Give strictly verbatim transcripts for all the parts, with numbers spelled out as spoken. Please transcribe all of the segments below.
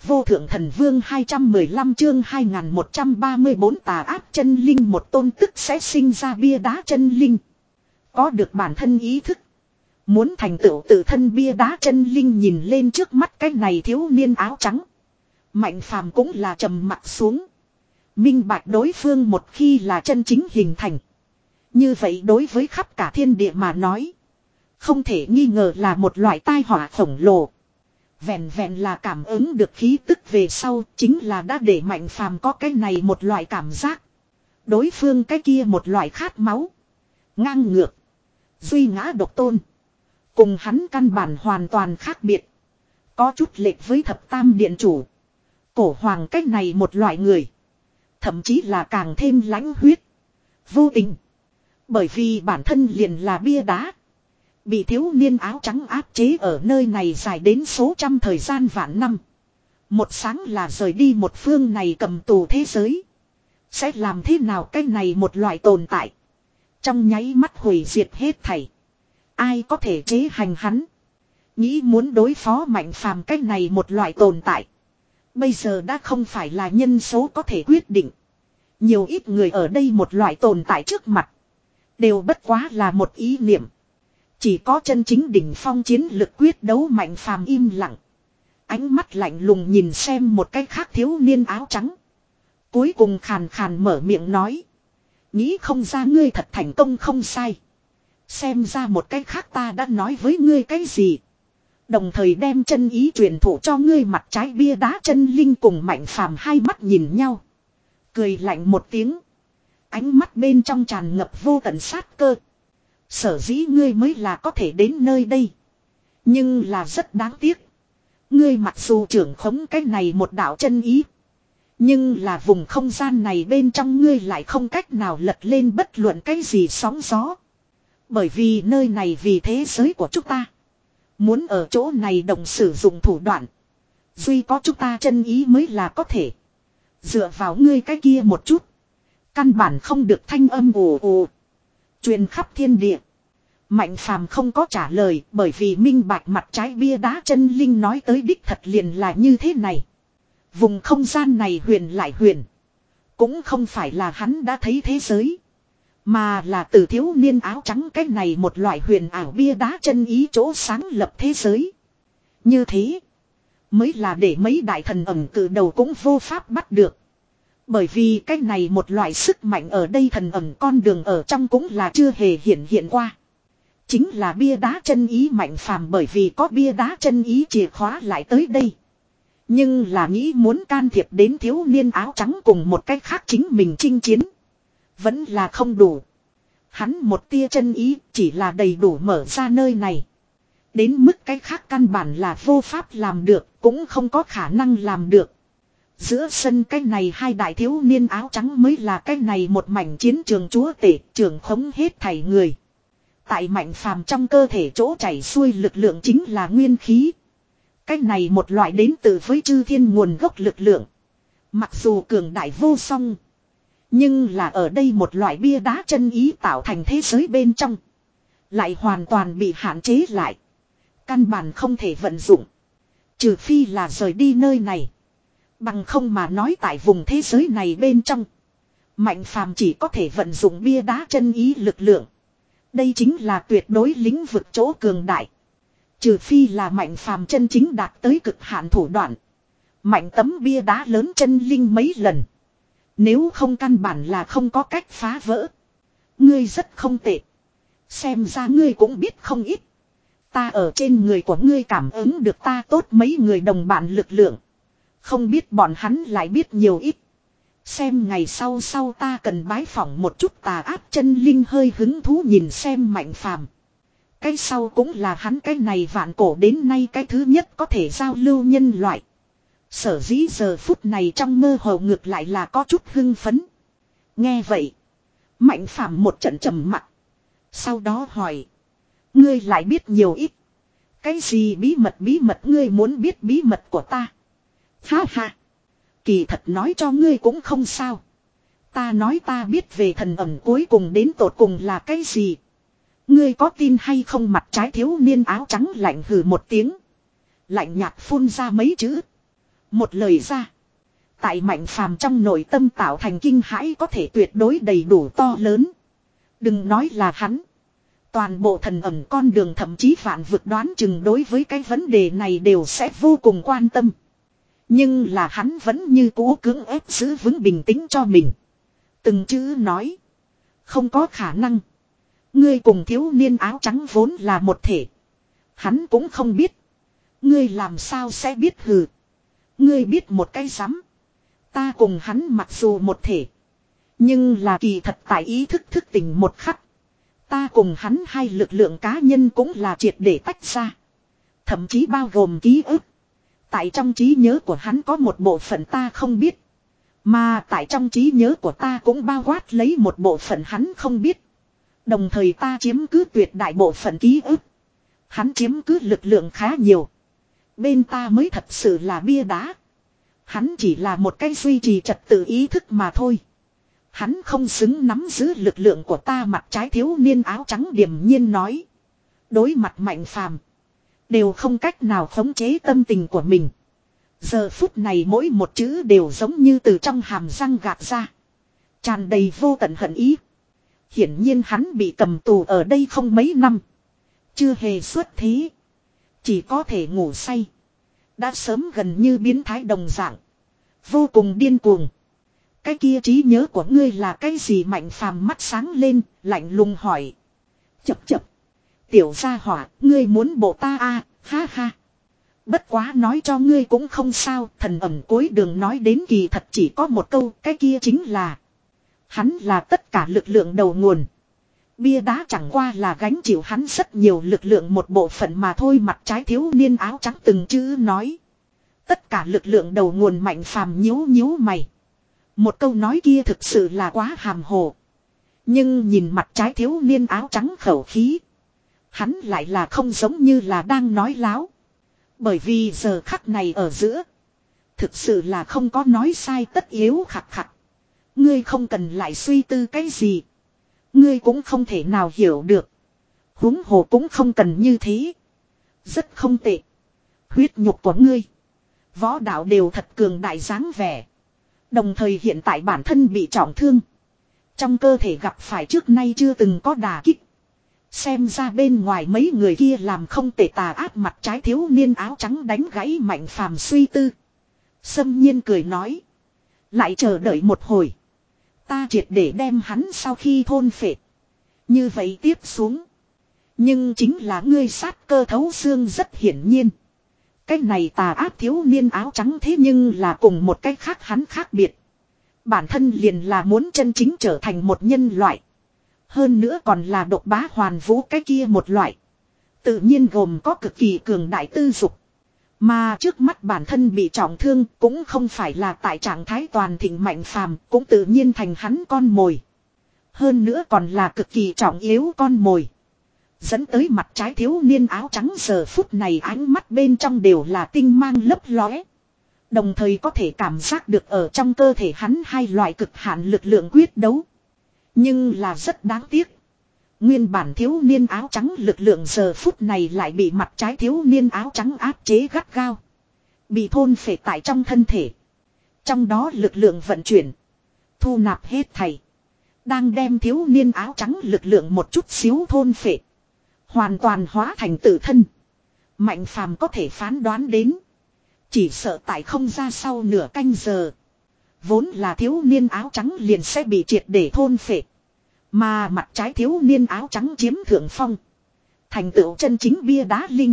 vô thượng thần vương hai trăm mười lăm chương hai nghìn một trăm ba mươi bốn tà ác chân linh một tôn tức sẽ sinh ra bia đá chân linh. Có được bản thân ý thức. Muốn thành tựu tự thân bia đá chân linh nhìn lên trước mắt cái này thiếu niên áo trắng. Mạnh phàm cũng là trầm mặt xuống. Minh bạch đối phương một khi là chân chính hình thành. Như vậy đối với khắp cả thiên địa mà nói. Không thể nghi ngờ là một loại tai họa khổng lồ. Vẹn vẹn là cảm ứng được khí tức về sau chính là đã để mạnh phàm có cái này một loại cảm giác. Đối phương cái kia một loại khát máu. Ngang ngược. Duy ngã độc tôn. Cùng hắn căn bản hoàn toàn khác biệt. Có chút lệch với thập tam điện chủ. Cổ hoàng cách này một loại người. Thậm chí là càng thêm lãnh huyết. Vô tình. Bởi vì bản thân liền là bia đá. Bị thiếu niên áo trắng áp chế ở nơi này dài đến số trăm thời gian vạn năm. Một sáng là rời đi một phương này cầm tù thế giới. Sẽ làm thế nào cái này một loại tồn tại. Trong nháy mắt hủy diệt hết thảy. Ai có thể chế hành hắn. Nghĩ muốn đối phó mạnh phàm cái này một loại tồn tại. Bây giờ đã không phải là nhân số có thể quyết định. Nhiều ít người ở đây một loại tồn tại trước mặt. Đều bất quá là một ý niệm. Chỉ có chân chính đỉnh phong chiến lực quyết đấu mạnh phàm im lặng. Ánh mắt lạnh lùng nhìn xem một cái khác thiếu niên áo trắng. Cuối cùng khàn khàn mở miệng nói. Nghĩ không ra ngươi thật thành công không sai. Xem ra một cái khác ta đã nói với ngươi cái gì. Đồng thời đem chân ý truyền thụ cho ngươi mặt trái bia đá chân linh cùng mạnh phàm hai mắt nhìn nhau. Cười lạnh một tiếng. Ánh mắt bên trong tràn ngập vô tận sát cơ. Sở dĩ ngươi mới là có thể đến nơi đây. Nhưng là rất đáng tiếc. Ngươi mặc dù trưởng khống cái này một đạo chân ý. Nhưng là vùng không gian này bên trong ngươi lại không cách nào lật lên bất luận cái gì sóng gió. Bởi vì nơi này vì thế giới của chúng ta. Muốn ở chỗ này đồng sử dụng thủ đoạn. Duy có chúng ta chân ý mới là có thể. Dựa vào ngươi cái kia một chút. Căn bản không được thanh âm ồ ồ. Truyền khắp thiên địa. Mạnh phàm không có trả lời bởi vì minh bạch mặt trái bia đá chân linh nói tới đích thật liền là như thế này. Vùng không gian này huyền lại huyền. Cũng không phải là hắn đã thấy thế giới. Mà là từ thiếu niên áo trắng cái này một loại huyền ảo bia đá chân ý chỗ sáng lập thế giới. Như thế. Mới là để mấy đại thần ẩn từ đầu cũng vô pháp bắt được. Bởi vì cái này một loại sức mạnh ở đây thần ẩn con đường ở trong cũng là chưa hề hiện hiện qua. Chính là bia đá chân ý mạnh phàm bởi vì có bia đá chân ý chìa khóa lại tới đây. Nhưng là nghĩ muốn can thiệp đến thiếu niên áo trắng cùng một cách khác chính mình chinh chiến. Vẫn là không đủ. Hắn một tia chân ý chỉ là đầy đủ mở ra nơi này. Đến mức cái khác căn bản là vô pháp làm được, cũng không có khả năng làm được. Giữa sân cái này hai đại thiếu niên áo trắng mới là cái này một mảnh chiến trường chúa tể, trường khống hết thảy người. Tại mạnh phàm trong cơ thể chỗ chảy xuôi lực lượng chính là nguyên khí. Cái này một loại đến từ với chư thiên nguồn gốc lực lượng. Mặc dù cường đại vô song. Nhưng là ở đây một loại bia đá chân ý tạo thành thế giới bên trong. Lại hoàn toàn bị hạn chế lại. Căn bản không thể vận dụng. Trừ phi là rời đi nơi này. Bằng không mà nói tại vùng thế giới này bên trong. Mạnh phàm chỉ có thể vận dụng bia đá chân ý lực lượng. Đây chính là tuyệt đối lĩnh vực chỗ cường đại. Trừ phi là mạnh phàm chân chính đạt tới cực hạn thủ đoạn. Mạnh tấm bia đá lớn chân linh mấy lần. Nếu không căn bản là không có cách phá vỡ. Ngươi rất không tệ. Xem ra ngươi cũng biết không ít. Ta ở trên người của ngươi cảm ứng được ta tốt mấy người đồng bạn lực lượng. Không biết bọn hắn lại biết nhiều ít. Xem ngày sau sau ta cần bái phỏng một chút tà áp chân linh hơi hứng thú nhìn xem mạnh phàm. Cái sau cũng là hắn cái này vạn cổ đến nay cái thứ nhất có thể giao lưu nhân loại. Sở dĩ giờ phút này trong mơ hồ ngược lại là có chút hưng phấn. Nghe vậy. Mạnh phàm một trận trầm mặc. Sau đó hỏi. Ngươi lại biết nhiều ít. Cái gì bí mật bí mật ngươi muốn biết bí mật của ta. Ha ha. Kỳ thật nói cho ngươi cũng không sao. Ta nói ta biết về thần ẩn cuối cùng đến tột cùng là cái gì. Ngươi có tin hay không mặt trái thiếu niên áo trắng lạnh hừ một tiếng. Lạnh nhạt phun ra mấy chữ. Một lời ra. Tại Mạnh Phàm trong nội tâm tạo thành kinh hãi có thể tuyệt đối đầy đủ to lớn. Đừng nói là hắn. Toàn bộ thần ẩn con đường thậm chí vạn vực đoán chừng đối với cái vấn đề này đều sẽ vô cùng quan tâm. Nhưng là hắn vẫn như cũ cưỡng ép giữ vững bình tĩnh cho mình. Từng chữ nói. Không có khả năng. Ngươi cùng thiếu niên áo trắng vốn là một thể. Hắn cũng không biết. Ngươi làm sao sẽ biết hừ. Ngươi biết một cái rắm. Ta cùng hắn mặc dù một thể. Nhưng là kỳ thật tại ý thức thức tỉnh một khắc. Ta cùng hắn hai lực lượng cá nhân cũng là triệt để tách ra. Thậm chí bao gồm ký ức. Tại trong trí nhớ của hắn có một bộ phận ta không biết. Mà tại trong trí nhớ của ta cũng bao quát lấy một bộ phận hắn không biết. Đồng thời ta chiếm cứ tuyệt đại bộ phận ký ức. Hắn chiếm cứ lực lượng khá nhiều. Bên ta mới thật sự là bia đá. Hắn chỉ là một cái duy trì trật tự ý thức mà thôi. Hắn không xứng nắm giữ lực lượng của ta. Mặt trái thiếu niên áo trắng điềm nhiên nói. Đối mặt Mạnh Phàm đều không cách nào khống chế tâm tình của mình. Giờ phút này mỗi một chữ đều giống như từ trong hàm răng gạt ra. Tràn đầy vô tận hận ý. Hiển nhiên hắn bị cầm tù ở đây không mấy năm. Chưa hề xuất thế. Chỉ có thể ngủ say. Đã sớm gần như biến thái đồng dạng. Vô cùng điên cuồng. Cái kia trí nhớ của ngươi là cái gì? Mạnh Phàm mắt sáng lên, lạnh lùng hỏi. Chập chập. Tiểu gia hỏa, ngươi muốn bộ ta à, ha ha. Bất quá nói cho ngươi cũng không sao, thần ẩm cuối đường nói đến kỳ thật chỉ có một câu, cái kia chính là. Hắn là tất cả lực lượng đầu nguồn. Bia đá chẳng qua là gánh chịu hắn rất nhiều lực lượng một bộ phận mà thôi. Mặt trái thiếu niên áo trắng từng chữ nói. Tất cả lực lượng đầu nguồn. Mạnh Phàm nhíu nhíu mày. Một câu nói kia thực sự là quá hàm hồ. Nhưng nhìn mặt trái thiếu niên áo trắng khẩu khí. Hắn lại là không giống như là đang nói láo. Bởi vì giờ khắc này ở giữa. Thực sự là không có nói sai tất yếu khặt khặt. Ngươi không cần lại suy tư cái gì. Ngươi cũng không thể nào hiểu được. Huống hồ cũng không cần như thế. Rất không tệ. Huyết nhục của ngươi. Võ đạo đều thật cường đại dáng vẻ. Đồng thời hiện tại bản thân bị trọng thương. Trong cơ thể gặp phải trước nay chưa từng có đả kích. Xem ra bên ngoài mấy người kia làm không tệ. Tà ác mặt trái thiếu niên áo trắng đánh gãy Mạnh Phàm suy tư. Xâm nhiên cười nói. Lại chờ đợi một hồi. Ta triệt để đem hắn sau khi thôn phệ. Như vậy tiếp xuống. Nhưng chính là ngươi sát cơ thấu xương rất hiển nhiên. Cái này tà ác thiếu niên áo trắng thế nhưng là cùng một cái khác hắn khác biệt. Bản thân liền là muốn chân chính trở thành một nhân loại. Hơn nữa còn là độc bá hoàn vũ cái kia một loại. Tự nhiên gồm có cực kỳ cường đại tư dục. Mà trước mắt bản thân bị trọng thương cũng không phải là tại trạng thái toàn thịnh. Mạnh Phàm cũng tự nhiên thành hắn con mồi. Hơn nữa còn là cực kỳ trọng yếu con mồi. Dẫn tới mặt trái thiếu niên áo trắng giờ phút này ánh mắt bên trong đều là tinh mang lấp lóe. Đồng thời có thể cảm giác được ở trong cơ thể hắn hai loại cực hạn lực lượng quyết đấu. Nhưng là rất đáng tiếc. Nguyên bản thiếu niên áo trắng lực lượng giờ phút này lại bị mặt trái thiếu niên áo trắng áp chế gắt gao. Bị thôn phệ tại trong thân thể. Trong đó lực lượng vận chuyển. Thu nạp hết thảy. Đang đem thiếu niên áo trắng lực lượng một chút xíu thôn phệ. Hoàn toàn hóa thành tự thân. Mạnh Phàm có thể phán đoán đến. Chỉ sợ tại không ra sau nửa canh giờ. Vốn là thiếu niên áo trắng liền sẽ bị triệt để thôn phệ. Mà mặt trái thiếu niên áo trắng chiếm thượng phong. Thành tựu chân chính bia đá linh.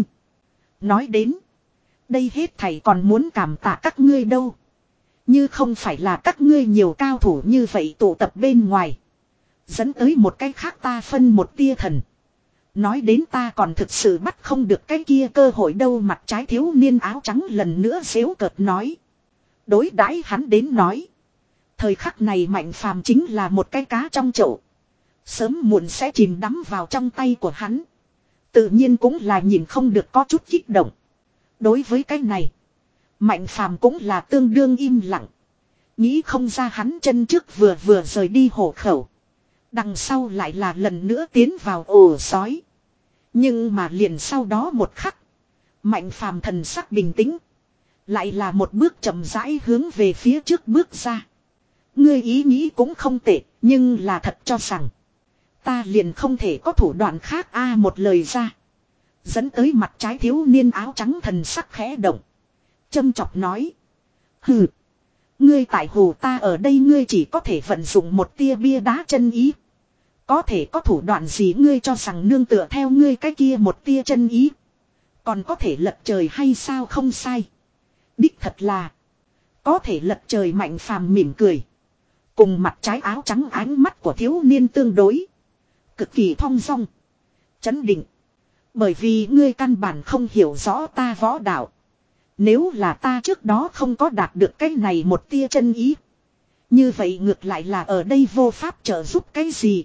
Nói đến. Đây hết thầy còn muốn cảm tạ các ngươi đâu. Như không phải là các ngươi nhiều cao thủ như vậy tụ tập bên ngoài. Dẫn tới một cái khác ta phân một tia thần. Nói đến ta còn thực sự bắt không được cái kia cơ hội đâu. Mặt trái thiếu niên áo trắng lần nữa xéo cợt nói. Đối đãi hắn đến nói. Thời khắc này Mạnh Phàm chính là một cái cá trong chậu. Sớm muộn sẽ chìm đắm vào trong tay của hắn. Tự nhiên cũng là nhìn không được có chút kích động. Đối với cái này. Mạnh Phàm cũng là tương đương im lặng. Nghĩ không ra hắn chân trước vừa vừa rời đi hộ khẩu. Đằng sau lại là lần nữa tiến vào ổ sói. Nhưng mà liền sau đó một khắc. Mạnh Phàm thần sắc bình tĩnh. Lại là một bước chậm rãi hướng về phía trước bước ra. Ngươi ý nghĩ cũng không tệ, nhưng là thật cho rằng ta liền không thể có thủ đoạn khác a một lời ra. Dẫn tới mặt trái thiếu niên áo trắng thần sắc khẽ động. Châm chọc nói. Hừ. Ngươi tại hồ ta ở đây ngươi chỉ có thể vận dụng một tia bia đá chân ý. Có thể có thủ đoạn gì ngươi cho rằng nương tựa theo ngươi cái kia một tia chân ý. Còn có thể lật trời hay sao không sai. Đích thật là. Có thể lật trời Mạnh Phàm mỉm cười. Cùng mặt trái áo trắng ánh mắt của thiếu niên tương đối. Cực kỳ thong dong. Chấn định. Bởi vì ngươi căn bản không hiểu rõ ta võ đạo. Nếu là ta trước đó không có đạt được cái này một tia chân ý. Như vậy ngược lại là ở đây vô pháp trợ giúp cái gì.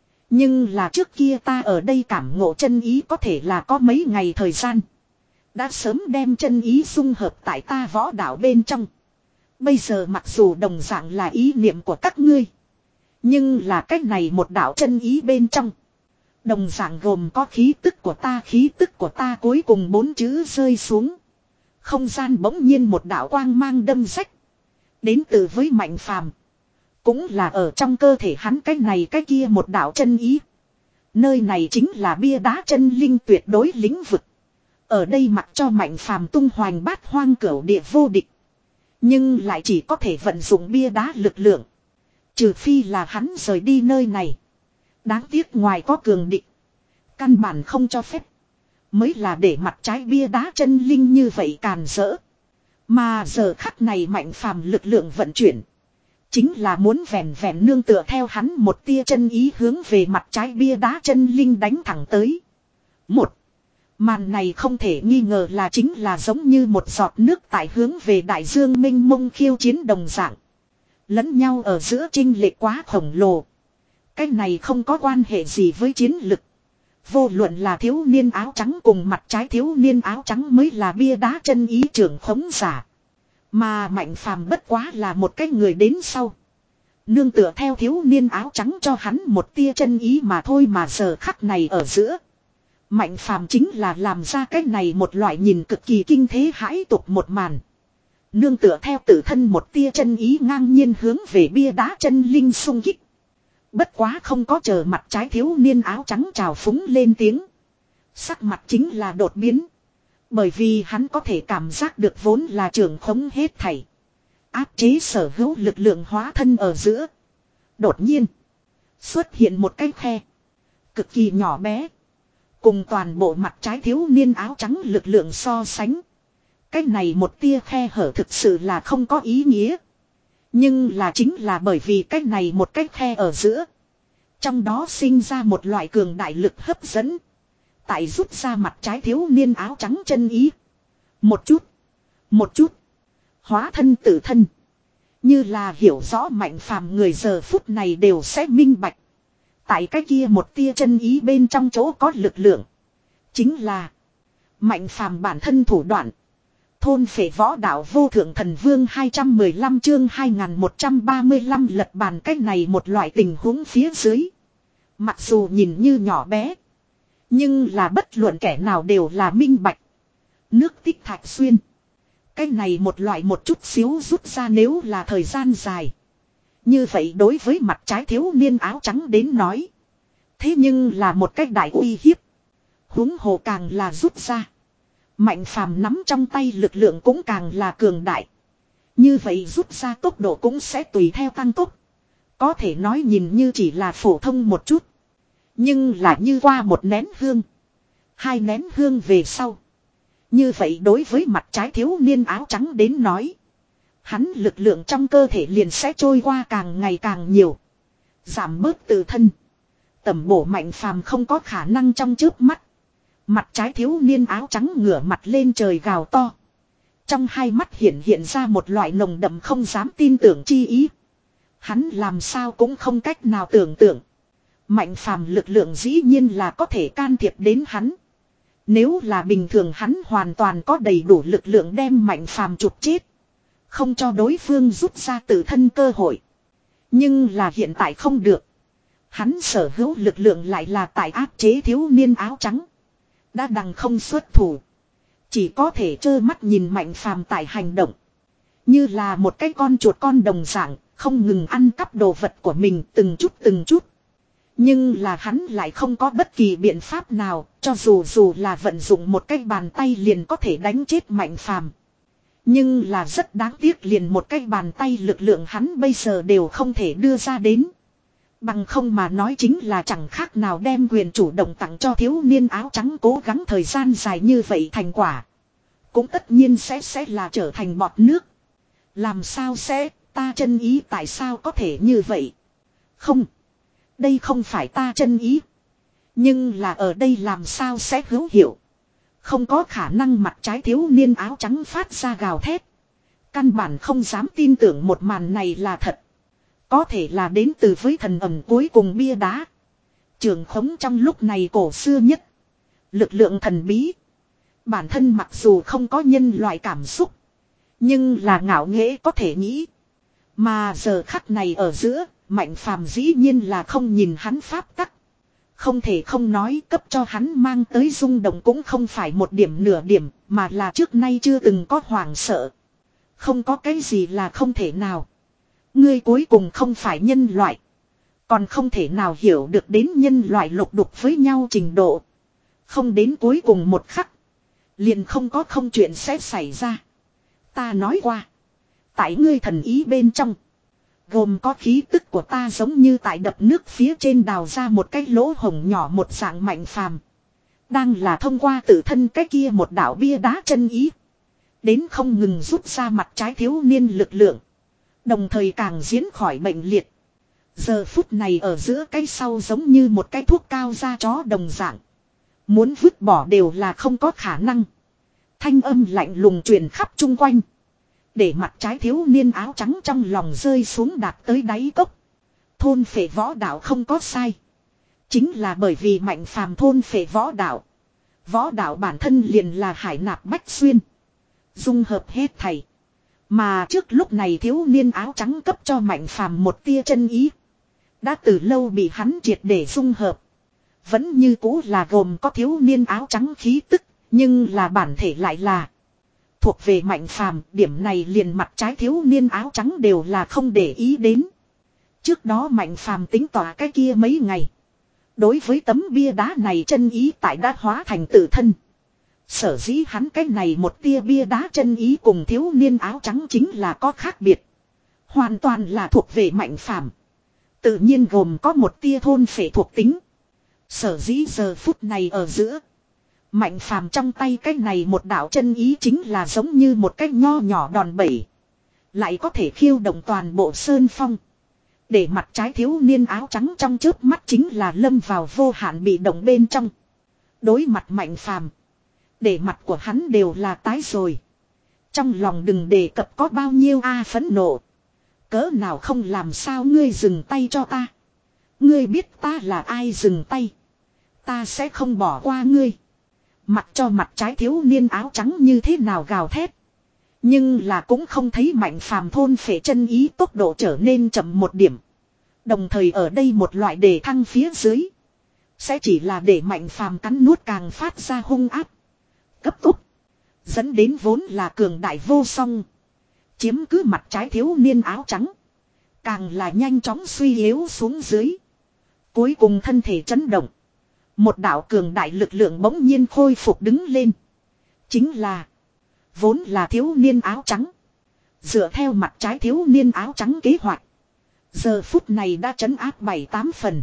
Nhưng là trước kia ta ở đây cảm ngộ chân ý có thể là có mấy ngày thời gian. Đã sớm đem chân ý dung hợp tại ta võ đạo bên trong. Bây giờ mặc dù đồng dạng là ý niệm của các ngươi. Nhưng là cách này một đạo chân ý bên trong. Đồng dạng gồm có khí tức của ta khí tức của ta cuối cùng bốn chữ rơi xuống. Không gian bỗng nhiên một đạo quang mang đâm rách. Đến từ với Mạnh Phàm. Cũng là ở trong cơ thể hắn cái này cái kia một đạo chân ý. Nơi này chính là bia đá chân linh tuyệt đối lĩnh vực. Ở đây mặc cho Mạnh Phàm tung hoành bát hoang cửu địa vô địch. Nhưng lại chỉ có thể vận dụng bia đá lực lượng. Trừ phi là hắn rời đi nơi này. Đáng tiếc ngoài có cường địch. Căn bản không cho phép. Mới là để mặt trái bia đá chân linh như vậy càn rỡ. Mà giờ khắc này Mạnh Phàm lực lượng vận chuyển. Chính là muốn vẹn vẹn nương tựa theo hắn một tia chân ý hướng về mặt trái bia đá chân linh đánh thẳng tới. Một. Màn này không thể nghi ngờ là chính là giống như một giọt nước tại hướng về đại dương mênh mông khiêu chiến đồng dạng. Lẫn nhau ở giữa chênh lệch quá khổng lồ. Cái này không có quan hệ gì với chiến lực. Vô luận là thiếu niên áo trắng cùng mặt trái thiếu niên áo trắng mới là bia đá chân ý trưởng khống giả. Mà Mạnh Phàm bất quá là một cái người đến sau. Nương tựa theo thiếu niên áo trắng cho hắn một tia chân ý mà thôi mà giờ khắc này ở giữa. Mạnh Phàm chính là làm ra cái này một loại nhìn cực kỳ kinh thế hãi tục một màn. Nương tựa theo tự thân một tia chân ý ngang nhiên hướng về bia đá chân linh xung kích. Bất quá không có chờ mặt trái thiếu niên áo trắng trào phúng lên tiếng. Sắc mặt chính là đột biến. Bởi vì hắn có thể cảm giác được vốn là trưởng khống hết thảy. Áp chế sở hữu lực lượng hóa thân ở giữa. Đột nhiên. Xuất hiện một cái khe. Cực kỳ nhỏ bé. Cùng toàn bộ mặt trái thiếu niên áo trắng lực lượng so sánh. Cái này một tia khe hở thực sự là không có ý nghĩa. Nhưng là chính là bởi vì cái này một cái khe ở giữa. Trong đó sinh ra một loại cường đại lực hấp dẫn. Tại rút ra mặt trái thiếu niên áo trắng chân ý. Một chút. Một chút. Hóa thân tự thân. Như là hiểu rõ Mạnh Phàm người giờ phút này đều sẽ minh bạch. Tại cái kia một tia chân ý bên trong chỗ có lực lượng. Chính là Mạnh Phàm bản thân thủ đoạn. Thôn phệ võ đạo vô thượng thần vương hai trăm mười lăm chương hai nghìn một trăm ba mươi lăm lật bàn cách này một loại tình huống phía dưới. Mặc dù nhìn như nhỏ bé. Nhưng là bất luận kẻ nào đều là minh bạch. Nước tích thạch xuyên. Cái này một loại một chút xíu rút ra nếu là thời gian dài. Như vậy đối với mặt trái thiếu niên áo trắng đến nói. Thế nhưng là một cách đại uy hiếp. Huống hồ càng là rút ra. Mạnh Phàm nắm trong tay lực lượng cũng càng là cường đại. Như vậy rút ra tốc độ cũng sẽ tùy theo tăng tốc. Có thể nói nhìn như chỉ là phổ thông một chút. Nhưng là như qua một nén hương. Hai nén hương về sau. Như vậy đối với mặt trái thiếu niên áo trắng đến nói. Hắn lực lượng trong cơ thể liền sẽ trôi qua càng ngày càng nhiều. Giảm bớt tự thân. Tầm bổ Mạnh Phàm không có khả năng trong chớp mắt. Mặt trái thiếu niên áo trắng ngửa mặt lên trời gào to. Trong hai mắt hiện hiện ra một loại nồng đậm không dám tin tưởng chi ý. Hắn làm sao cũng không cách nào tưởng tượng. Mạnh Phàm lực lượng dĩ nhiên là có thể can thiệp đến hắn. Nếu là bình thường hắn hoàn toàn có đầy đủ lực lượng đem Mạnh Phàm chụp chết. Không cho đối phương rút ra tự thân cơ hội. Nhưng là hiện tại không được. Hắn sở hữu lực lượng lại là tại áp chế thiếu niên áo trắng. Đã đằng không xuất thủ. Chỉ có thể trơ mắt nhìn Mạnh Phàm tại hành động. Như là một cái con chuột con đồng dạng, không ngừng ăn cắp đồ vật của mình từng chút từng chút. Nhưng là hắn lại không có bất kỳ biện pháp nào, cho dù dù là vận dụng một cái bàn tay liền có thể đánh chết Mạnh Phàm. Nhưng là rất đáng tiếc, liền một cái bàn tay lực lượng hắn bây giờ đều không thể đưa ra đến. Bằng không mà nói chính là chẳng khác nào đem quyền chủ động tặng cho thiếu niên áo trắng cố gắng thời gian dài như vậy, thành quả cũng tất nhiên sẽ sẽ là trở thành bọt nước. Làm sao sẽ, ta chân ý tại sao có thể như vậy? Không, đây không phải ta chân ý. Nhưng là ở đây làm sao sẽ hữu hiệu? Không có khả năng. Mặt trái thiếu niên áo trắng phát ra gào thét. Căn bản không dám tin tưởng một màn này là thật. Có thể là đến từ với thần ẩm cuối cùng bia đá. Trường khống trong lúc này cổ xưa nhất. Lực lượng thần bí. Bản thân mặc dù không có nhân loại cảm xúc. Nhưng là ngạo nghễ có thể nghĩ. Mà giờ khắc này ở giữa, Mạnh Phàm dĩ nhiên là không nhìn hắn pháp tắc. Không thể không nói cấp cho hắn mang tới rung động cũng không phải một điểm nửa điểm, mà là trước nay chưa từng có hoảng sợ. Không có cái gì là không thể nào. Ngươi cuối cùng không phải nhân loại. Còn không thể nào hiểu được đến nhân loại lục đục với nhau trình độ. Không đến cuối cùng một khắc. Liền không có không chuyện sẽ xảy ra. Ta nói qua. Tại ngươi thần ý bên trong. Gồm có khí tức của ta giống như tại đập nước phía trên đào ra một cái lỗ hổng nhỏ một dạng Mạnh Phàm. Đang là thông qua tự thân cái kia một đạo bia đá chân ý. Đến không ngừng rút ra mặt trái thiếu niên lực lượng. Đồng thời càng diễn khỏi bệnh liệt. Giờ phút này ở giữa cái sau giống như một cái thuốc cao da chó đồng dạng. Muốn vứt bỏ đều là không có khả năng. Thanh âm lạnh lùng truyền khắp chung quanh. Để mặt trái thiếu niên áo trắng trong lòng rơi xuống đạt tới đáy cốc. Thôn phệ võ đạo không có sai. Chính là bởi vì Mạnh Phàm thôn phệ võ đạo. Võ đạo bản thân liền là hải nạp bách xuyên. Dung hợp hết thảy. Mà trước lúc này thiếu niên áo trắng cấp cho Mạnh Phàm một tia chân ý. Đã từ lâu bị hắn triệt để dung hợp. Vẫn như cũ là gồm có thiếu niên áo trắng khí tức. Nhưng là bản thể lại là thuộc về Mạnh Phàm. Điểm này liền mặt trái thiếu niên áo trắng đều là không để ý đến. Trước đó Mạnh Phàm tính tỏa cái kia mấy ngày. Đối với tấm bia đá này chân ý tại đã hóa thành tự thân. Sở dĩ hắn cái này một tia bia đá chân ý cùng thiếu niên áo trắng chính là có khác biệt. Hoàn toàn là thuộc về Mạnh Phàm. Tự nhiên gồm có một tia thôn phệ thuộc tính. Sở dĩ giờ phút này ở giữa. Mạnh Phàm trong tay cái này một đạo chân ý chính là giống như một cái nho nhỏ đòn bẩy. Lại có thể khiêu động toàn bộ sơn phong. Để mặt trái thiếu niên áo trắng trong chớp mắt chính là lâm vào vô hạn bị động bên trong. Đối mặt Mạnh Phàm. Để mặt của hắn đều là tái rồi. Trong lòng đừng đề cập có bao nhiêu a phẫn nộ. Cỡ nào không làm sao ngươi dừng tay cho ta. Ngươi biết ta là ai dừng tay. Ta sẽ không bỏ qua ngươi. Mặc cho mặt trái thiếu niên áo trắng như thế nào gào thét. Nhưng là cũng không thấy Mạnh Phàm thôn phệ chân ý tốc độ trở nên chậm một điểm. Đồng thời ở đây một loại đề thăng phía dưới. Sẽ chỉ là để Mạnh Phàm cắn nuốt càng phát ra hung áp. Cấp tốc. Dẫn đến vốn là cường đại vô song. Chiếm cứ mặt trái thiếu niên áo trắng. Càng là nhanh chóng suy yếu xuống dưới. Cuối cùng thân thể chấn động. Một đạo cường đại lực lượng bỗng nhiên khôi phục đứng lên. Chính là. Vốn là thiếu niên áo trắng. Dựa theo mặt trái thiếu niên áo trắng kế hoạch. Giờ phút này đã trấn áp bảy tám phần.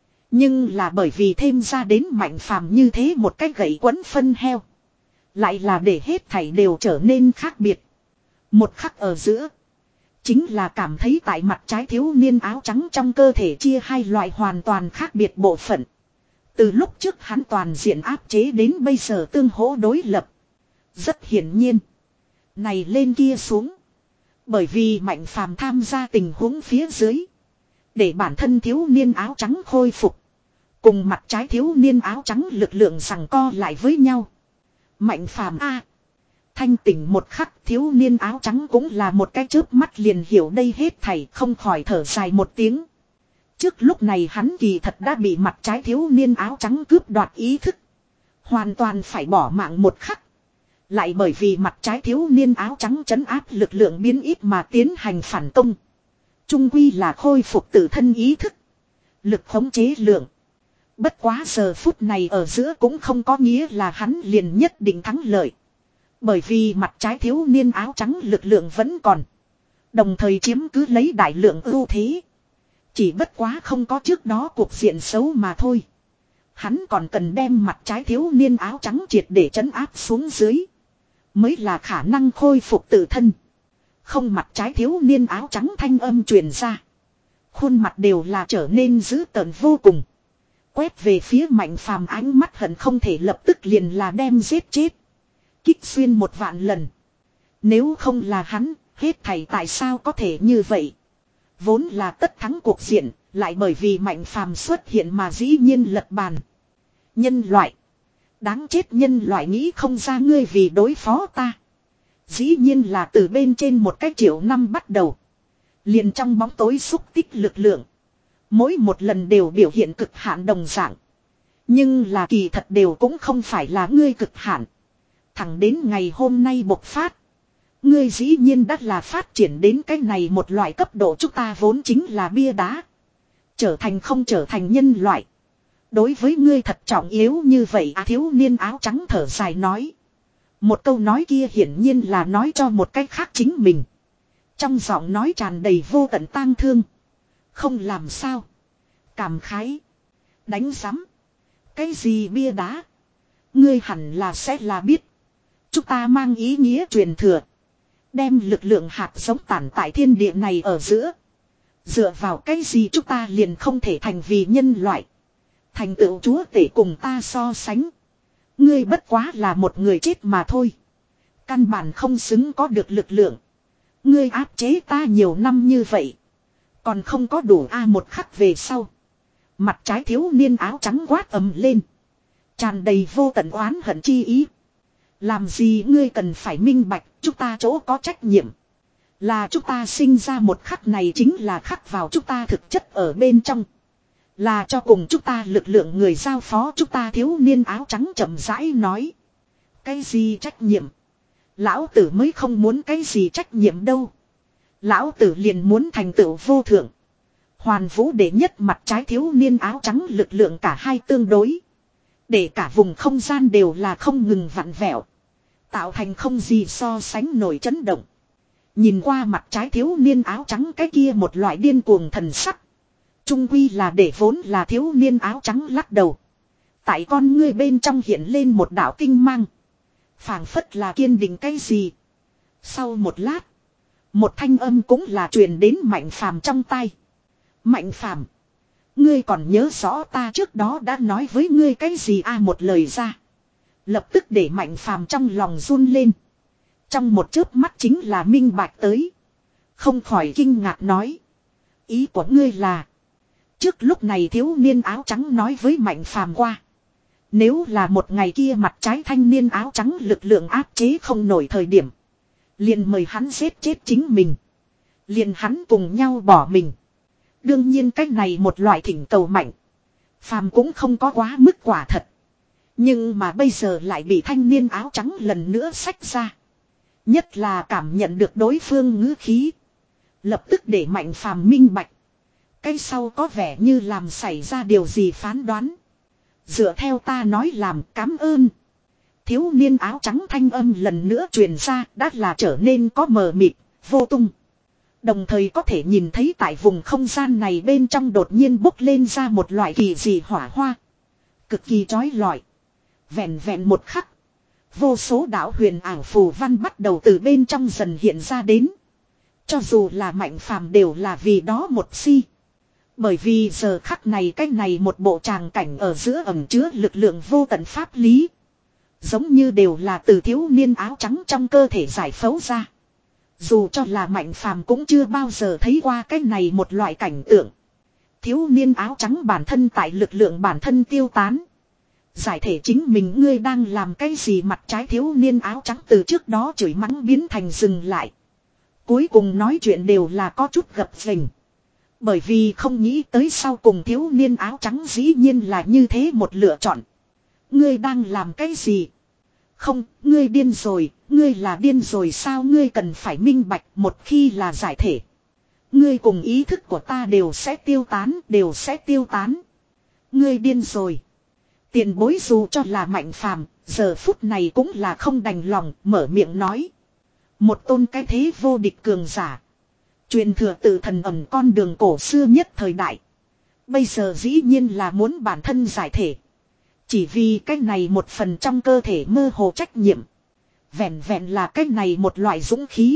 Nhưng là bởi vì thêm ra đến Mạnh Phàm như thế một cái gậy quấn phân heo. Lại là để hết thảy đều trở nên khác biệt. Một khắc ở giữa. Chính là cảm thấy tại mặt trái thiếu niên áo trắng trong cơ thể chia hai loại hoàn toàn khác biệt bộ phận. Từ lúc trước hắn toàn diện áp chế đến bây giờ tương hỗ đối lập. Rất hiển nhiên. Này lên kia xuống. Bởi vì Mạnh Phàm tham gia tình huống phía dưới. Để bản thân thiếu niên áo trắng khôi phục. Cùng mặt trái thiếu niên áo trắng lực lượng giằng co lại với nhau. Mạnh Phàm a thanh tỉnh một khắc thiếu niên áo trắng cũng là một cái chớp mắt liền hiểu đây hết thảy không khỏi thở dài một tiếng. Trước lúc này hắn kỳ thật đã bị mặt trái thiếu niên áo trắng cướp đoạt ý thức. Hoàn toàn phải bỏ mạng một khắc. Lại bởi vì mặt trái thiếu niên áo trắng trấn áp lực lượng biến ít mà tiến hành phản công. Trung quy là khôi phục tự thân ý thức. Lực khống chế lượng. Bất quá giờ phút này ở giữa cũng không có nghĩa là hắn liền nhất định thắng lợi. Bởi vì mặt trái thiếu niên áo trắng lực lượng vẫn còn. Đồng thời chiếm cứ lấy đại lượng ưu thế. Chỉ bất quá không có trước đó cuộc diện xấu mà thôi. Hắn còn cần đem mặt trái thiếu niên áo trắng triệt để trấn áp xuống dưới. Mới là khả năng khôi phục tự thân. Không, mặt trái thiếu niên áo trắng thanh âm truyền ra. Khuôn mặt đều là trở nên dữ tợn vô cùng. Quét về phía Mạnh Phàm ánh mắt hận không thể lập tức liền là đem giết chết. Kích xuyên một vạn lần. Nếu không là hắn, hết thảy tại sao có thể như vậy. Vốn là tất thắng cuộc diện, lại bởi vì Mạnh Phàm xuất hiện mà dĩ nhiên lật bàn. Nhân loại. Đáng chết, nhân loại nghĩ không ra ngươi vì đối phó ta. Dĩ nhiên là từ bên trên một cái triệu năm bắt đầu. Liền trong bóng tối xúc tích lực lượng. Mỗi một lần đều biểu hiện cực hạn đồng dạng. Nhưng là kỳ thật đều cũng không phải là ngươi cực hạn. Thẳng đến ngày hôm nay bộc phát. Ngươi dĩ nhiên đã là phát triển đến cái này một loại cấp độ, chúng ta vốn chính là bia đá. Trở thành không trở thành nhân loại. Đối với ngươi thật trọng yếu như vậy à, thiếu niên áo trắng thở dài nói. Một câu nói kia hiển nhiên là nói cho một cách khác chính mình. Trong giọng nói tràn đầy vô tận tang thương. Không làm sao. Cảm khái. Đánh giám. Cái gì bia đá. Ngươi hẳn là sẽ là biết. Chúng ta mang ý nghĩa truyền thừa. Đem lực lượng hạt giống tản tại thiên địa này ở giữa. Dựa vào cái gì chúng ta liền không thể thành vì nhân loại. Thành tựu chúa tể cùng ta so sánh. Ngươi bất quá là một người chết mà thôi. Căn bản không xứng có được lực lượng. Ngươi áp chế ta nhiều năm như vậy. Còn không có đủ a một khắc về sau. Mặt trái thiếu niên áo trắng quát ầm lên. Tràn đầy vô tận oán hận chi ý. Làm gì ngươi cần phải minh bạch, chúng ta chỗ có trách nhiệm. Là chúng ta sinh ra một khắc này chính là khắc vào chúng ta thực chất ở bên trong. Là cho cùng chúng ta lực lượng người giao phó chúng ta, thiếu niên áo trắng chậm rãi nói. Cái gì trách nhiệm? Lão tử mới không muốn cái gì trách nhiệm đâu. Lão tử liền muốn thành tựu vô thượng. Hoàn vũ đệ nhất, mặt trái thiếu niên áo trắng lực lượng cả hai tương đối. Để cả vùng không gian đều là không ngừng vặn vẹo. Tạo thành không gì so sánh nổi chấn động. Nhìn qua mặt trái thiếu niên áo trắng cái kia một loại điên cuồng thần sắc. Trung quy là để vốn là thiếu niên áo trắng lắc đầu. Tại con ngươi bên trong hiện lên một đạo tinh mang. Phảng phất là kiên định cái gì. Sau một lát. Một thanh âm cũng là truyền đến Mạnh Phàm trong tai. Mạnh Phàm, ngươi còn nhớ rõ ta trước đó đã nói với ngươi cái gì a? À, một lời ra. Lập tức để Mạnh Phàm trong lòng run lên. Trong một chớp mắt chính là minh bạch tới. Không khỏi kinh ngạc nói. Ý của ngươi là. Trước lúc này thiếu niên áo trắng nói với Mạnh Phàm qua. Nếu là một ngày kia mặt trái thanh niên áo trắng lực lượng áp chế không nổi thời điểm. Liền mời hắn giết chết chính mình. Liền hắn cùng nhau bỏ mình. Đương nhiên cách này một loại thỉnh cầu mạnh. Phàm cũng không có quá mức quả thật. Nhưng mà bây giờ lại bị thanh niên áo trắng lần nữa xách ra. Nhất là cảm nhận được đối phương ngữ khí. Lập tức để Mạnh Phàm minh bạch. Cái sau có vẻ như làm xảy ra điều gì phán đoán. Dựa theo ta nói làm, cảm ơn. Thiếu niên áo trắng thanh âm lần nữa truyền ra, đã là trở nên có mờ mịt, vô tung. Đồng thời có thể nhìn thấy tại vùng không gian này bên trong đột nhiên bốc lên ra một loại kỳ dị hỏa hoa. Cực kỳ chói lọi. Vẹn vẹn một khắc. Vô số đạo huyền ảo phù văn bắt đầu từ bên trong dần hiện ra đến. Cho dù là Mạnh Phàm đều là vì đó một si. Bởi vì giờ khắc này cái này một bộ tràng cảnh ở giữa ẩn chứa lực lượng vô tận pháp lý. Giống như đều là từ thiếu niên áo trắng trong cơ thể giải phẫu ra. Dù cho là Mạnh Phàm cũng chưa bao giờ thấy qua cái này một loại cảnh tượng. Thiếu niên áo trắng bản thân tại lực lượng bản thân tiêu tán. Giải thể chính mình, ngươi đang làm cái gì? Mặt trái thiếu niên áo trắng từ trước đó chửi mắng biến thành dừng lại. Cuối cùng nói chuyện đều là có chút gập ghềnh. Bởi vì không nghĩ tới sau cùng thiếu niên áo trắng dĩ nhiên là như thế một lựa chọn. Ngươi đang làm cái gì? Không, ngươi điên rồi, ngươi là điên rồi sao, ngươi cần phải minh bạch, một khi là giải thể. Ngươi cùng ý thức của ta đều sẽ tiêu tán, đều sẽ tiêu tán. Ngươi điên rồi. Tiền bối dù cho là Mạnh Phàm, giờ phút này cũng là không đành lòng, mở miệng nói. Một tôn cái thế vô địch cường giả. Truyền thừa từ thần ẩn con đường cổ xưa nhất thời đại. Bây giờ dĩ nhiên là muốn bản thân giải thể. Chỉ vì cái này một phần trong cơ thể mơ hồ trách nhiệm. Vẹn vẹn là cái này một loại dũng khí.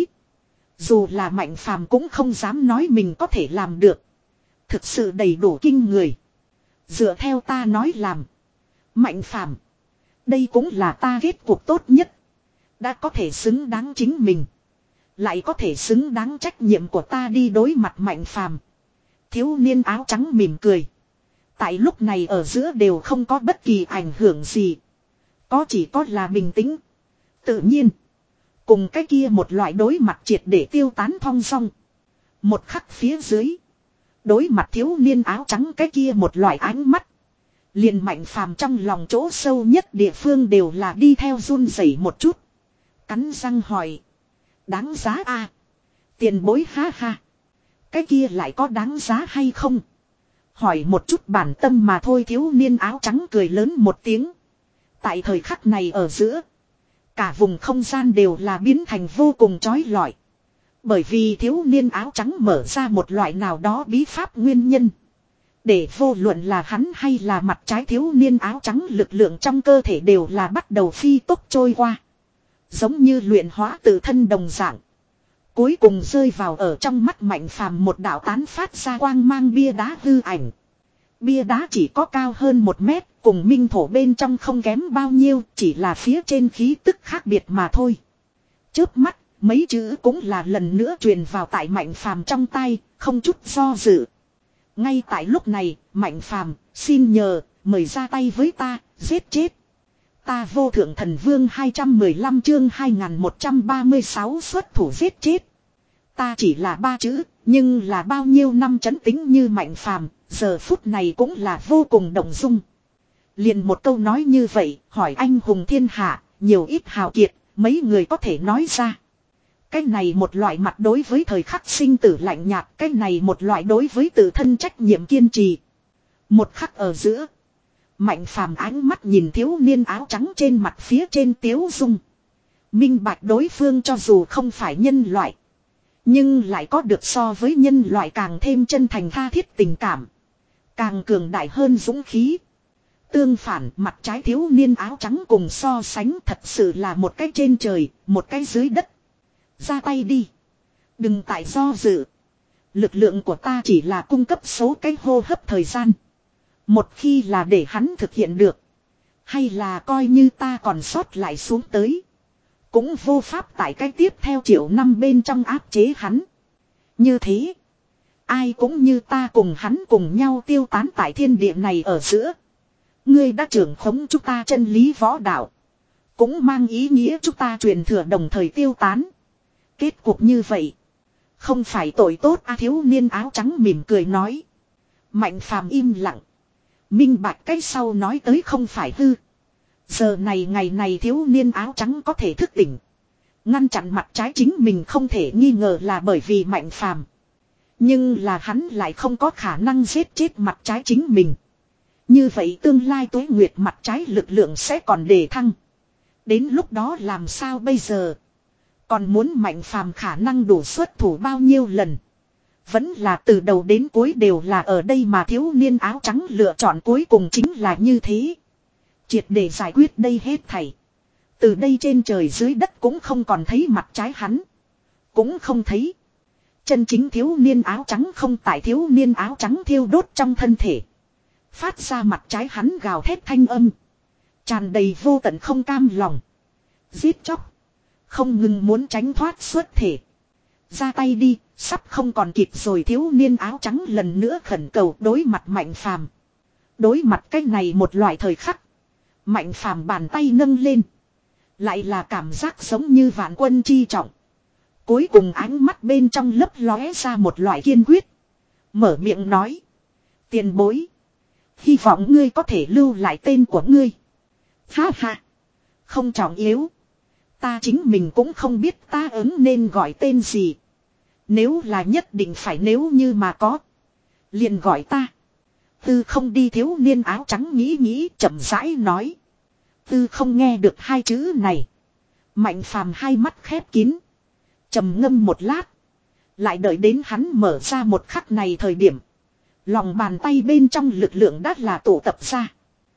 Dù là Mạnh Phàm cũng không dám nói mình có thể làm được. Thực sự đầy đủ kinh người. Dựa theo ta nói làm. Mạnh Phàm, đây cũng là ta kết cuộc tốt nhất. Đã có thể xứng đáng chính mình. Lại có thể xứng đáng trách nhiệm của ta đi đối mặt Mạnh Phàm. Thiếu niên áo trắng mỉm cười. Tại lúc này ở giữa đều không có bất kỳ ảnh hưởng gì. Có chỉ có là bình tĩnh. Tự nhiên. Cùng cái kia một loại đối mặt triệt để tiêu tán thong song. Một khắc phía dưới. Đối mặt thiếu niên áo trắng cái kia một loại ánh mắt. Liền Mạnh Phàm trong lòng chỗ sâu nhất địa phương đều là đi theo run rẩy một chút. Cắn răng hỏi. Đáng giá à? Tiền bối ha ha. Cái kia lại có đáng giá hay không? Hỏi một chút bản tâm mà thôi, thiếu niên áo trắng cười lớn một tiếng. Tại thời khắc này ở giữa. Cả vùng không gian đều là biến thành vô cùng chói lọi. Bởi vì thiếu niên áo trắng mở ra một loại nào đó bí pháp nguyên nhân. Để vô luận là hắn hay là mặt trái thiếu niên áo trắng lực lượng trong cơ thể đều là bắt đầu phi tốc trôi qua. Giống như luyện hóa tự thân đồng dạng. Cuối cùng rơi vào ở trong mắt Mạnh Phàm một đạo tán phát ra quang mang bia đá hư ảnh. Bia đá chỉ có cao hơn một mét, cùng minh thổ bên trong không kém bao nhiêu, chỉ là phía trên khí tức khác biệt mà thôi. Chớp mắt, mấy chữ cũng là lần nữa truyền vào tại Mạnh Phàm trong tay, không chút do dự. Ngay tại lúc này, Mạnh Phàm, xin nhờ, mời ra tay với ta, giết chết. Ta vô thượng thần vương hai trăm mười lăm chương hai nghìn một trăm ba mươi sáu xuất thủ giết chết. Ta chỉ là ba chữ, nhưng là bao nhiêu năm trấn tĩnh như Mạnh Phàm, giờ phút này cũng là vô cùng động dung. Liền một câu nói như vậy, hỏi anh hùng thiên hạ, nhiều ít hào kiệt, mấy người có thể nói ra. Cái này một loại mặt đối với thời khắc sinh tử lạnh nhạt, cái này một loại đối với tự thân trách nhiệm kiên trì. Một khắc ở giữa, Mạnh Phàm ánh mắt nhìn thiếu niên áo trắng trên mặt phía trên tiếu dung. Minh bạch đối phương cho dù không phải nhân loại, nhưng lại có được so với nhân loại càng thêm chân thành tha thiết tình cảm. Càng cường đại hơn dũng khí. Tương phản, mặt trái thiếu niên áo trắng cùng so sánh thật sự là một cái trên trời, một cái dưới đất. Ra tay đi. Đừng tại do dự. Lực lượng của ta chỉ là cung cấp số cái hô hấp thời gian. Một khi là để hắn thực hiện được. Hay là coi như ta còn sót lại xuống tới. Cũng vô pháp tại cái tiếp theo triệu năm bên trong áp chế hắn. Như thế. Ai cũng như ta cùng hắn cùng nhau tiêu tán tại thiên địa này ở giữa. Ngươi đã trưởng khống chúng ta chân lý võ đạo. Cũng mang ý nghĩa chúng ta truyền thừa đồng thời tiêu tán. Kết cục như vậy. Không phải tội tốt à, thiếu niên áo trắng mỉm cười nói. Mạnh Phàm im lặng. Minh bạch cái sau nói tới không phải hư. Giờ này ngày này thiếu niên áo trắng có thể thức tỉnh. Ngăn chặn mặt trái chính mình không thể nghi ngờ là bởi vì Mạnh Phàm. Nhưng là hắn lại không có khả năng giết chết mặt trái chính mình. Như vậy tương lai Tuế Nguyệt mặt trái lực lượng sẽ còn đề thăng. Đến lúc đó làm sao bây giờ? Còn muốn Mạnh Phàm khả năng đủ xuất thủ bao nhiêu lần? Vẫn là từ đầu đến cuối đều là ở đây mà thiếu niên áo trắng lựa chọn cuối cùng chính là như thế. Triệt để giải quyết đây hết thảy. Từ đây trên trời dưới đất cũng không còn thấy mặt trái hắn. Cũng không thấy. Chân chính thiếu niên áo trắng không tại thiếu niên áo trắng thiêu đốt trong thân thể. Phát ra mặt trái hắn gào thét thanh âm. Tràn đầy vô tận không cam lòng. Giết chóc. Không ngừng muốn tránh thoát xuất thể. Ra tay đi, sắp không còn kịp rồi, thiếu niên áo trắng lần nữa khẩn cầu đối mặt Mạnh Phàm. Đối mặt cái này một loại thời khắc. Mạnh Phàm bàn tay nâng lên. Lại là cảm giác giống như vạn quân chi trọng. Cuối cùng ánh mắt bên trong lấp lóe ra một loại kiên quyết. Mở miệng nói. Tiền bối. Hy vọng ngươi có thể lưu lại tên của ngươi. Ha ha. Không trọng yếu. Ta chính mình cũng không biết ta ứng nên gọi tên gì. Nếu là nhất định phải nếu như mà có. Liền gọi ta. Tư không đi thiếu niên áo trắng nghĩ nghĩ chậm rãi nói. Tư không nghe được hai chữ này. Mạnh phàm hai mắt khép kín. Trầm ngâm một lát. Lại đợi đến hắn mở ra một khắc này thời điểm. Lòng bàn tay bên trong lực lượng đã là tụ tập ra.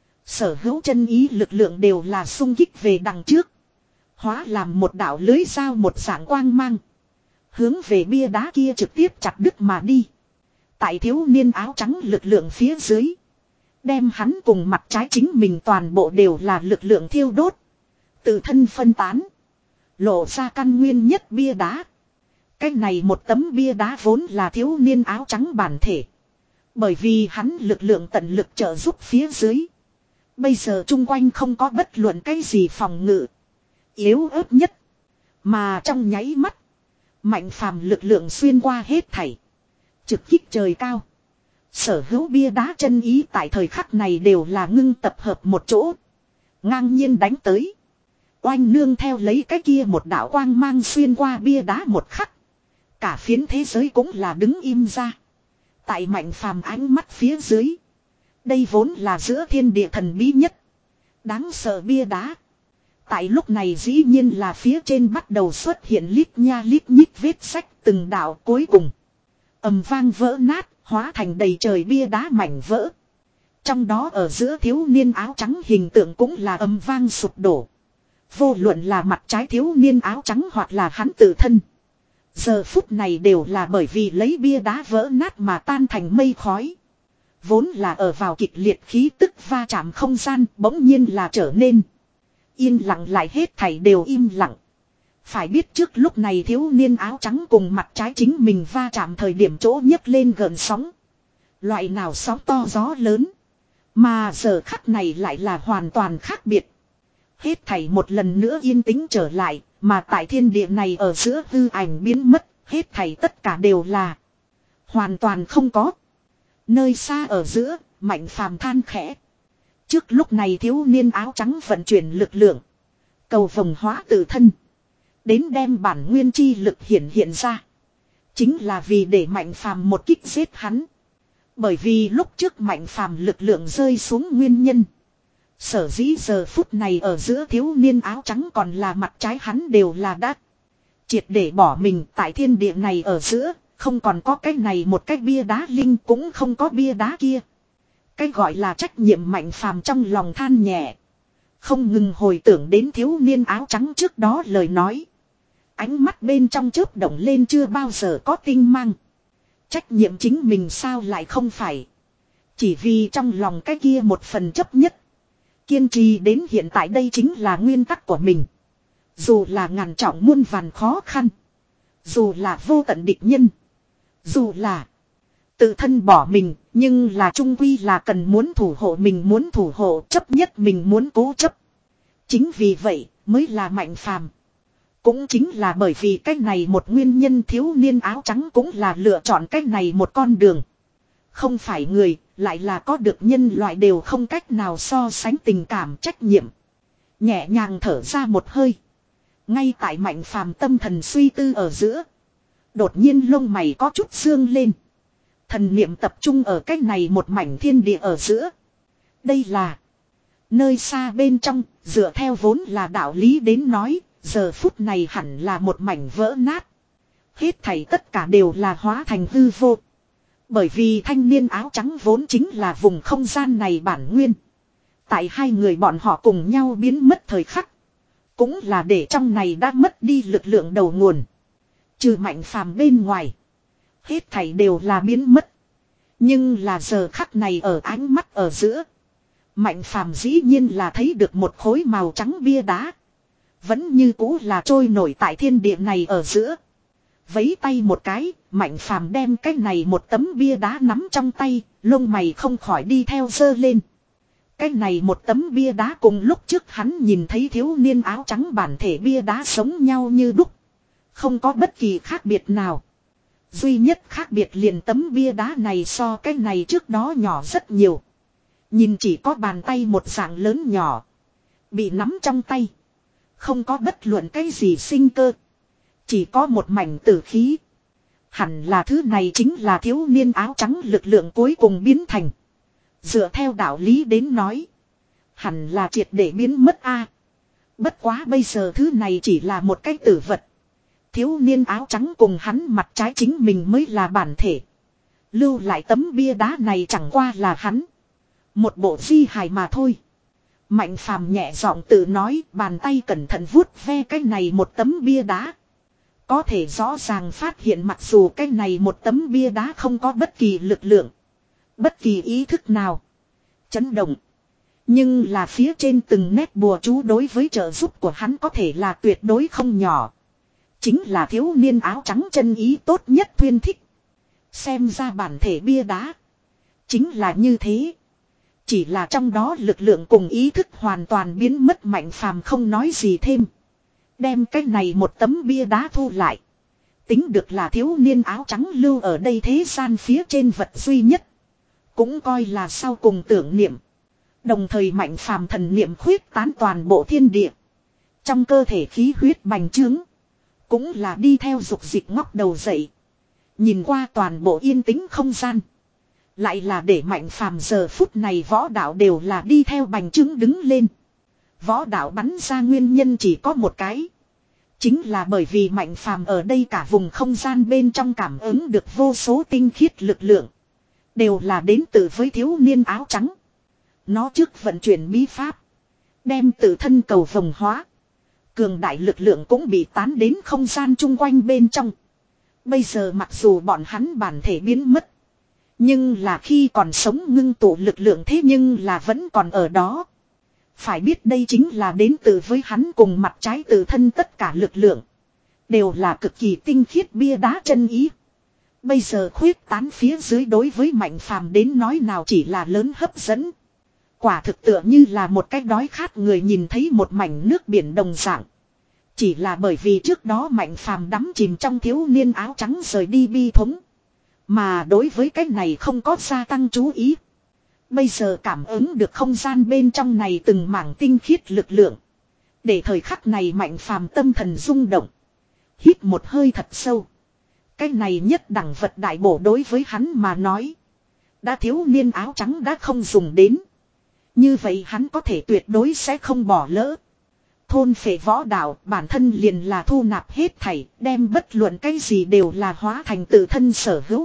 Sở hữu chân ý lực lượng đều là xung kích về đằng trước. Hóa làm một đạo lưới dao một dạng quang mang. Hướng về bia đá kia trực tiếp chặt đứt mà đi. Tại thiếu niên áo trắng lực lượng phía dưới. Đem hắn cùng mặt trái chính mình toàn bộ đều là lực lượng thiêu đốt. Tự thân phân tán. Lộ ra căn nguyên nhất bia đá. Cái này một tấm bia đá vốn là thiếu niên áo trắng bản thể. Bởi vì hắn lực lượng tận lực trợ giúp phía dưới. Bây giờ chung quanh không có bất luận cái gì phòng ngự. Yếu ớt nhất. Mà trong nháy mắt. Mạnh phàm lực lượng xuyên qua hết thảy. Trực kích trời cao. Sở hữu bia đá chân ý tại thời khắc này đều là ngưng tập hợp một chỗ. Ngang nhiên đánh tới. Oanh nương theo lấy cái kia một đạo quang mang xuyên qua bia đá một khắc. Cả phiến thế giới cũng là đứng im ra. Tại mạnh phàm ánh mắt phía dưới. Đây vốn là giữa thiên địa thần bí nhất. Đáng sợ bia đá. Tại lúc này dĩ nhiên là phía trên bắt đầu xuất hiện lít nha lít nhít vết sách từng đạo cuối cùng. Ầm vang vỡ nát, hóa thành đầy trời bia đá mảnh vỡ. Trong đó ở giữa thiếu niên áo trắng hình tượng cũng là ầm vang sụp đổ. Vô luận là mặt trái thiếu niên áo trắng hoặc là hắn tự thân. Giờ phút này đều là bởi vì lấy bia đá vỡ nát mà tan thành mây khói. Vốn là ở vào kịch liệt khí tức va chạm không gian bỗng nhiên là trở nên. Yên lặng lại hết thảy đều im lặng. Phải biết trước lúc này thiếu niên áo trắng cùng mặt trái chính mình va chạm thời điểm chỗ nhấc lên gần sóng. Loại nào sóng to gió lớn. Mà giờ khắc này lại là hoàn toàn khác biệt. Hết thảy một lần nữa yên tĩnh trở lại. Mà tại thiên địa này ở giữa hư ảnh biến mất. Hết thảy tất cả đều là hoàn toàn không có. Nơi xa ở giữa mạnh phàm than khẽ. Trước lúc này thiếu niên áo trắng vận chuyển lực lượng. Cầu vồng hóa tự thân. Đến đem bản nguyên chi lực hiển hiện ra. Chính là vì để mạnh phàm một kích giết hắn. Bởi vì lúc trước mạnh phàm lực lượng rơi xuống nguyên nhân. Sở dĩ giờ phút này ở giữa thiếu niên áo trắng còn là mặt trái hắn đều là đắt. Triệt để bỏ mình tại thiên địa này ở giữa. Không còn có cái này một cái bia đá linh cũng không có bia đá kia. Cái gọi là trách nhiệm mạnh phàm trong lòng than nhẹ. Không ngừng hồi tưởng đến thiếu niên áo trắng trước đó lời nói. Ánh mắt bên trong chớp động lên chưa bao giờ có tinh mang. Trách nhiệm chính mình sao lại không phải. Chỉ vì trong lòng cái kia một phần chấp nhất. Kiên trì đến hiện tại đây chính là nguyên tắc của mình. Dù là ngàn trọng muôn vàn khó khăn. Dù là vô tận địch nhân. Dù là tự thân bỏ mình, nhưng là trung quy là cần muốn thủ hộ mình muốn thủ hộ chấp nhất mình muốn cố chấp. Chính vì vậy mới là mạnh phàm. Cũng chính là bởi vì cái này một nguyên nhân thiếu niên áo trắng cũng là lựa chọn cái này một con đường. Không phải người, lại là có được nhân loại đều không cách nào so sánh tình cảm trách nhiệm. Nhẹ nhàng thở ra một hơi. Ngay tại mạnh phàm tâm thần suy tư ở giữa. Đột nhiên lông mày có chút sương lên. Thần niệm tập trung ở cái này một mảnh thiên địa ở giữa. Đây là nơi xa bên trong, dựa theo vốn là đạo lý đến nói, giờ phút này hẳn là một mảnh vỡ nát. Hết thảy tất cả đều là hóa thành hư vô. Bởi vì thanh niên áo trắng vốn chính là vùng không gian này bản nguyên. Tại hai người bọn họ cùng nhau biến mất thời khắc. Cũng là để trong này đã mất đi lực lượng đầu nguồn. Trừ mạnh phàm bên ngoài. Hết thảy đều là biến mất. Nhưng là giờ khắc này ở ánh mắt ở giữa. Mạnh phàm dĩ nhiên là thấy được một khối màu trắng bia đá. Vẫn như cũ là trôi nổi tại thiên địa này ở giữa. Vấy tay một cái, mạnh phàm đem cái này một tấm bia đá nắm trong tay, lông mày không khỏi đi theo dơ lên. Cái này một tấm bia đá cùng lúc trước hắn nhìn thấy thiếu niên áo trắng bản thể bia đá sống nhau như đúc. Không có bất kỳ khác biệt nào. Duy nhất khác biệt liền tấm bia đá này so cái này trước đó nhỏ rất nhiều. Nhìn chỉ có bàn tay một dạng lớn nhỏ. Bị nắm trong tay. Không có bất luận cái gì sinh cơ. Chỉ có một mảnh tử khí. Hẳn là thứ này chính là thiếu niên áo trắng lực lượng cuối cùng biến thành. Dựa theo đạo lý đến nói. Hẳn là triệt để biến mất a. Bất quá bây giờ thứ này chỉ là một cái tử vật. Thiếu niên áo trắng cùng hắn mặt trái chính mình mới là bản thể. Lưu lại tấm bia đá này chẳng qua là hắn. Một bộ di hài mà thôi. Mạnh phàm nhẹ giọng tự nói, bàn tay cẩn thận vuốt ve cái này một tấm bia đá. Có thể rõ ràng phát hiện mặc dù cái này một tấm bia đá không có bất kỳ lực lượng, bất kỳ ý thức nào chấn động. Nhưng là phía trên từng nét bùa chú đối với trợ giúp của hắn có thể là tuyệt đối không nhỏ. Chính là thiếu niên áo trắng chân ý tốt nhất thuyên thích. Xem ra bản thể bia đá chính là như thế. Chỉ là trong đó lực lượng cùng ý thức hoàn toàn biến mất. Mạnh phàm không nói gì thêm. Đem cái này một tấm bia đá thu lại. Tính được là thiếu niên áo trắng lưu ở đây thế gian phía trên vật duy nhất. Cũng coi là sau cùng tưởng niệm. Đồng thời mạnh phàm thần niệm khuyết tán toàn bộ thiên địa. Trong cơ thể khí huyết bành trướng. Cũng là đi theo dục dịch ngóc đầu dậy. Nhìn qua toàn bộ yên tĩnh không gian. Lại là để mạnh phàm giờ phút này võ đạo đều là đi theo bành trướng đứng lên. Võ đạo bắn ra nguyên nhân chỉ có một cái. Chính là bởi vì mạnh phàm ở đây cả vùng không gian bên trong cảm ứng được vô số tinh khiết lực lượng. Đều là đến từ với thiếu niên áo trắng. Nó trước vận chuyển bí pháp. Đem tự thân cầu vồng hóa. Cường đại lực lượng cũng bị tán đến không gian chung quanh bên trong. Bây giờ mặc dù bọn hắn bản thể biến mất. Nhưng là khi còn sống ngưng tụ lực lượng thế nhưng là vẫn còn ở đó. Phải biết đây chính là đến từ với hắn cùng mặt trái tự thân tất cả lực lượng. Đều là cực kỳ tinh khiết bia đá chân ý. Bây giờ khuyết tán phía dưới đối với mạnh phàm đến nói nào chỉ là lớn hấp dẫn. Quả thực tựa như là một cái đói khát người nhìn thấy một mảnh nước biển đồng dạng. Chỉ là bởi vì trước đó mạnh phàm đắm chìm trong thiếu niên áo trắng rời đi bi thống. Mà đối với cái này không có gia tăng chú ý. Bây giờ cảm ứng được không gian bên trong này từng mảng tinh khiết lực lượng. Để thời khắc này mạnh phàm tâm thần rung động. Hít một hơi thật sâu. Cái này nhất đẳng vật đại bổ đối với hắn mà nói. Đã thiếu niên áo trắng đã không dùng đến. Như vậy hắn có thể tuyệt đối sẽ không bỏ lỡ. Thôn phệ võ đạo bản thân liền là thu nạp hết thảy. Đem bất luận cái gì đều là hóa thành tự thân sở hữu.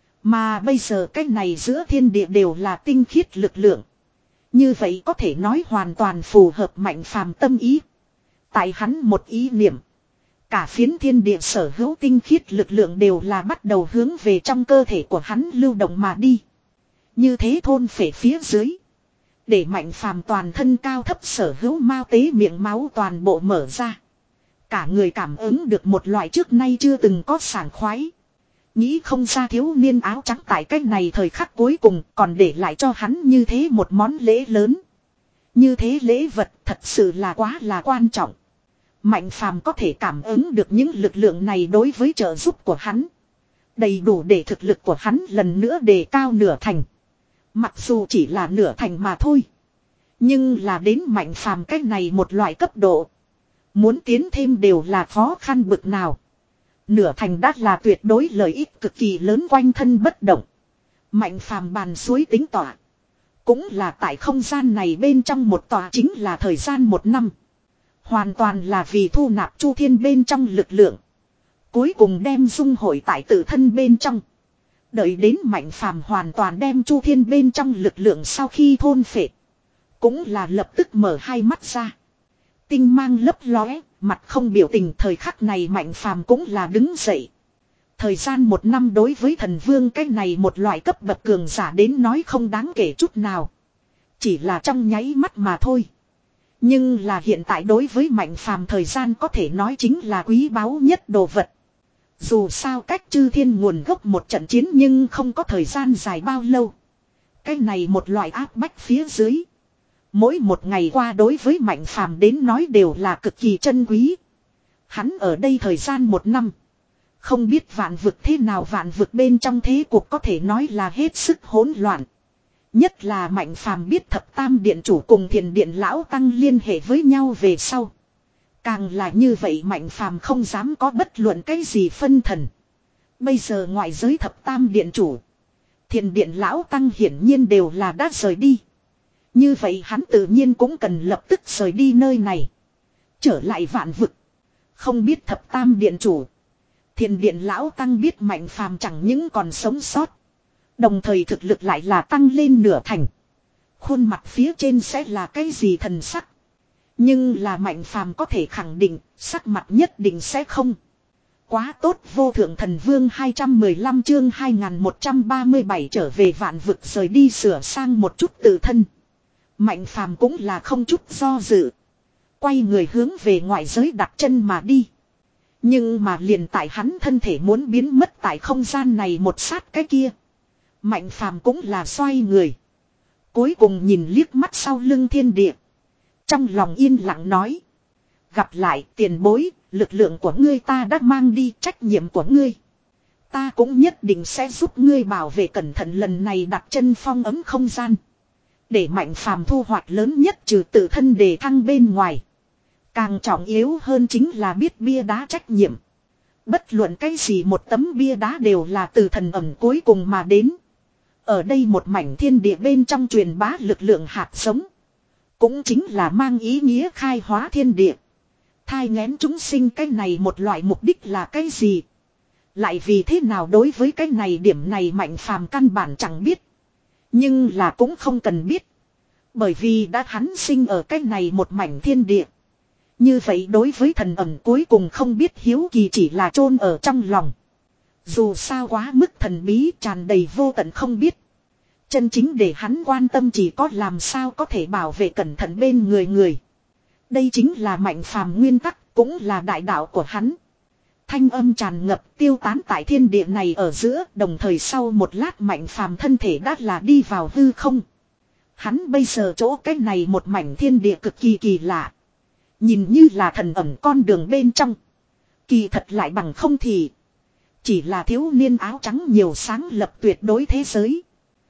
Mà bây giờ cái này giữa thiên địa đều là tinh khiết lực lượng. Như vậy có thể nói hoàn toàn phù hợp mạnh phàm tâm ý. Tại hắn một ý niệm. Cả phiến thiên địa sở hữu tinh khiết lực lượng đều là bắt đầu hướng về trong cơ thể của hắn lưu động mà đi. Như thế thôn phệ phía dưới. Để mạnh phàm toàn thân cao thấp sở hữu mao tế miệng máu toàn bộ mở ra. Cả người cảm ứng được một loại trước nay chưa từng có sảng khoái. Nghĩ không ra thiếu niên áo trắng tại cách này thời khắc cuối cùng còn để lại cho hắn như thế một món lễ lớn. Như thế lễ vật thật sự là quá là quan trọng. Mạnh phàm có thể cảm ứng được những lực lượng này đối với trợ giúp của hắn. Đầy đủ để thực lực của hắn lần nữa đề cao nửa thành. Mặc dù chỉ là nửa thành mà thôi. Nhưng là đến mạnh phàm cách này một loại cấp độ. Muốn tiến thêm đều là khó khăn bực nào. Nửa thành đắt là tuyệt đối lợi ích cực kỳ lớn quanh thân bất động. Mạnh phàm bàn suối tính tỏa. Cũng là tại không gian này bên trong một tòa chính là thời gian một năm. Hoàn toàn là vì thu nạp chu thiên bên trong lực lượng. Cuối cùng đem dung hội tại tự thân bên trong. Đợi đến mạnh phàm hoàn toàn đem chu thiên bên trong lực lượng sau khi thôn phệ. Cũng là lập tức mở hai mắt ra. Tinh mang lấp lóe, mặt không biểu tình thời khắc này mạnh phàm cũng là đứng dậy. Thời gian một năm đối với thần vương cái này một loại cấp bậc cường giả đến nói không đáng kể chút nào. Chỉ là trong nháy mắt mà thôi. Nhưng là hiện tại đối với mạnh phàm thời gian có thể nói chính là quý báu nhất đồ vật. Dù sao cách chư thiên nguồn gốc một trận chiến nhưng không có thời gian dài bao lâu. Cái này một loại áp bách phía dưới. Mỗi một ngày qua đối với mạnh phàm đến nói đều là cực kỳ chân quý. Hắn ở đây thời gian một năm. Không biết vạn vực thế nào vạn vực bên trong thế cuộc có thể nói là hết sức hỗn loạn. Nhất là mạnh phàm biết thập tam điện chủ cùng thiền điện lão tăng liên hệ với nhau về sau. Càng là như vậy Mạnh Phàm không dám có bất luận cái gì phân thần. Bây giờ ngoại giới thập tam điện chủ, Thiền điện lão tăng hiển nhiên đều là đã rời đi. Như vậy hắn tự nhiên cũng cần lập tức rời đi nơi này. Trở lại vạn vực. Không biết thập tam điện chủ, Thiền điện lão tăng biết Mạnh Phàm chẳng những còn sống sót, đồng thời thực lực lại là tăng lên nửa thành. Khuôn mặt phía trên sẽ là cái gì thần sắc. Nhưng là Mạnh Phàm có thể khẳng định, sắc mặt nhất định sẽ không. Quá tốt. Vô thượng thần vương hai trăm mười lăm chương hai nghìn một trăm ba mươi bảy trở về vạn vực rời đi sửa sang một chút tự thân. Mạnh Phàm cũng là không chút do dự. Quay người hướng về ngoại giới đặt chân mà đi. Nhưng mà liền tại hắn thân thể muốn biến mất tại không gian này một sát cái kia. Mạnh Phàm cũng là xoay người. Cuối cùng nhìn liếc mắt sau lưng thiên địa. Trong lòng yên lặng nói. Gặp lại tiền bối, lực lượng của ngươi ta đã mang đi, trách nhiệm của ngươi. Ta cũng nhất định sẽ giúp ngươi bảo vệ cẩn thận lần này đặt chân phong ấm không gian. Để Mạnh Phàm thu hoạch lớn nhất trừ tự thân đề thăng bên ngoài. Càng trọng yếu hơn chính là biết bia đá trách nhiệm. Bất luận cái gì một tấm bia đá đều là từ thần ẩm cuối cùng mà đến. Ở đây một mảnh thiên địa bên trong truyền bá lực lượng hạt giống. Cũng chính là mang ý nghĩa khai hóa thiên địa. Thai nghén chúng sinh cái này một loại mục đích là cái gì? Lại vì thế nào đối với cái này điểm này Mạnh Phàm căn bản chẳng biết. Nhưng là cũng không cần biết. Bởi vì đã hắn sinh ở cái này một mảnh thiên địa. Như vậy đối với thần ẩn cuối cùng không biết hiếu kỳ chỉ là chôn ở trong lòng. Dù sao quá mức thần bí tràn đầy vô tận không biết. Chân chính để hắn quan tâm chỉ có làm sao có thể bảo vệ cẩn thận bên người người. Đây chính là Mạnh Phàm nguyên tắc, cũng là đại đạo của hắn. Thanh âm tràn ngập tiêu tán tại thiên địa này ở giữa, đồng thời sau một lát Mạnh Phàm thân thể đã là đi vào hư không. Hắn bây giờ chỗ cái này một mảnh thiên địa cực kỳ kỳ lạ. Nhìn như là thần ẩn con đường bên trong. Kỳ thật lại bằng không thì. Chỉ là thiếu niên áo trắng nhiều sáng lập tuyệt đối thế giới.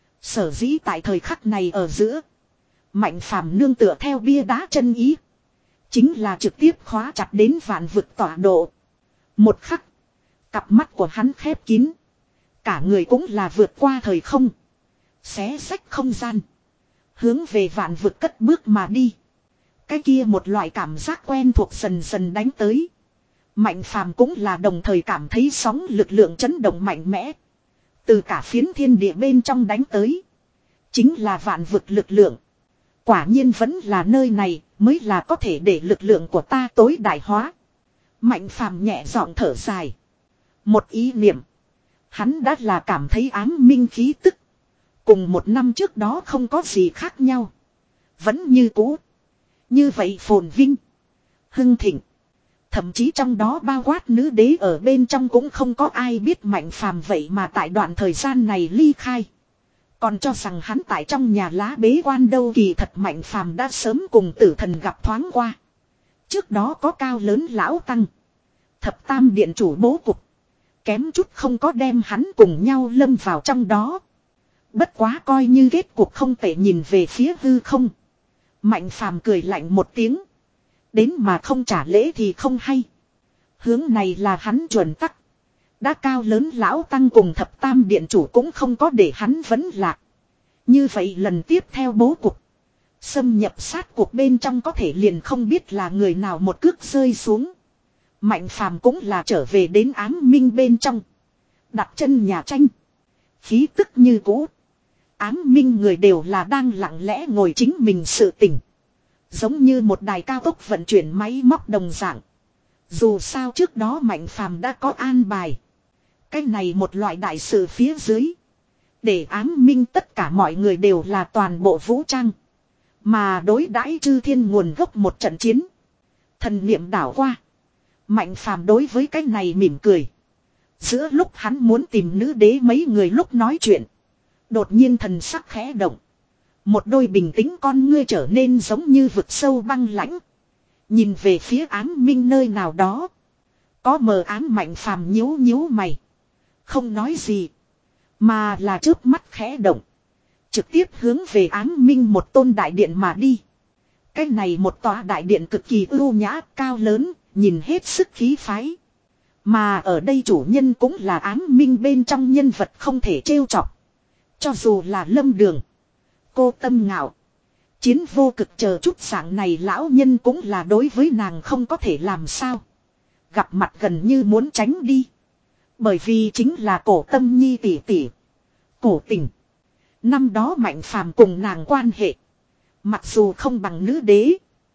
Sở dĩ tại thời khắc này ở giữa. Mạnh Phàm nương tựa theo bia đá chân ý. Chính là trực tiếp khóa chặt đến vạn vực tọa độ. Một khắc. Cặp mắt của hắn khép kín. Cả người cũng là vượt qua thời không. Xé xách không gian. Hướng về vạn vực cất bước mà đi. Cái kia một loại cảm giác quen thuộc dần dần đánh tới. Mạnh Phàm cũng là đồng thời cảm thấy sóng lực lượng chấn động mạnh mẽ. Từ cả phiến thiên địa bên trong đánh tới. Chính là vạn vực lực lượng. Quả nhiên vẫn là nơi này mới là có thể để lực lượng của ta tối đại hóa. Mạnh Phàm nhẹ giọng thở dài. Một ý niệm. Hắn đã là cảm thấy ám minh khí tức. Cùng một năm trước đó không có gì khác nhau. Vẫn như cũ. Như vậy phồn vinh. Hưng thịnh. Thậm chí trong đó bao quát nữ đế ở bên trong cũng không có ai biết Mạnh Phàm vậy mà tại đoạn thời gian này ly khai. Còn cho rằng hắn tại trong nhà lá bế quan đâu, kỳ thật Mạnh Phàm đã sớm cùng tử thần gặp thoáng qua. Trước đó có cao lớn lão tăng. Thập tam điện chủ bố cục. Kém chút không có đem hắn cùng nhau lâm vào trong đó. Bất quá coi như kết cục không tệ, nhìn về phía hư không. Mạnh Phàm cười lạnh một tiếng. Đến mà không trả lễ thì không hay. Hướng này là hắn chuẩn tắc. Đã cao lớn lão tăng cùng thập tam điện chủ cũng không có để hắn vấn lạc. Như vậy lần tiếp theo bố cục. Xâm nhập sát cuộc bên trong có thể liền không biết là người nào một cước rơi xuống. Mạnh Phàm cũng là trở về đến ám minh bên trong. Đặt chân nhà tranh. Khí tức như cũ. Ám minh người đều là đang lặng lẽ ngồi chính mình sự tỉnh. Giống như một đài cao tốc vận chuyển máy móc đồng dạng. Dù sao trước đó Mạnh Phàm đã có an bài. Cái này một loại đại sự phía dưới. Để ám minh tất cả mọi người đều là toàn bộ vũ trang. Mà đối đãi chư thiên nguồn gốc một trận chiến. Thần niệm đảo qua. Mạnh Phàm đối với cái này mỉm cười. Giữa lúc hắn muốn tìm nữ đế mấy người lúc nói chuyện. Đột nhiên thần sắc khẽ động. Một đôi bình tĩnh con ngươi trở nên giống như vực sâu băng lãnh. Nhìn về phía ám minh nơi nào đó. Có mờ ám Mạnh Phàm nhíu nhíu mày. Không nói gì. Mà là chớp mắt khẽ động. Trực tiếp hướng về ám minh một tôn đại điện mà đi. Cái này một tòa đại điện cực kỳ ưu nhã, cao lớn, nhìn hết sức khí phái. Mà ở đây chủ nhân cũng là ám minh bên trong nhân vật không thể trêu chọc. Cho dù là Lâm Đường, Cô Tâm Ngạo, Chiến Vô Cực chờ chút dạng này lão nhân cũng là đối với nàng không có thể làm sao. Gặp mặt gần như muốn tránh đi. Bởi vì chính là Cổ Tâm Nhi tỷ tỷ, Cổ Tình. Năm đó Mạnh Phàm cùng nàng quan hệ, mặc dù không bằng nữ đế,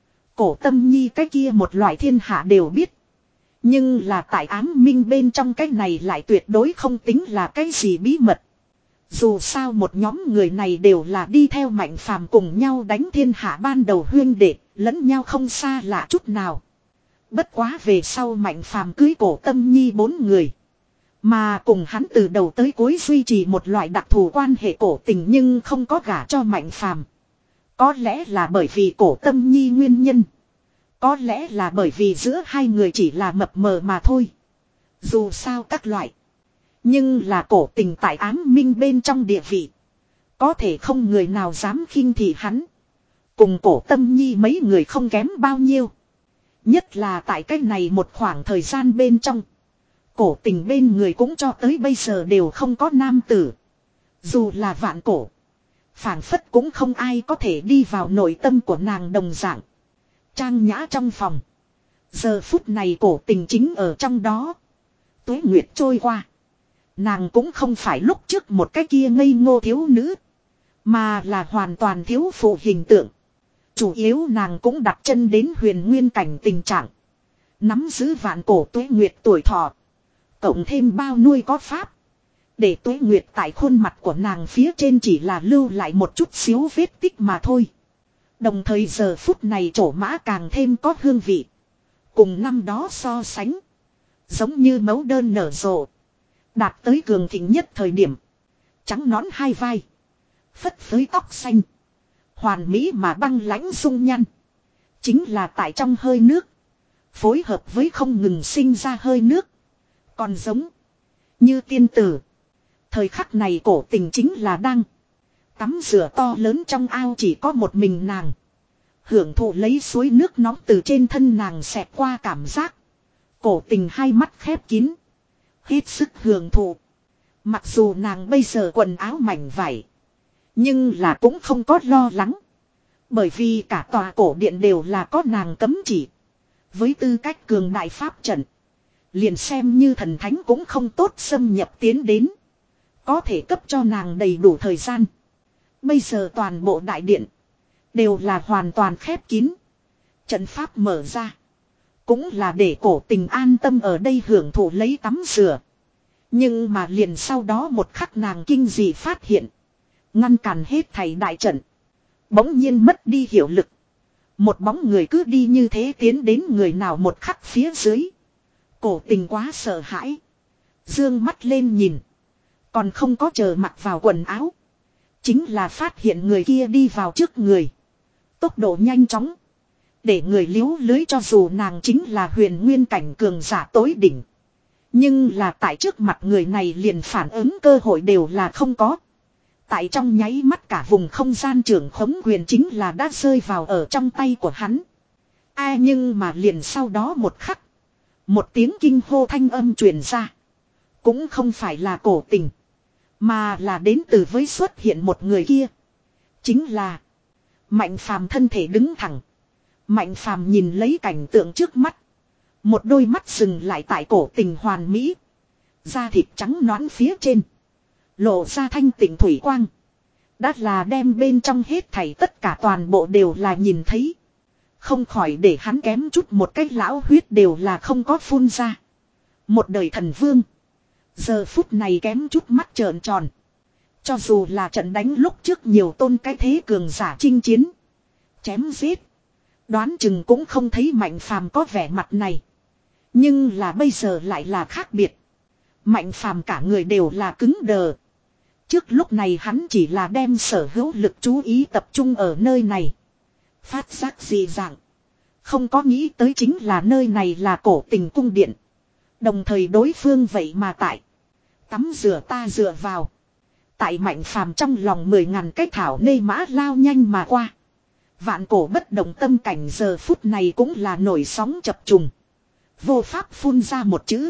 Cổ Tâm Nhi cái kia một loại thiên hạ đều biết. Nhưng là tại ám minh bên trong cái này lại tuyệt đối không tính là cái gì bí mật. Dù sao một nhóm người này đều là đi theo Mạnh Phàm cùng nhau đánh thiên hạ ban đầu huyên đệ, lẫn nhau không xa lạ chút nào. Bất quá về sau Mạnh Phàm cưới Cổ Tâm Nhi bốn người. Mà cùng hắn từ đầu tới cuối duy trì một loại đặc thù quan hệ Cổ Tình nhưng không có gả cho Mạnh Phàm. Có lẽ là bởi vì Cổ Tâm Nhi nguyên nhân. Có lẽ là bởi vì giữa hai người chỉ là mập mờ mà thôi. Dù sao các loại. Nhưng là Cổ Tình tại ám minh bên trong địa vị. Có thể không người nào dám khinh thị hắn. Cùng Cổ Tâm Nhi mấy người không kém bao nhiêu. Nhất là tại cái này một khoảng thời gian bên trong. Cổ Tình bên người cũng cho tới bây giờ đều không có nam tử. Dù là vạn cổ, phảng phất cũng không ai có thể đi vào nội tâm của nàng đồng dạng. Trang nhã trong phòng. Giờ phút này Cổ Tình chính ở trong đó. Tuế nguyệt trôi qua. Nàng cũng không phải lúc trước một cái kia ngây ngô thiếu nữ. Mà là hoàn toàn thiếu phụ hình tượng. Chủ yếu nàng cũng đặt chân đến huyền nguyên cảnh tình trạng. Nắm giữ vạn cổ tuế nguyệt tuổi thọ. Cộng thêm bao nuôi có pháp. Để tuế nguyệt tại khuôn mặt của nàng phía trên chỉ là lưu lại một chút xíu vết tích mà thôi. Đồng thời giờ phút này trổ mã càng thêm có hương vị. Cùng năm đó so sánh. Giống như mẫu đơn nở rộ. Đạt tới cường thịnh nhất thời điểm. Trắng nón hai vai. Phất phới tóc xanh. Hoàn mỹ mà băng lãnh dung nhăn. Chính là tại trong hơi nước. Phối hợp với không ngừng sinh ra hơi nước. Còn giống như tiên tử. Thời khắc này Cổ Tình chính là đang tắm rửa to lớn trong ao, chỉ có một mình nàng. Hưởng thụ lấy suối nước nóng từ trên thân nàng xẹt qua cảm giác. Cổ Tình hai mắt khép kín. Hết sức hưởng thụ. Mặc dù nàng bây giờ quần áo mảnh vải. Nhưng là cũng không có lo lắng. Bởi vì cả tòa cổ điện đều là có nàng cấm chỉ. Với tư cách cường đại pháp trận. Liền xem như thần thánh cũng không tốt xâm nhập tiến đến. Có thể cấp cho nàng đầy đủ thời gian. Bây giờ toàn bộ đại điện đều là hoàn toàn khép kín. Trận pháp mở ra. Cũng là để Cổ Tình an tâm ở đây hưởng thụ lấy tắm rửa. Nhưng mà liền sau đó một khắc nàng kinh dị phát hiện. Ngăn cản hết thảy đại trận. Bỗng nhiên mất đi hiệu lực. Một bóng người cứ đi như thế tiến đến người nào một khắc phía dưới. Cổ Tình quá sợ hãi. Dương mắt lên nhìn. Còn không có chờ mặc vào quần áo. Chính là phát hiện người kia đi vào trước người. Tốc độ nhanh chóng. Để người liếu lưới cho dù nàng chính là huyền nguyên cảnh cường giả tối đỉnh. Nhưng là tại trước mặt người này liền phản ứng cơ hội đều là không có. Tại trong nháy mắt cả vùng không gian trưởng khống quyền chính là đã rơi vào ở trong tay của hắn. Ai nhưng mà liền sau đó một khắc. Một tiếng kinh hô thanh âm truyền ra. Cũng không phải là Cổ Tình. Mà là đến từ với xuất hiện một người kia. Chính là Mạnh Phàm thân thể đứng thẳng. Mạnh Phàm nhìn lấy cảnh tượng trước mắt. Một đôi mắt dừng lại tại Cổ Tình hoàn mỹ. Da thịt trắng nõn phía trên. Lộ ra thanh tịnh thủy quang. Đã là đem bên trong hết thảy tất cả toàn bộ đều là nhìn thấy. Không khỏi để hắn kém chút một cách lão huyết đều là không có phun ra. Một đời thần vương. Giờ phút này kém chút mắt trợn tròn. Cho dù là trận đánh lúc trước nhiều tôn cái thế cường giả chinh chiến. Chém giết. Đoán chừng cũng không thấy Mạnh Phàm có vẻ mặt này. Nhưng là bây giờ lại là khác biệt. Mạnh Phàm cả người đều là cứng đờ. Trước lúc này hắn chỉ là đem sở hữu lực chú ý tập trung ở nơi này. Phát giác gì dạng. Không có nghĩ tới chính là nơi này là Cổ Tình cung điện. Đồng thời đối phương vậy mà tại. Tắm rửa ta dựa vào. Tại Mạnh Phàm trong lòng mười ngàn cái thảo nê mã lao nhanh mà qua. Vạn cổ bất động tâm cảnh giờ phút này cũng là nổi sóng chập trùng. Vô pháp phun ra một chữ.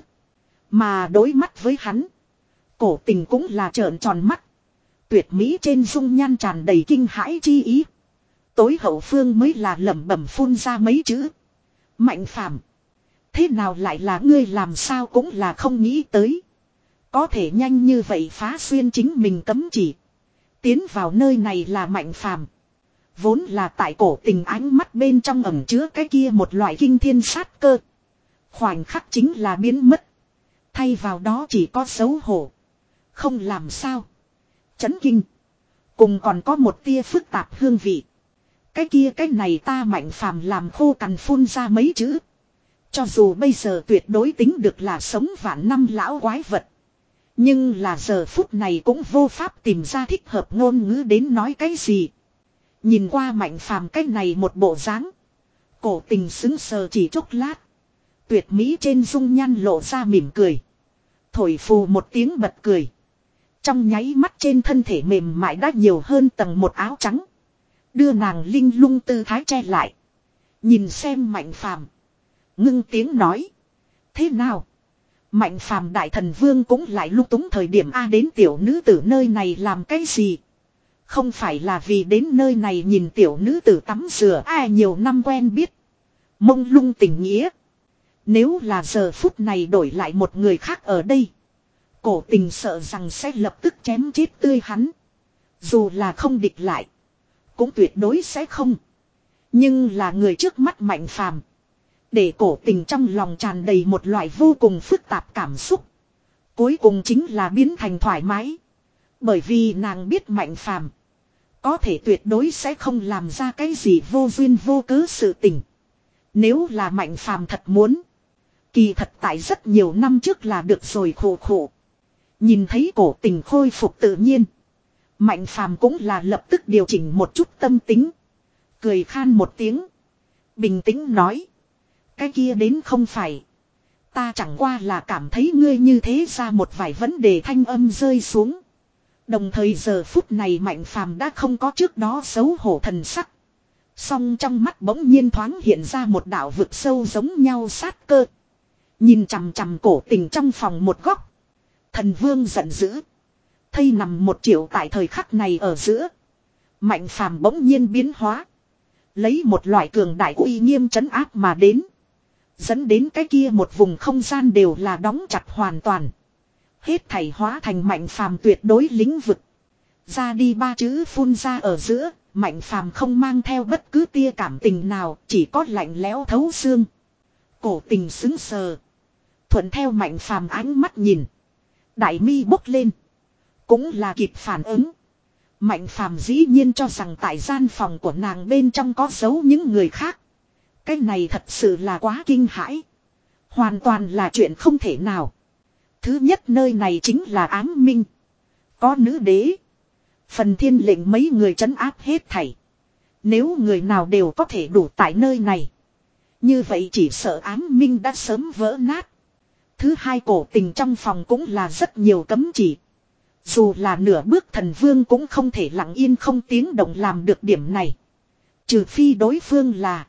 Mà đối mắt với hắn. Cổ tình cũng là trợn tròn mắt. Tuyệt mỹ trên dung nhan tràn đầy kinh hãi chi ý. Tối hậu phương mới là lẩm bẩm phun ra mấy chữ. Mạnh phàm. Thế nào lại là ngươi, làm sao cũng là không nghĩ tới. Có thể nhanh như vậy phá xuyên chính mình cấm chỉ. Tiến vào nơi này là Mạnh phàm. Vốn là tại cổ tình ánh mắt bên trong ẩn chứa cái kia một loại kinh thiên sát cơ. Khoảnh khắc chính là biến mất. Thay vào đó chỉ có xấu hổ. Không làm sao. Chấn kinh. Cùng còn có một tia phức tạp hương vị. Cái kia cái này ta Mạnh phàm làm khô cằn phun ra mấy chữ. Cho dù bây giờ tuyệt đối tính được là sống vạn năm lão quái vật. Nhưng là giờ phút này cũng vô pháp tìm ra thích hợp ngôn ngữ đến nói cái gì. Nhìn qua Mạnh phàm cái này một bộ dáng. Cổ tình sững sờ chỉ chốc lát. Tuyệt mỹ trên dung nhan lộ ra mỉm cười. Thổi phù một tiếng bật cười. Trong nháy mắt trên thân thể mềm mại đã nhiều hơn tầng một áo trắng. Đưa nàng linh lung tư thái che lại. Nhìn xem Mạnh phàm. Ngưng tiếng nói. Thế nào? Mạnh phàm đại thần vương cũng lại lung túng thời điểm A đến tiểu nữ tử nơi này làm cái gì? Không phải là vì đến nơi này nhìn tiểu nữ tử tắm rửa ai nhiều năm quen biết. Mông lung tình nghĩa. Nếu là giờ phút này đổi lại một người khác ở đây. Cổ tình sợ rằng sẽ lập tức chém chết tươi hắn. Dù là không địch lại. Cũng tuyệt đối sẽ không. Nhưng là người trước mắt Mạnh phàm. Để cổ tình trong lòng tràn đầy một loại vô cùng phức tạp cảm xúc. Cuối cùng chính là biến thành thoải mái. Bởi vì nàng biết Mạnh phàm. Có thể tuyệt đối sẽ không làm ra cái gì vô duyên vô cớ sự tình. Nếu là Mạnh phàm thật muốn. Kỳ thật tại rất nhiều năm trước là được rồi khổ khổ. Nhìn thấy cổ tình khôi phục tự nhiên. Mạnh phàm cũng là lập tức điều chỉnh một chút tâm tính. Cười khan một tiếng. Bình tĩnh nói. Cái kia đến không phải. Ta chẳng qua là cảm thấy ngươi như thế ra một vài vấn đề thanh âm rơi xuống. Đồng thời giờ phút này Mạnh phàm đã không có trước đó xấu hổ thần sắc. Song trong mắt bỗng nhiên thoáng hiện ra một đạo vực sâu giống nhau sát cơ. Nhìn chằm chằm cổ tình trong phòng một góc. Thần vương giận dữ. Thây nằm một triệu tại thời khắc này ở giữa. Mạnh phàm bỗng nhiên biến hóa. Lấy một loại cường đại uy nghiêm trấn áp mà đến. Dẫn đến cái kia một vùng không gian đều là đóng chặt hoàn toàn. Hết thảy hóa thành Mạnh phàm tuyệt đối lĩnh vực. Ra đi ba chữ phun ra ở giữa. Mạnh phàm không mang theo bất cứ tia cảm tình nào. Chỉ có lạnh lẽo thấu xương. Cổ tình xứng sờ. Thuận theo Mạnh phàm ánh mắt nhìn. Đại mi bốc lên. Cũng là kịp phản ứng. Mạnh phàm dĩ nhiên cho rằng tại gian phòng của nàng bên trong có giấu những người khác. Cái này thật sự là quá kinh hãi. Hoàn toàn là chuyện không thể nào. Thứ nhất nơi này chính là ám minh. Có nữ đế. Phần thiên lệnh mấy người trấn áp hết thảy. Nếu người nào đều có thể đủ tại nơi này. Như vậy chỉ sợ ám minh đã sớm vỡ nát. Thứ hai cổ tình trong phòng cũng là rất nhiều cấm chỉ. Dù là nửa bước thần vương cũng không thể lặng yên không tiếng động làm được điểm này. Trừ phi đối phương là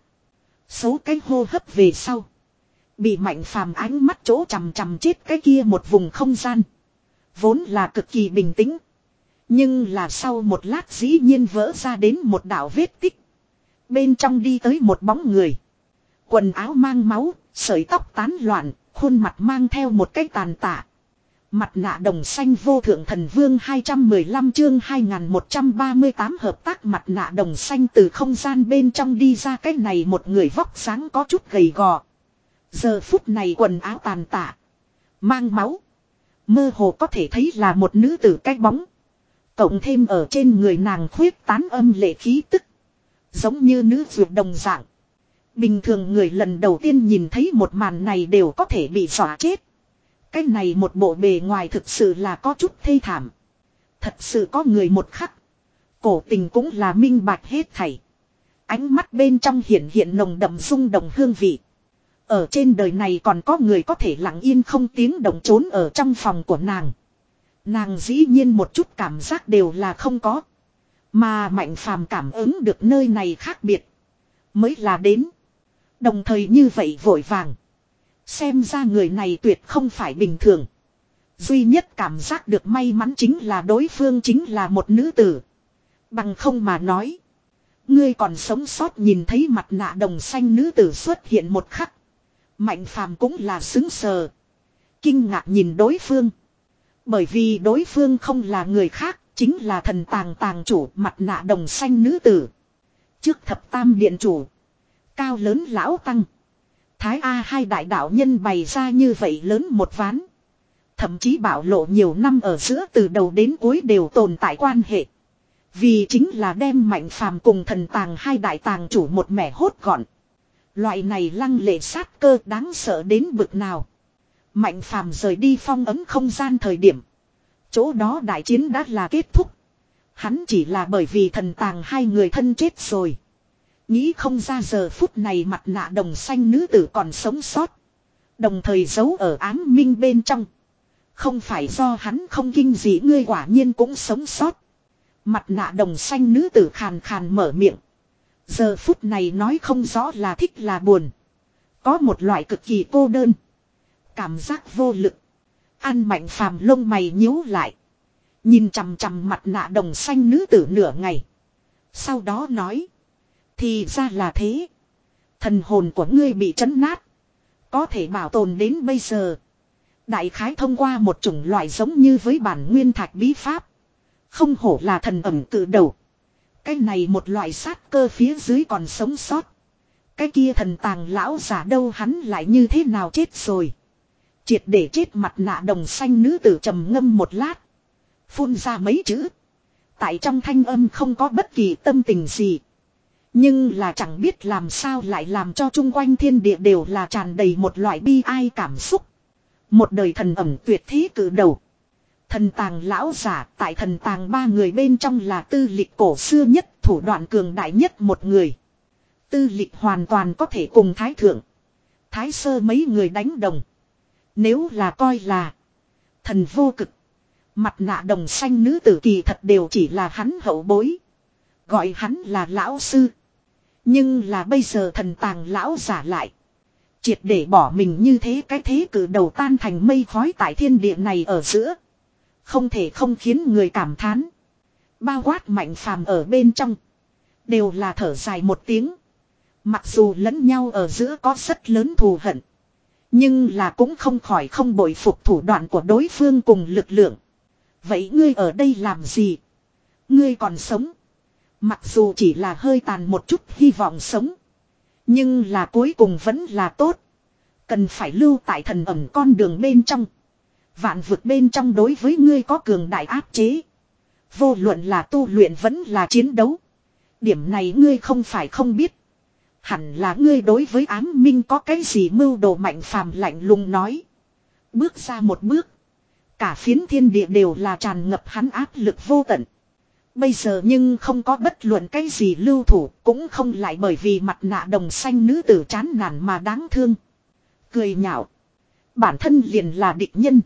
số cái hô hấp về sau. Bị Mạnh phàm ánh mắt chỗ chằm chằm chết cái kia một vùng không gian. Vốn là cực kỳ bình tĩnh. Nhưng là sau một lát dĩ nhiên vỡ ra đến một đạo vết tích. Bên trong đi tới một bóng người. Quần áo mang máu, sợi tóc tán loạn, khuôn mặt mang theo một cái tàn tạ. Mặt nạ đồng xanh vô thượng thần vương hai trăm mười lăm chương hai nghìn một trăm ba mươi tám hợp tác mặt nạ đồng xanh từ không gian bên trong đi ra cái này một người vóc dáng có chút gầy gò. Giờ phút này quần áo tàn tạ. Mang máu. Mơ hồ có thể thấy là một nữ tử cái bóng. Cộng thêm ở trên người nàng khuyết tán âm lệ khí tức. Giống như nữ dược đồng dạng. Bình thường người lần đầu tiên nhìn thấy một màn này đều có thể bị dọa chết. Cái này một bộ bề ngoài thực sự là có chút thê thảm. Thật sự có người một khắc. Cổ tình cũng là minh bạch hết thảy. Ánh mắt bên trong hiện hiện nồng đậm rung động hương vị. Ở trên đời này còn có người có thể lặng yên không tiếng động trốn ở trong phòng của nàng. Nàng dĩ nhiên một chút cảm giác đều là không có. Mà Mạnh Phàm cảm ứng được nơi này khác biệt. Mới là đến. Đồng thời như vậy vội vàng. Xem ra người này tuyệt không phải bình thường. Duy nhất cảm giác được may mắn chính là đối phương chính là một nữ tử. Bằng không mà nói. Ngươi còn sống sót nhìn thấy mặt nạ đồng xanh nữ tử xuất hiện một khắc. Mạnh Phàm cũng là xứng sờ. Kinh ngạc nhìn đối phương. Bởi vì đối phương không là người khác. Chính là thần tàng tàng chủ mặt nạ đồng xanh nữ tử. Trước thập tam điện chủ. Cao lớn lão tăng. Thái A hai đại đạo nhân bày ra như vậy lớn một ván. Thậm chí bảo lộ nhiều năm ở giữa từ đầu đến cuối đều tồn tại quan hệ. Vì chính là đem Mạnh Phàm cùng thần tàng hai đại tàng chủ một mẻ hốt gọn. Loại này lăng lệ sát cơ đáng sợ đến bực nào. Mạnh Phàm rời đi phong ấm không gian thời điểm. Chỗ đó đại chiến đã là kết thúc. Hắn chỉ là bởi vì thần tàng hai người thân chết rồi. Nghĩ không ra giờ phút này mặt nạ đồng xanh nữ tử còn sống sót. Đồng thời giấu ở ám minh bên trong. Không phải do hắn không kinh gì ngươi quả nhiên cũng sống sót. Mặt nạ đồng xanh nữ tử khàn khàn mở miệng. Giờ phút này nói không rõ là thích là buồn. Có một loại cực kỳ cô đơn. Cảm giác vô lực. An Mạnh Phàm lông mày nhíu lại. Nhìn chằm chằm mặt nạ đồng xanh nữ tử nửa ngày. Sau đó nói. Thì ra là thế. Thần hồn của ngươi bị trấn nát. Có thể bảo tồn đến bây giờ. Đại khái thông qua một chủng loại giống như với bản nguyên thạch bí pháp. Không hổ là thần ẩm cự đầu. Cái này một loại sát cơ phía dưới còn sống sót. Cái kia thần tàng lão giả đâu hắn lại như thế nào chết rồi. Triệt để chết mặt nạ đồng xanh nữ tử trầm ngâm một lát. Phun ra mấy chữ. Tại trong thanh âm không có bất kỳ tâm tình gì. Nhưng là chẳng biết làm sao lại làm cho chung quanh thiên địa đều là tràn đầy một loại bi ai cảm xúc. Một đời thần ẩm tuyệt thế cử đầu. Thần tàng lão giả tại thần tàng ba người bên trong là tư lịch cổ xưa nhất, thủ đoạn cường đại nhất một người. Tư lịch hoàn toàn có thể cùng thái thượng, thái sơ mấy người đánh đồng. Nếu là coi là thần vô cực, mặt nạ đồng xanh nữ tử kỳ thật đều chỉ là hắn hậu bối. Gọi hắn là lão sư. Nhưng là bây giờ thần tàng lão giả lại. Triệt để bỏ mình như thế cái thế cử đầu tan thành mây khói tại thiên địa này ở giữa. Không thể không khiến người cảm thán. Bao quát Mạnh Phàm ở bên trong. Đều là thở dài một tiếng. Mặc dù lẫn nhau ở giữa có rất lớn thù hận. Nhưng là cũng không khỏi không bội phục thủ đoạn của đối phương cùng lực lượng. Vậy ngươi ở đây làm gì? Ngươi còn sống. Mặc dù chỉ là hơi tàn một chút hy vọng sống. Nhưng là cuối cùng vẫn là tốt. Cần phải lưu tại thần ẩn con đường bên trong. Vạn vực bên trong đối với ngươi có cường đại áp chế. Vô luận là tu luyện vẫn là chiến đấu. Điểm này ngươi không phải không biết. Hẳn là ngươi đối với ám minh có cái gì mưu đồ Mạnh Phàm lạnh lùng nói. Bước ra một bước. Cả phiến thiên địa đều là tràn ngập hắn áp lực vô tận. Bây giờ nhưng không có bất luận cái gì lưu thủ. Cũng không lại bởi vì mặt nạ đồng xanh nữ tử chán nản mà đáng thương. Cười nhạo. Bản thân liền là địch nhân.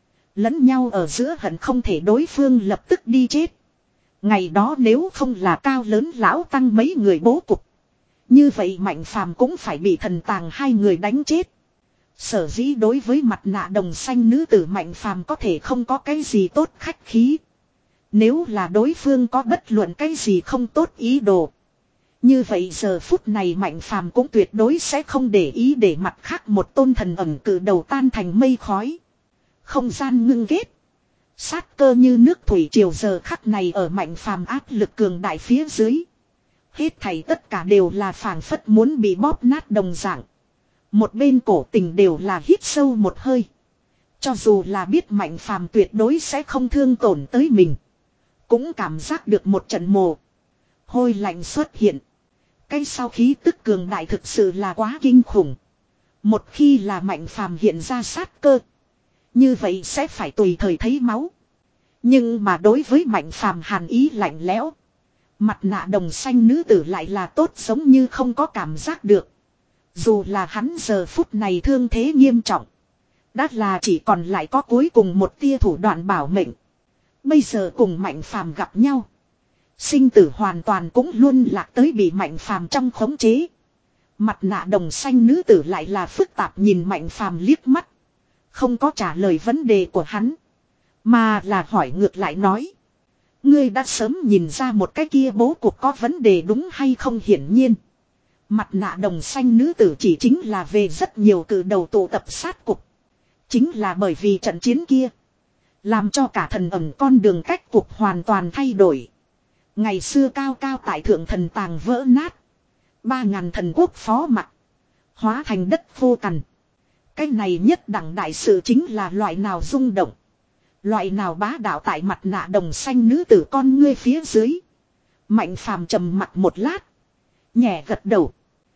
Lẫn nhau ở giữa hận không thể đối phương lập tức đi chết. Ngày đó nếu không là cao lớn lão tăng mấy người bố cục. Như vậy Mạnh Phàm cũng phải bị thần tàng hai người đánh chết. Sở dĩ đối với mặt nạ đồng xanh nữ tử Mạnh Phàm có thể không có cái gì tốt khách khí. Nếu là đối phương có bất luận cái gì không tốt ý đồ. Như vậy giờ phút này Mạnh Phàm cũng tuyệt đối sẽ không để ý để mặt khác một tôn thần ẩn cử đầu tan thành mây khói. Không gian ngưng ghét. Sát cơ như nước thủy triều giờ khắc này ở Mạnh Phàm áp lực cường đại phía dưới. Hết thảy tất cả đều là phảng phất muốn bị bóp nát đồng dạng. Một bên cổ tình đều là hít sâu một hơi. Cho dù là biết Mạnh Phàm tuyệt đối sẽ không thương tổn tới mình. Cũng cảm giác được một trận mồ hôi lạnh xuất hiện. Cái sau khí tức cường đại thực sự là quá kinh khủng. Một khi là Mạnh Phàm hiện ra sát cơ. Như vậy sẽ phải tùy thời thấy máu. Nhưng mà đối với Mạnh Phàm hàn ý lạnh lẽo. Mặt nạ đồng xanh nữ tử lại là tốt giống như không có cảm giác được. Dù là hắn giờ phút này thương thế nghiêm trọng. Đã là chỉ còn lại có cuối cùng một tia thủ đoạn bảo mệnh. Bây giờ cùng Mạnh Phàm gặp nhau. Sinh tử hoàn toàn cũng luôn lạc tới bị Mạnh Phàm trong khống chế. Mặt nạ đồng xanh nữ tử lại là phức tạp nhìn Mạnh Phàm liếc mắt. Không có trả lời vấn đề của hắn. Mà là hỏi ngược lại nói. Ngươi đã sớm nhìn ra một cái kia bố cục có vấn đề đúng hay không, hiển nhiên. Mặt nạ đồng xanh nữ tử chỉ chính là về rất nhiều cử đầu tụ tập sát cục. Chính là bởi vì trận chiến kia. Làm cho cả thần ẩn con đường cách cục hoàn toàn thay đổi. Ngày xưa cao cao tại thượng thần tàng vỡ nát. Ba ngàn thần quốc phó mặc. Hóa thành đất vô cằn. Cái này nhất đẳng đại sự chính là loại nào rung động. Loại nào bá đạo tại mặt nạ đồng xanh nữ tử con ngươi phía dưới. Mạnh Phàm trầm mặt một lát. Nhẹ gật đầu.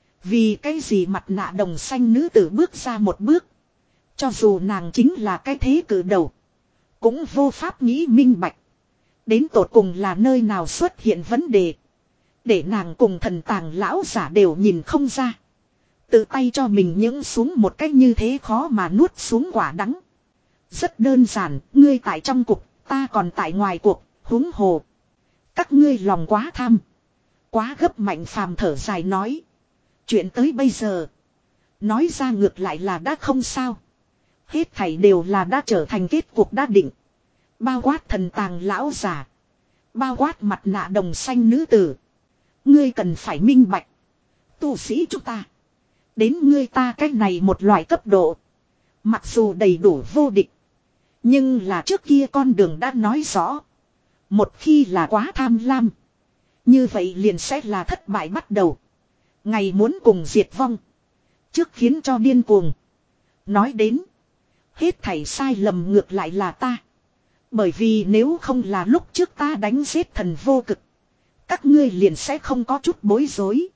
Vì cái gì mặt nạ đồng xanh nữ tử bước ra một bước. Cho dù nàng chính là cái thế cử đầu. Cũng vô pháp nghĩ minh bạch. Đến tột cùng là nơi nào xuất hiện vấn đề. Để nàng cùng thần tàng lão giả đều nhìn không ra. Tự tay cho mình những xuống một cách như thế khó mà nuốt xuống quả đắng. Rất đơn giản, ngươi tại trong cục, ta còn tại ngoài cuộc, huống hồ. Các ngươi lòng quá tham. Quá gấp. Mạnh Phàm thở dài nói. Chuyện tới bây giờ. Nói ra ngược lại là đã không sao. Hết thảy đều là đã trở thành kết cục đã định. Bao quát thần tàng lão giả. Bao quát mặt nạ đồng xanh nữ tử. Ngươi cần phải minh bạch. Tu sĩ chúng ta. Đến ngươi ta cách này một loại cấp độ. Mặc dù đầy đủ vô địch. Nhưng là trước kia con đường đã nói rõ. Một khi là quá tham lam. Như vậy liền sẽ là thất bại bắt đầu. Ngày muốn cùng diệt vong. Trước khiến cho điên cuồng. Nói đến. Hết thảy sai lầm ngược lại là ta. Bởi vì nếu không là lúc trước ta đánh giết thần vô cực. Các ngươi liền sẽ không có chút bối rối.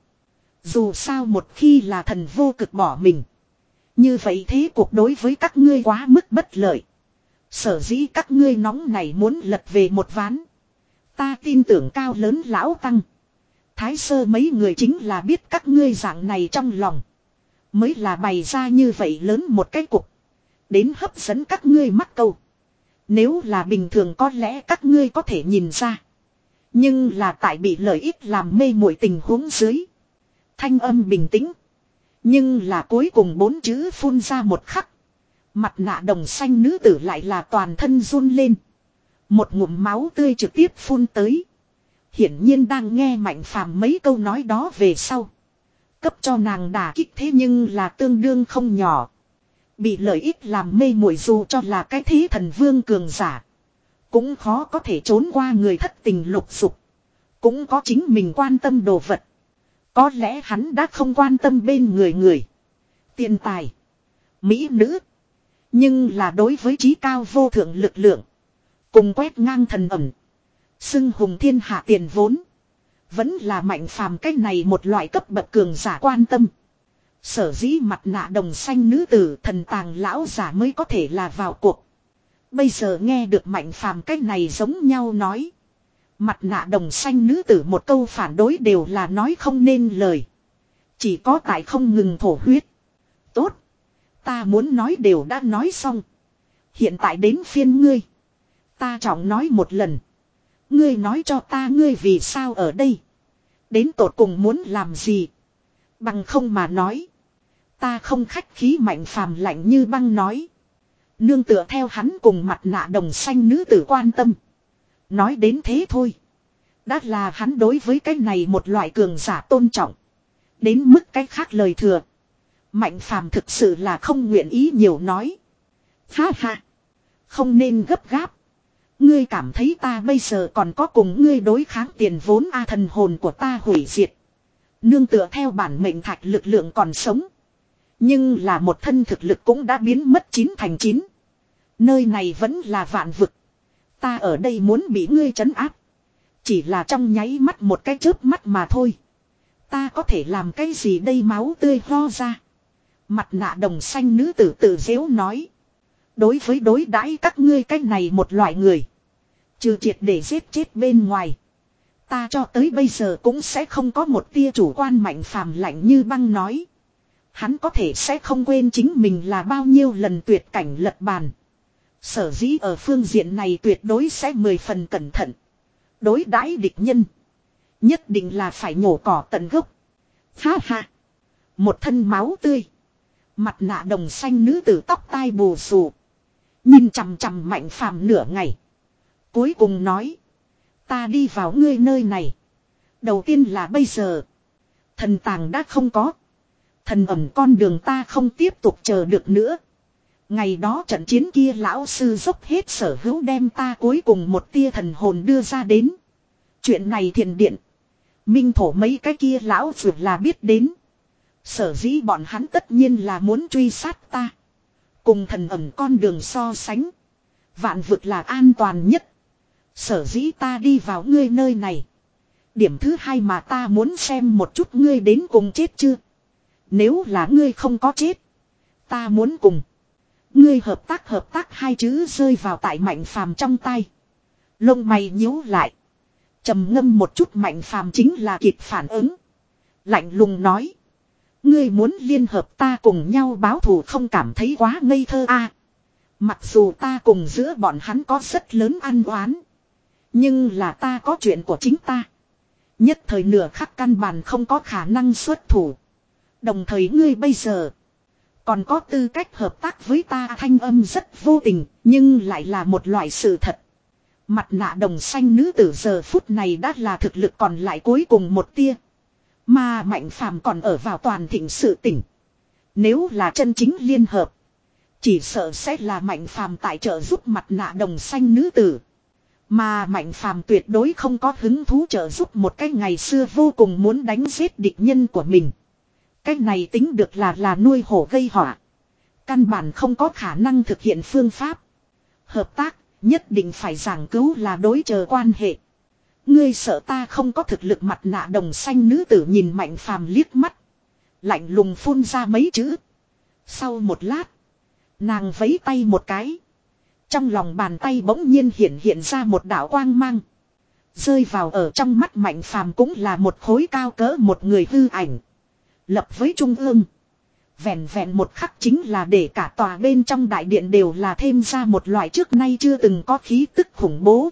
Dù sao một khi là thần vô cực bỏ mình. Như vậy thế cuộc đối với các ngươi quá mức bất lợi. Sở dĩ các ngươi nóng này muốn lật về một ván. Ta tin tưởng cao lớn lão tăng. Thái sơ mấy người chính là biết các ngươi dạng này trong lòng. Mới là bày ra như vậy lớn một cái cục. Đến hấp dẫn các ngươi mắc câu. Nếu là bình thường có lẽ các ngươi có thể nhìn ra. Nhưng là tại bị lợi ích làm mê muội tình huống dưới. Thanh âm bình tĩnh. Nhưng là cuối cùng bốn chữ phun ra một khắc. Mặt nạ đồng xanh nữ tử lại là toàn thân run lên. Một ngụm máu tươi trực tiếp phun tới. Hiển nhiên đang nghe Mạnh Phàm mấy câu nói đó về sau. Cấp cho nàng đả kích thế nhưng là tương đương không nhỏ. Bị lợi ích làm mê muội dù cho là cái thế thần vương cường giả. Cũng khó có thể trốn qua người thất tình lục dục. Cũng có chính mình quan tâm đồ vật. Có lẽ hắn đã không quan tâm bên người người. Tiền tài. Mỹ nữ. Nhưng là đối với trí cao vô thượng lực lượng. Cùng quét ngang thần ẩm. Xưng hùng thiên hạ tiền vốn. Vẫn là Mạnh Phàm cách này một loại cấp bậc cường giả quan tâm. Sở dĩ mặt nạ đồng xanh nữ tử thần tàng lão giả mới có thể là vào cuộc. Bây giờ nghe được Mạnh Phàm cách này giống nhau nói. Mặt nạ đồng xanh nữ tử một câu phản đối đều là nói không nên lời. Chỉ có tại không ngừng thổ huyết. Tốt. Ta muốn nói đều đã nói xong. Hiện tại đến phiên ngươi. Ta trọng nói một lần. Ngươi nói cho ta ngươi vì sao ở đây. Đến tột cùng muốn làm gì. Bằng không mà nói. Ta không khách khí. Mạnh Phàm lạnh như băng nói. Nương tựa theo hắn cùng mặt nạ đồng xanh nữ tử quan tâm. Nói đến thế thôi. Đã là hắn đối với cái này một loại cường giả tôn trọng. Đến mức cái khác lời thừa. Mạnh Phàm thực sự là không nguyện ý nhiều nói. Ha ha. Không nên gấp gáp. Ngươi cảm thấy ta bây giờ còn có cùng ngươi đối kháng tiền vốn a thần hồn của ta hủy diệt. Nương tựa theo bản mệnh thạch lực lượng còn sống. Nhưng là một thân thực lực cũng đã biến mất chín thành chín. Nơi này vẫn là vạn vực. Ta ở đây muốn bị ngươi trấn áp. Chỉ là trong nháy mắt một cái chớp mắt mà thôi. Ta có thể làm cái gì đây máu tươi ho ra. Mặt nạ đồng xanh nữ tử tự dễu nói. Đối với đối đãi các ngươi cái này một loại người. Trừ triệt để giết chết bên ngoài. Ta cho tới bây giờ cũng sẽ không có một tia chủ quan. Mạnh Phàm lạnh như băng nói. Hắn có thể sẽ không quên chính mình là bao nhiêu lần tuyệt cảnh lật bàn. Sở dĩ ở phương diện này tuyệt đối sẽ mười phần cẩn thận. Đối đãi địch nhân. Nhất định là phải nhổ cỏ tận gốc. Ha ha. Một thân máu tươi. Mặt nạ đồng xanh nữ tử tóc tai bù xù. Nhìn chằm chằm Mạnh Phàm nửa ngày. Cuối cùng nói. Ta đi vào ngươi nơi này. Đầu tiên là bây giờ. Thần tàng đã không có. Thần ẩm con đường ta không tiếp tục chờ được nữa. Ngày đó trận chiến kia lão sư dốc hết sở hữu đem ta cuối cùng một tia thần hồn đưa ra đến. Chuyện này thiền điện. Minh thổ mấy cái kia lão vượt là biết đến. Sở dĩ bọn hắn tất nhiên là muốn truy sát ta. Cùng thần ẩm con đường so sánh. Vạn vực là an toàn nhất. Sở dĩ ta đi vào ngươi nơi này. Điểm thứ hai mà ta muốn xem một chút ngươi đến cùng chết chưa. Nếu là ngươi không có chết. Ta muốn cùng. Ngươi hợp tác hợp tác hai chữ rơi vào tại Mạnh Phàm trong tay. Lông mày nhíu lại. Trầm ngâm một chút Mạnh Phàm chính là kịp phản ứng. Lạnh lùng nói. Ngươi muốn liên hợp ta cùng nhau báo thù không cảm thấy quá ngây thơ a? À, mặc dù ta cùng giữa bọn hắn có rất lớn ăn oán. Nhưng là ta có chuyện của chính ta. Nhất thời nửa khắc căn bản không có khả năng xuất thủ. Đồng thời ngươi bây giờ. Còn có tư cách hợp tác với ta thanh âm rất vô tình. Nhưng lại là một loại sự thật. Mặt nạ đồng xanh nữ tử giờ phút này đã là thực lực còn lại cuối cùng một tia. Mà Mạnh Phàm còn ở vào toàn thịnh sự tỉnh. Nếu là chân chính liên hợp. Chỉ sợ sẽ là Mạnh Phàm tại trợ giúp mặt nạ đồng xanh nữ tử. Mà Mạnh Phàm tuyệt đối không có hứng thú trợ giúp một cái ngày xưa vô cùng muốn đánh giết địch nhân của mình. Cái này tính được là là nuôi hổ gây họa. Căn bản không có khả năng thực hiện phương pháp. Hợp tác nhất định phải giảng cứu là đối chờ quan hệ. Ngươi sợ ta không có thực lực mặt nạ đồng xanh nữ tử nhìn Mạnh Phàm liếc mắt. Lạnh lùng phun ra mấy chữ. Sau một lát. Nàng vẫy tay một cái. Trong lòng bàn tay bỗng nhiên hiện hiện ra một đạo quang mang. Rơi vào ở trong mắt Mạnh Phàm cũng là một khối cao cỡ một người hư ảnh. Lập với trung ương. Vẹn vẹn một khắc chính là để cả tòa bên trong đại điện đều là thêm ra một loại trước nay chưa từng có khí tức khủng bố.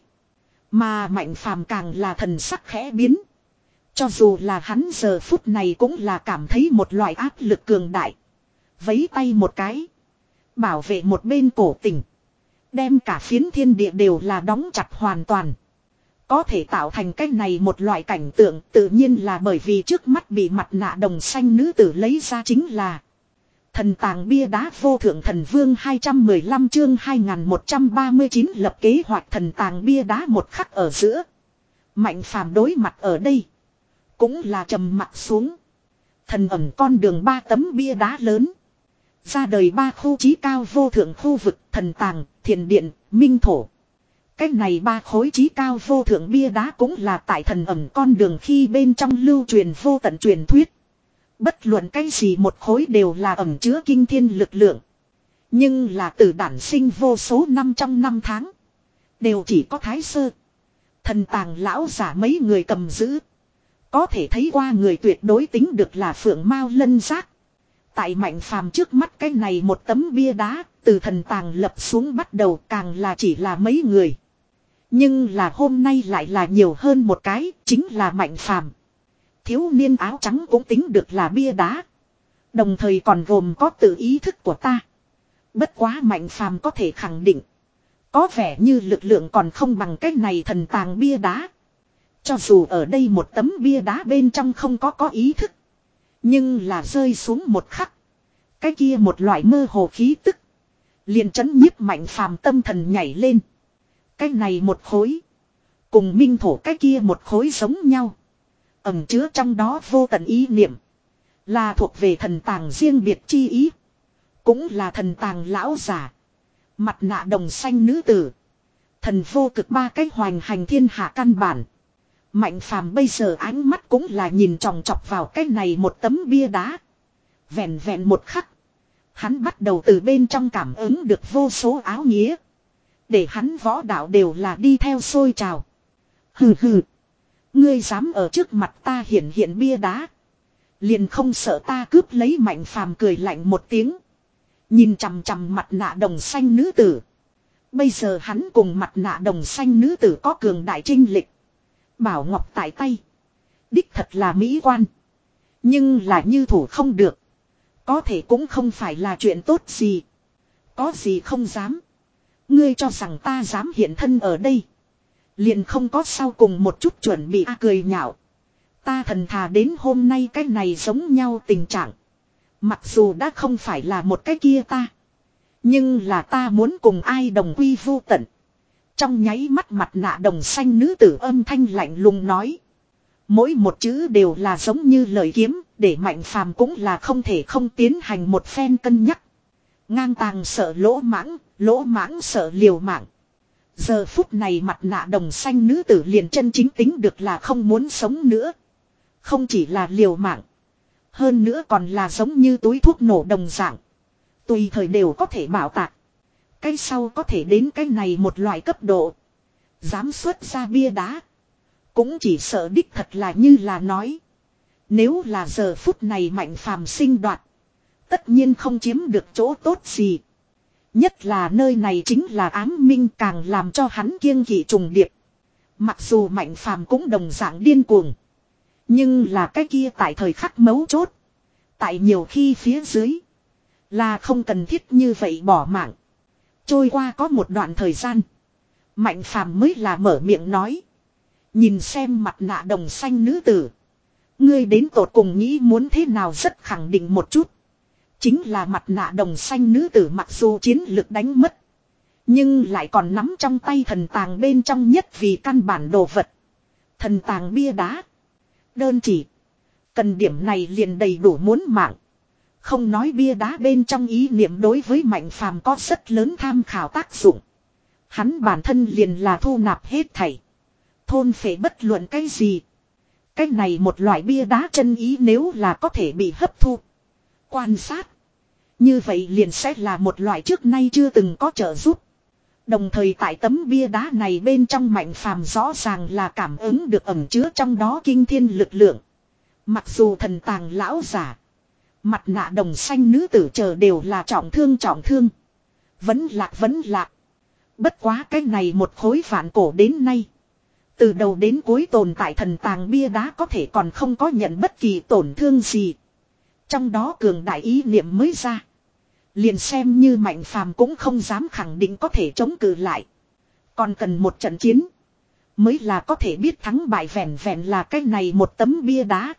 Mà Mạnh Phàm càng là thần sắc khẽ biến. Cho dù là hắn giờ phút này cũng là cảm thấy một loại áp lực cường đại. Vấy tay một cái. Bảo vệ một bên cổ tình. Đem cả phiến thiên địa đều là đóng chặt hoàn toàn. Có thể tạo thành cái này một loại cảnh tượng tự nhiên là bởi vì trước mắt bị mặt nạ đồng xanh nữ tử lấy ra chính là thần tàng bia đá vô thượng thần vương hai trăm mười lăm chương hai nghìn một trăm ba mươi chín lập kế hoạch thần tàng bia đá một khắc ở giữa. Mạnh Phàm đối mặt ở đây. Cũng là trầm mặt xuống. Thần ẩn con đường ba tấm bia đá lớn. Ra đời ba khu chí cao vô thượng khu vực thần tàng, thiền điện, minh thổ. Cách này ba khối chí cao vô thượng bia đá cũng là tại thần ẩn con đường khi bên trong lưu truyền vô tận truyền thuyết. Bất luận cái gì một khối đều là ẩn chứa kinh thiên lực lượng. Nhưng là từ đản sinh vô số năm trong năm tháng. Đều chỉ có Thái Sơ. Thần tàng lão giả mấy người cầm giữ. Có thể thấy qua người tuyệt đối tính được là Phượng Mao Lân Giác. Tại Mạnh Phàm trước mắt cái này một tấm bia đá. Từ thần tàng lập xuống bắt đầu càng là chỉ là mấy người. Nhưng là hôm nay lại là nhiều hơn một cái. Chính là Mạnh Phàm. Thiếu niên áo trắng cũng tính được là bia đá. Đồng thời còn gồm có tự ý thức của ta. Bất quá Mạnh Phàm có thể khẳng định. Có vẻ như lực lượng còn không bằng cái này thần tàng bia đá. Cho dù ở đây một tấm bia đá bên trong không có có ý thức. Nhưng là rơi xuống một khắc. Cái kia một loại mơ hồ khí tức. Liền chấn nhiếp Mạnh Phàm tâm thần nhảy lên. Cái này một khối. Cùng minh thổ cái kia một khối giống nhau. Ẩm chứa trong đó vô tận ý niệm. Là thuộc về thần tàng riêng biệt chi ý. Cũng là thần tàng lão giả. Mặt nạ đồng xanh nữ tử. Thần vô cực ba cái hoành hành thiên hạ căn bản. Mạnh Phàm bây giờ ánh mắt cũng là nhìn chòng chọc vào cái này một tấm bia đá. Vẹn vẹn một khắc. Hắn bắt đầu từ bên trong cảm ứng được vô số áo nghĩa. Để hắn võ đạo đều là đi theo sôi trào. Hừ hừ. Ngươi dám ở trước mặt ta hiện hiện bia đá. Liền không sợ ta cướp lấy Mạnh Phàm cười lạnh một tiếng. Nhìn chằm chằm mặt nạ đồng xanh nữ tử. Bây giờ hắn cùng mặt nạ đồng xanh nữ tử có cường đại trinh lịch. Bảo ngọc tại tay. Đích thật là mỹ quan. Nhưng là như thủ không được. Có thể cũng không phải là chuyện tốt gì. Có gì không dám. Ngươi cho rằng ta dám hiện thân ở đây. Liền không có sau cùng một chút chuẩn bị a cười nhạo. Ta thần thà đến hôm nay cái này giống nhau tình trạng. Mặc dù đã không phải là một cái kia ta. Nhưng là ta muốn cùng ai đồng quy vu tận. Trong nháy mắt mặt nạ đồng xanh nữ tử âm thanh lạnh lùng nói. Mỗi một chữ đều là giống như lời kiếm. Để Mạnh Phàm cũng là không thể không tiến hành một phen cân nhắc. Ngang tàng sợ lỗ mãng, lỗ mãng sợ liều mạng. Giờ phút này mặt nạ đồng xanh nữ tử liền chân chính tính được là không muốn sống nữa. Không chỉ là liều mạng. Hơn nữa còn là giống như túi thuốc nổ đồng dạng. Tùy thời đều có thể bảo tạc. Cái sau có thể đến cái này một loại cấp độ. Dám xuất ra bia đá. Cũng chỉ sợ đích thật là như là nói. Nếu là giờ phút này Mạnh Phàm sinh đoạt. Tất nhiên không chiếm được chỗ tốt gì. Nhất là nơi này chính là ám minh càng làm cho hắn kiêng kỵ trùng điệp. Mặc dù Mạnh Phàm cũng đồng dạng điên cuồng. Nhưng là cái kia tại thời khắc mấu chốt. Tại nhiều khi phía dưới. Là không cần thiết như vậy bỏ mạng. Trôi qua có một đoạn thời gian. Mạnh Phàm mới là mở miệng nói. Nhìn xem mặt nạ đồng xanh nữ tử. Ngươi đến tột cùng nghĩ muốn thế nào rất khẳng định một chút. Chính là mặt nạ đồng xanh nữ tử mặc dù chiến lực đánh mất. Nhưng lại còn nắm trong tay thần tàng bên trong nhất vì căn bản đồ vật. Thần tàng bia đá. Đơn chỉ. Cần điểm này liền đầy đủ muốn mạng. Không nói bia đá bên trong ý niệm đối với Mạnh Phàm có rất lớn tham khảo tác dụng. Hắn bản thân liền là thu nạp hết thảy. Thôn phệ bất luận cái gì. Cái này một loại bia đá chân ý nếu là có thể bị hấp thu. Quan sát. Như vậy liền sẽ là một loại trước nay chưa từng có trợ giúp. Đồng thời tại tấm bia đá này bên trong Mạnh Phàm rõ ràng là cảm ứng được ẩn chứa trong đó kinh thiên lực lượng. Mặc dù thần tàng lão giả. Mặt nạ đồng xanh nữ tử chờ đều là trọng thương trọng thương. Vẫn lạc vẫn lạc. Bất quá cái này một khối vạn cổ đến nay. Từ đầu đến cuối tồn tại thần tàng bia đá có thể còn không có nhận bất kỳ tổn thương gì. Trong đó cường đại ý niệm mới ra. Liền xem như Mạnh Phàm cũng không dám khẳng định có thể chống cự lại. Còn cần một trận chiến. Mới là có thể biết thắng bại vẹn vẹn là cái này một tấm bia đá.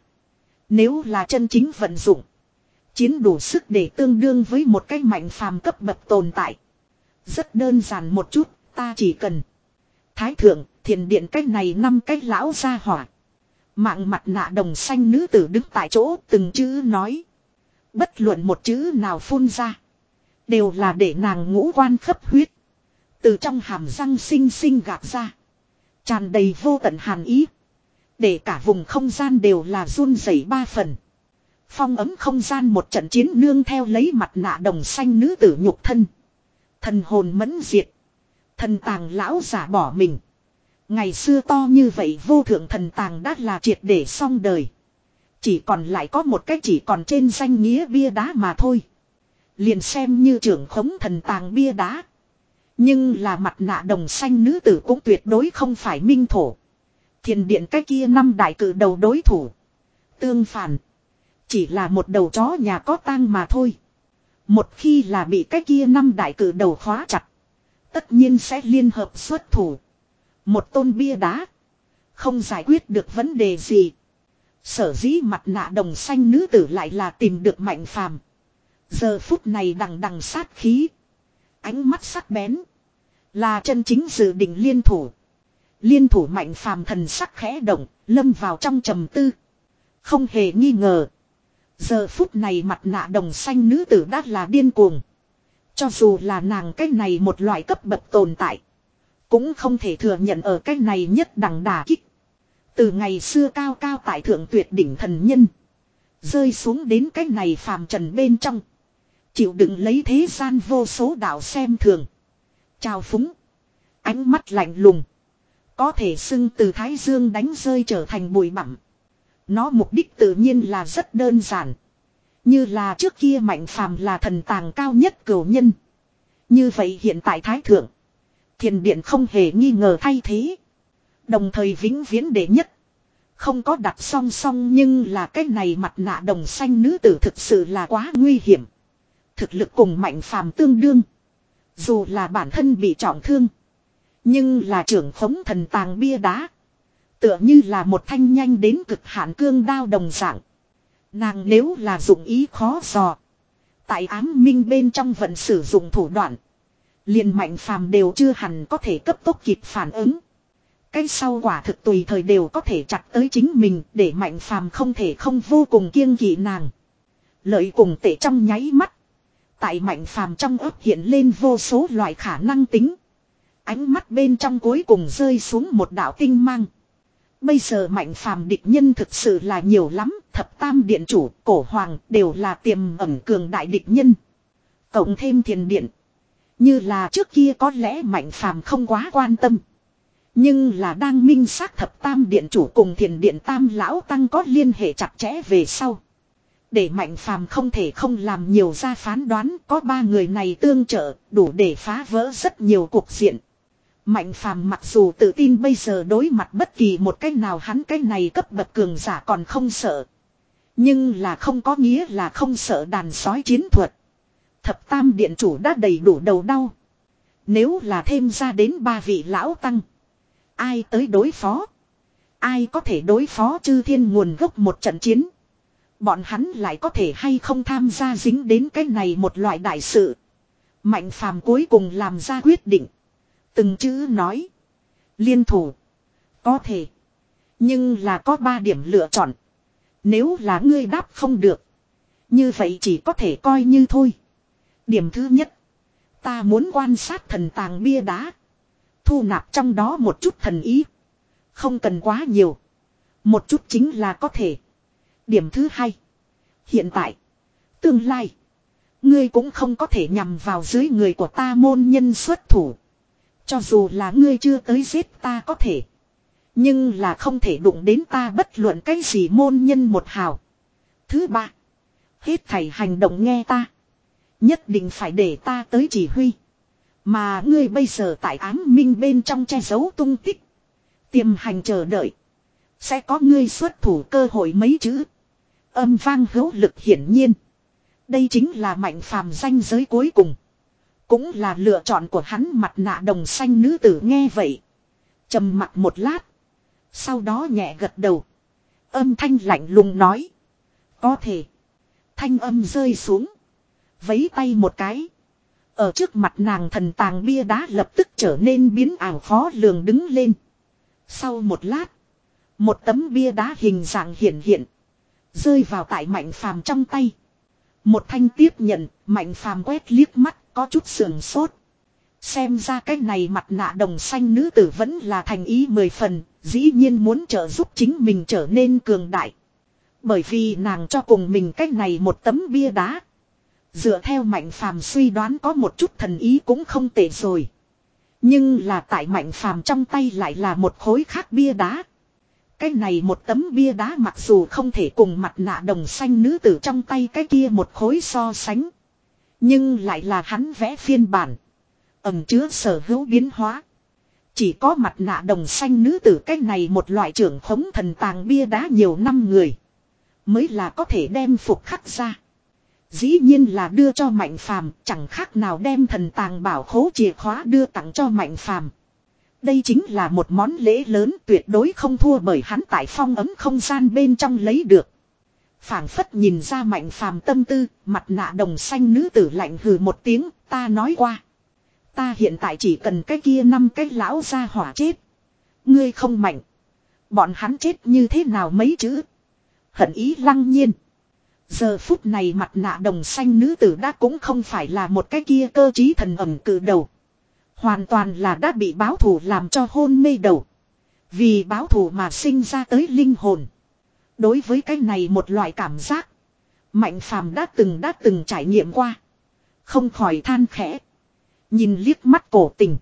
Nếu là chân chính vận dụng. Chiến đủ sức để tương đương với một cái Mạnh Phàm cấp bậc tồn tại. Rất đơn giản một chút, ta chỉ cần. Thái thượng, thiền điện cái này năm cái lão gia hỏa. Mạng mặt nạ đồng xanh nữ tử đứng tại chỗ từng chữ nói. Bất luận một chữ nào phun ra. Đều là để nàng ngũ quan khấp huyết. Từ trong hàm răng xinh xinh gạt ra. Tràn đầy vô tận hàn ý. Để cả vùng không gian đều là run rẩy ba phần. Phong ấm không gian một trận chiến nương theo lấy mặt nạ đồng xanh nữ tử nhục thân. Thần hồn mẫn diệt. Thần tàng lão giả bỏ mình. Ngày xưa to như vậy vô thượng thần tàng đã là triệt để xong đời. Chỉ còn lại có một cái chỉ còn trên danh nghĩa bia đá mà thôi. Liền xem như trưởng khống thần tàng bia đá. Nhưng là mặt nạ đồng xanh nữ tử cũng tuyệt đối không phải minh thổ. Thiền điện cái kia năm đại cử đầu đối thủ. Tương phản. Chỉ là một đầu chó nhà có tang mà thôi. Một khi là bị cái kia năm đại cử đầu khóa chặt. Tất nhiên sẽ liên hợp xuất thủ. Một tôn bia đá. Không giải quyết được vấn đề gì. Sở dĩ mặt nạ đồng xanh nữ tử lại là tìm được Mạnh Phàm. Giờ phút này đằng đằng sát khí. Ánh mắt sắc bén. Là chân chính dự định liên thủ. Liên thủ Mạnh Phàm thần sắc khẽ động. Lâm vào trong trầm tư. Không hề nghi ngờ. Giờ phút này mặt nạ đồng xanh nữ tử đã là điên cuồng. Cho dù là nàng cái này một loại cấp bậc tồn tại. Cũng không thể thừa nhận ở cái này nhất đẳng đả kích. Từ ngày xưa cao cao tại thượng tuyệt đỉnh thần nhân. Rơi xuống đến cái này phàm trần bên trong. Chịu đựng lấy thế gian vô số đạo xem thường. Chào phúng. Ánh mắt lạnh lùng. Có thể xưng từ thái dương đánh rơi trở thành bụi bặm. Nó mục đích tự nhiên là rất đơn giản. Như là trước kia Mạnh Phàm là thần tàng cao nhất cửu nhân. Như vậy hiện tại thái thượng. Thiền điện không hề nghi ngờ thay thế. Đồng thời vĩnh viễn đệ nhất. Không có đặt song song nhưng là cái này mặt nạ đồng xanh nữ tử thực sự là quá nguy hiểm. Thực lực cùng Mạnh Phàm tương đương. Dù là bản thân bị trọng thương. Nhưng là trưởng khống thần tàng bia đá. Tựa như là một thanh nhanh đến cực hạn cương đao đồng dạng. Nàng nếu là dụng ý khó dò. Tại ám minh bên trong vẫn sử dụng thủ đoạn. Liền Mạnh Phàm đều chưa hẳn có thể cấp tốc kịp phản ứng. Cái sau quả thực tùy thời đều có thể chặt tới chính mình để Mạnh Phàm không thể không vô cùng kiêng kỵ nàng. Lợi cùng tệ trong nháy mắt. Tại Mạnh Phàm trong ấp hiện lên vô số loại khả năng tính. Ánh mắt bên trong cuối cùng rơi xuống một đạo tinh mang. Bây giờ Mạnh Phàm địch nhân thực sự là nhiều lắm, thập tam điện chủ, cổ hoàng đều là tiềm ẩn cường đại địch nhân. Cộng thêm thiền điện. Như là trước kia có lẽ Mạnh Phàm không quá quan tâm. Nhưng là đang minh xác thập tam điện chủ cùng thiền điện tam lão tăng có liên hệ chặt chẽ về sau. Để Mạnh Phàm không thể không làm nhiều ra phán đoán, có ba người này tương trợ, đủ để phá vỡ rất nhiều cuộc diện. Mạnh Phàm mặc dù tự tin bây giờ đối mặt bất kỳ một cách nào hắn cái này cấp bậc cường giả còn không sợ. Nhưng là không có nghĩa là không sợ đàn sói chiến thuật. Thập tam điện chủ đã đầy đủ đầu đau. Nếu là thêm ra đến ba vị lão tăng. Ai tới đối phó? Ai có thể đối phó chư thiên nguồn gốc một trận chiến? Bọn hắn lại có thể hay không tham gia dính đến cái này một loại đại sự? Mạnh Phàm cuối cùng làm ra quyết định. Từng chữ nói. Liên thủ. Có thể. Nhưng là có ba điểm lựa chọn. Nếu là ngươi đáp không được. Như vậy chỉ có thể coi như thôi. Điểm thứ nhất. Ta muốn quan sát thần tàng bia đá. Thu nạp trong đó một chút thần ý. Không cần quá nhiều. Một chút chính là có thể. Điểm thứ hai. Hiện tại. Tương lai. Ngươi cũng không có thể nhằm vào dưới người của ta môn nhân xuất thủ. Cho dù là ngươi chưa tới giết ta có thể. Nhưng là không thể đụng đến ta bất luận cái gì môn nhân một hào. Thứ ba. Hết thảy hành động nghe ta. Nhất định phải để ta tới chỉ huy. Mà ngươi bây giờ tại ám minh bên trong che giấu tung tích. Tiềm hành chờ đợi. Sẽ có ngươi xuất thủ cơ hội mấy chữ. Âm vang hữu lực hiển nhiên. Đây chính là Mạnh Phàm danh giới cuối cùng. Cũng là lựa chọn của hắn. Mặt nạ đồng xanh nữ tử nghe vậy. Trầm mặc một lát. Sau đó nhẹ gật đầu. Âm thanh lạnh lùng nói. Có thể. Thanh âm rơi xuống. Vấy tay một cái. Ở trước mặt nàng thần tàng bia đá lập tức trở nên biến ảo khó lường đứng lên. Sau một lát. Một tấm bia đá hình dạng hiển hiện. Rơi vào tại Mạnh Phàm trong tay. Một thanh tiếp nhận. Mạnh Phàm quét liếc mắt. Có chút sườn sốt. Xem ra cái này mặt nạ đồng xanh nữ tử vẫn là thành ý mười phần. Dĩ nhiên muốn trợ giúp chính mình trở nên cường đại. Bởi vì nàng cho cùng mình cái này một tấm bia đá. Dựa theo Mạnh Phàm suy đoán có một chút thần ý cũng không tệ rồi. Nhưng là tại Mạnh Phàm trong tay lại là một khối khác bia đá. Cái này một tấm bia đá mặc dù không thể cùng mặt nạ đồng xanh nữ tử trong tay cái kia một khối so sánh. Nhưng lại là hắn vẽ phiên bản. Ẩn chứa sở hữu biến hóa. Chỉ có mặt nạ đồng xanh nữ tử cái này một loại trưởng khống thần tàng bia đá nhiều năm người. Mới là có thể đem phục khắc ra. Dĩ nhiên là đưa cho Mạnh Phàm, chẳng khác nào đem thần tàng bảo khố chìa khóa đưa tặng cho Mạnh Phàm. Đây chính là một món lễ lớn tuyệt đối không thua bởi hắn tại phong ấm không gian bên trong lấy được. Phảng phất nhìn ra Mạnh Phàm tâm tư, mặt nạ đồng xanh nữ tử lạnh hừ một tiếng, ta nói qua. Ta hiện tại chỉ cần cái kia năm cái lão gia hỏa chết. Ngươi không mạnh. Bọn hắn chết như thế nào mấy chữ. Hận ý lăng nhiên. Giờ phút này mặt nạ đồng xanh nữ tử đã cũng không phải là một cái kia cơ trí thần ẩm cử đầu. Hoàn toàn là đã bị báo thù làm cho hôn mê đầu. Vì báo thù mà sinh ra tới linh hồn. Đối với cái này một loại cảm giác. Mạnh Phàm đã từng đã từng trải nghiệm qua. Không khỏi than khẽ. Nhìn liếc mắt Cổ Tình.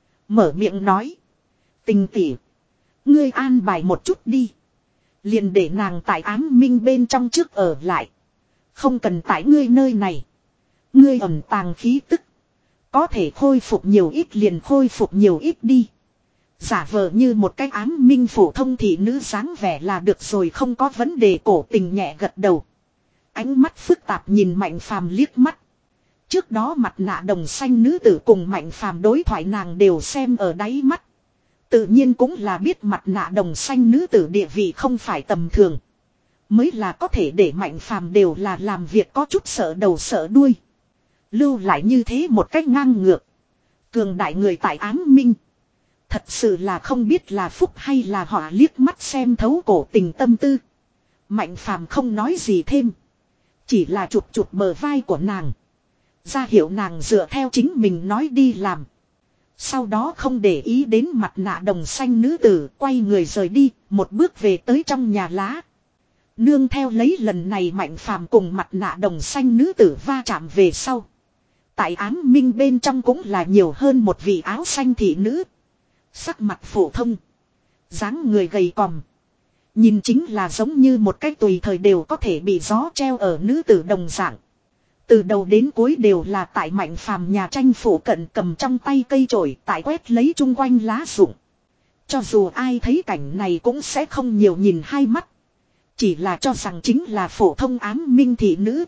Mở miệng nói. Tình tỉ. Ngươi an bài một chút đi. Liền để nàng tại ám minh bên trong trước ở lại. Không cần tại ngươi nơi này. Ngươi ẩn tàng khí tức. Có thể khôi phục nhiều ít liền khôi phục nhiều ít đi. Giả vờ như một cái ám minh phổ thông thị nữ dáng vẻ là được rồi, không có vấn đề. Cổ tình nhẹ gật đầu. Ánh mắt phức tạp nhìn Mạnh Phàm liếc mắt. Trước đó mặt nạ đồng xanh nữ tử cùng Mạnh Phàm đối thoại nàng đều xem ở đáy mắt. Tự nhiên cũng là biết mặt nạ đồng xanh nữ tử địa vị không phải tầm thường. Mới là có thể để Mạnh Phàm đều là làm việc có chút sợ đầu sợ đuôi. Lưu lại như thế một cách ngang ngược. Cường đại người tại ám minh. Thật sự là không biết là phúc hay là họa. Liếc mắt xem thấu cổ tình tâm tư. Mạnh Phàm không nói gì thêm. Chỉ là chụp chụp bờ vai của nàng. Ra hiệu nàng dựa theo chính mình nói đi làm. Sau đó không để ý đến mặt nạ đồng xanh nữ tử, quay người rời đi, một bước về tới trong nhà lá. Nương theo lấy lần này Mạnh Phàm cùng mặt nạ đồng xanh nữ tử va chạm về sau. Tại ám minh bên trong cũng là nhiều hơn một vị áo xanh thị nữ. Sắc mặt phổ thông. Dáng người gầy còm. Nhìn chính là giống như một cách tùy thời đều có thể bị gió treo ở nữ tử đồng dạng. Từ đầu đến cuối đều là tại Mạnh Phàm nhà tranh phủ cận cầm trong tay cây chổi tại quét lấy chung quanh lá rụng. Cho dù ai thấy cảnh này cũng sẽ không nhiều nhìn hai mắt. Chỉ là cho rằng chính là phổ thông ám minh thị nữ.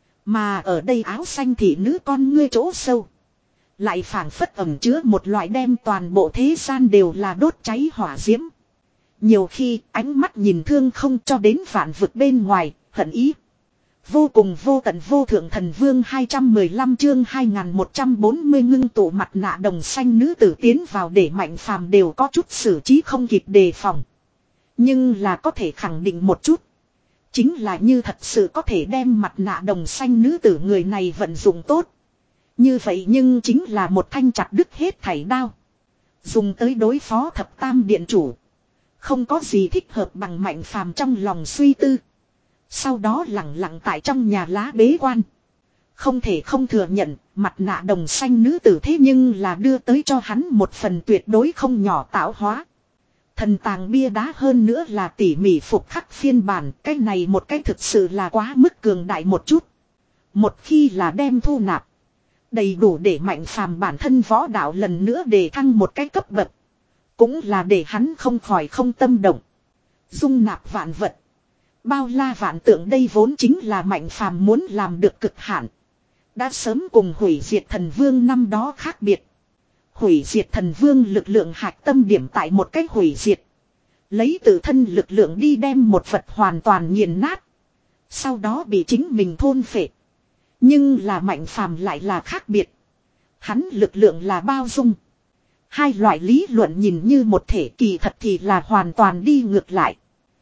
Mà ở đây áo xanh thị nữ con ngươi chỗ sâu. Lại phảng phất ẩm chứa một loại đem toàn bộ thế gian đều là đốt cháy hỏa diễm. Nhiều khi ánh mắt nhìn thương không cho đến vạn vực bên ngoài, hận ý. Vô cùng vô tận vô thượng thần vương hai trăm mười lăm chương hai nghìn một trăm bốn mươi ngưng tụ mặt nạ đồng xanh nữ tử tiến vào để Mạnh Phàm đều có chút xử trí không kịp đề phòng. Nhưng là có thể khẳng định một chút. Chính là như thật sự có thể đem mặt nạ đồng xanh nữ tử người này vận dụng tốt. Như vậy nhưng chính là một thanh chặt đứt hết thảy đao. Dùng tới đối phó thập tam điện chủ. Không có gì thích hợp bằng Mạnh Phàm trong lòng suy tư. Sau đó lặng lặng tại trong nhà lá bế quan. Không thể không thừa nhận, mặt nạ đồng xanh nữ tử thế nhưng là đưa tới cho hắn một phần tuyệt đối không nhỏ tạo hóa. Thần tàng bia đá hơn nữa là tỉ mỉ phục khắc phiên bản, cái này một cái thực sự là quá mức cường đại một chút. Một khi là đem thu nạp, đầy đủ để Mạnh Phàm bản thân võ đạo lần nữa đề thăng một cái cấp bậc. Cũng là để hắn không khỏi không tâm động. Dung nạp vạn vật. Bao la vạn tượng đây vốn chính là Mạnh Phàm muốn làm được cực hạn. Đã sớm cùng hủy diệt thần vương năm đó khác biệt. Hủy diệt thần vương lực lượng hạch tâm điểm tại một cách hủy diệt. Lấy tự thân lực lượng đi đem một vật hoàn toàn nghiền nát. Sau đó bị chính mình thôn phệ. Nhưng là Mạnh Phàm lại là khác biệt. Hắn lực lượng là bao dung. Hai loại lý luận nhìn như một thể, kỳ thật thì là hoàn toàn đi ngược lại.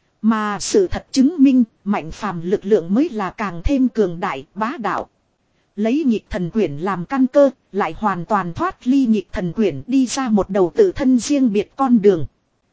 Mà sự thật chứng minh, Mạnh Phàm lực lượng mới là càng thêm cường đại, bá đạo. Lấy nhịp thần quyển làm căn cơ, lại hoàn toàn thoát ly nhịp thần quyển đi ra một đầu tự thân riêng biệt con đường.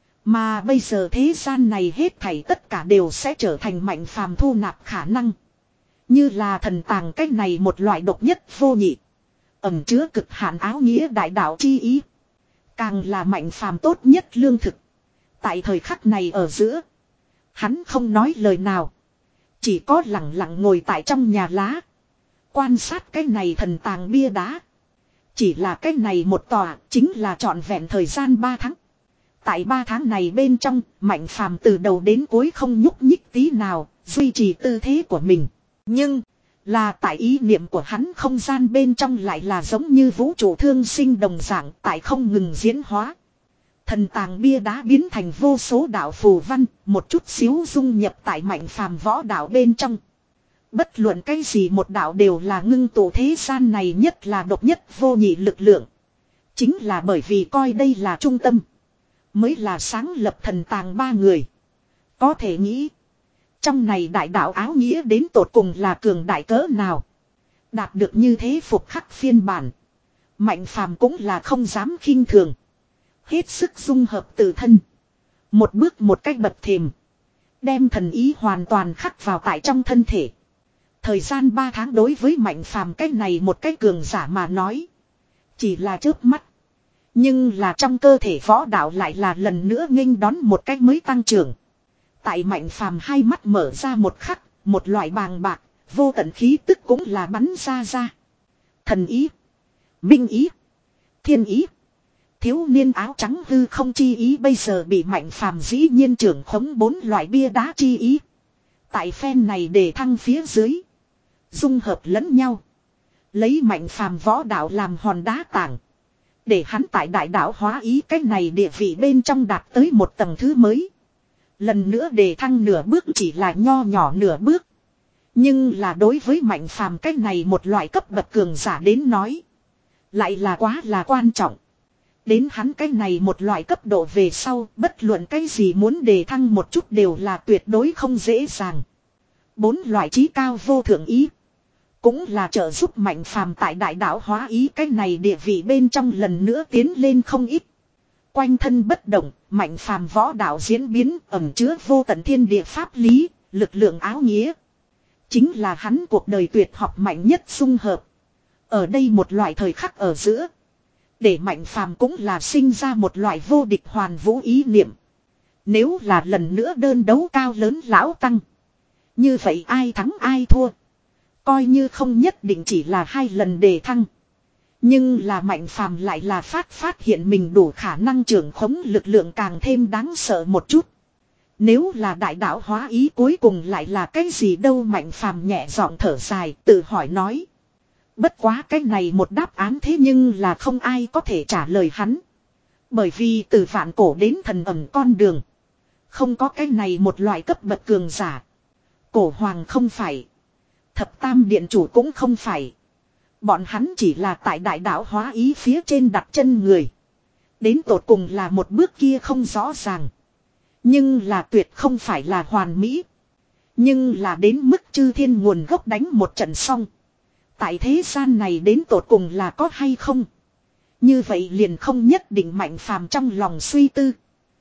Mà bây giờ thế gian này hết thảy tất cả đều sẽ trở thành Mạnh Phàm thu nạp khả năng. Như là thần tàng cách này một loại độc nhất vô nhị. Ẩm chứa cực hạn áo nghĩa đại đạo chi ý. Càng là Mạnh Phàm tốt nhất lương thực. Tại thời khắc này ở giữa. Hắn không nói lời nào. Chỉ có lặng lặng ngồi tại trong nhà lá. Quan sát cái này thần tàng bia đá. Chỉ là cái này một tòa chính là trọn vẹn thời gian ba tháng. Tại ba tháng này bên trong, Mạnh Phàm từ đầu đến cuối không nhúc nhích tí nào, duy trì tư thế của mình. Nhưng, là tại ý niệm của hắn không gian bên trong lại là giống như vũ trụ thương sinh đồng dạng tại không ngừng diễn hóa. Thần tàng bia đá biến thành vô số đạo phù văn, một chút xíu dung nhập tại Mạnh Phàm võ đạo bên trong. Bất luận cái gì một đạo đều là ngưng tụ thế gian này nhất là độc nhất vô nhị lực lượng. Chính là bởi vì coi đây là trung tâm. Mới là sáng lập thần tàng ba người. Có thể nghĩ. Trong này đại đạo áo nghĩa đến tột cùng là cường đại cỡ nào. Đạt được như thế phục khắc phiên bản. Mạnh Phàm cũng là không dám khinh thường. Hết sức dung hợp tự thân. Một bước một cách bật thềm. Đem thần ý hoàn toàn khắc vào tại trong thân thể. Thời gian ba tháng đối với Mạnh Phàm cái này một cái cường giả mà nói. Chỉ là chớp mắt. Nhưng là trong cơ thể võ đạo lại là lần nữa nghênh đón một cách mới tăng trưởng. Tại Mạnh Phàm hai mắt mở ra một khắc, một loại bàng bạc, vô tận khí tức cũng là bắn ra ra. Thần ý, minh ý, thiên ý, Thiếu niên áo trắng hư không chi ý bây giờ bị Mạnh Phàm dĩ nhiên trưởng khống bốn loại bia đá chi ý. Tại phen này để thăng phía dưới. Dung hợp lẫn nhau. Lấy Mạnh Phàm võ đạo làm hòn đá tảng. Để hắn tại đại đạo hóa ý cách này địa vị bên trong đạt tới một tầng thứ mới. Lần nữa đề thăng nửa bước chỉ là nho nhỏ nửa bước. Nhưng là đối với Mạnh Phàm cách này một loại cấp bậc cường giả đến nói. Lại là quá là quan trọng. Đến hắn cái này một loại cấp độ về sau, bất luận cái gì muốn đề thăng một chút đều là tuyệt đối không dễ dàng. Bốn loại trí cao vô thượng ý. Cũng là trợ giúp Mạnh Phàm tại đại đạo hóa ý cái này địa vị bên trong lần nữa tiến lên không ít. Quanh thân bất động, Mạnh Phàm võ đạo diễn biến ẩn chứa vô tận thiên địa pháp lý, lực lượng áo nghĩa. Chính là hắn cuộc đời tuyệt học mạnh nhất xung hợp. Ở đây một loại thời khắc ở giữa. Để Mạnh Phàm cũng là sinh ra một loại vô địch hoàn vũ ý niệm. Nếu là lần nữa đơn đấu cao lớn lão tăng. Như vậy ai thắng ai thua. Coi như không nhất định chỉ là hai lần đề thăng. Nhưng là Mạnh Phàm lại là phát phát hiện mình đủ khả năng trưởng khống lực lượng càng thêm đáng sợ một chút. Nếu là đại đạo hóa ý cuối cùng lại là cái gì đâu Mạnh Phàm nhẹ giọng thở dài tự hỏi nói. Bất quá cái này một đáp án thế nhưng là không ai có thể trả lời hắn. Bởi vì từ vạn cổ đến thần ẩm con đường. Không có cái này một loại cấp bậc cường giả. Cổ hoàng không phải. Thập tam điện chủ cũng không phải. Bọn hắn chỉ là tại đại đạo hóa ý phía trên đặt chân người. Đến tột cùng là một bước kia không rõ ràng. Nhưng là tuyệt không phải là hoàn mỹ. Nhưng là đến mức chư thiên nguồn gốc đánh một trận xong. Tại thế gian này đến tột cùng là có hay không. Như vậy liền không nhất định Mạnh Phàm trong lòng suy tư.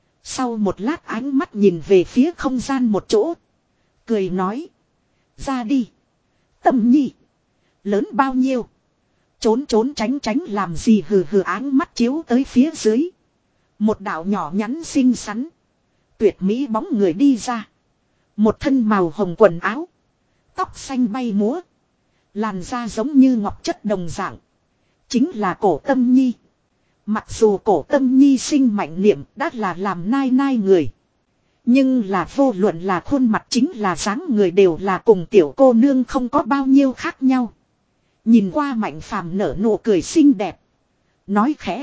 Sau một lát ánh mắt nhìn về phía không gian một chỗ. Cười nói. Ra đi. Tâm nhi. Lớn bao nhiêu. Trốn trốn tránh tránh làm gì hừ hừ áng mắt chiếu tới phía dưới. Một đạo nhỏ nhắn xinh xắn. Tuyệt mỹ bóng người đi ra. Một thân màu hồng quần áo. Tóc xanh bay múa. Làn da giống như ngọc chất đồng dạng. Chính là Cổ Tâm Nhi. Mặc dù Cổ Tâm Nhi sinh mạnh niệm đã là làm nai nai người. Nhưng là vô luận là khuôn mặt chính là dáng người đều là cùng tiểu cô nương không có bao nhiêu khác nhau. Nhìn qua Mạnh Phàm nở nụ cười xinh đẹp. Nói khẽ.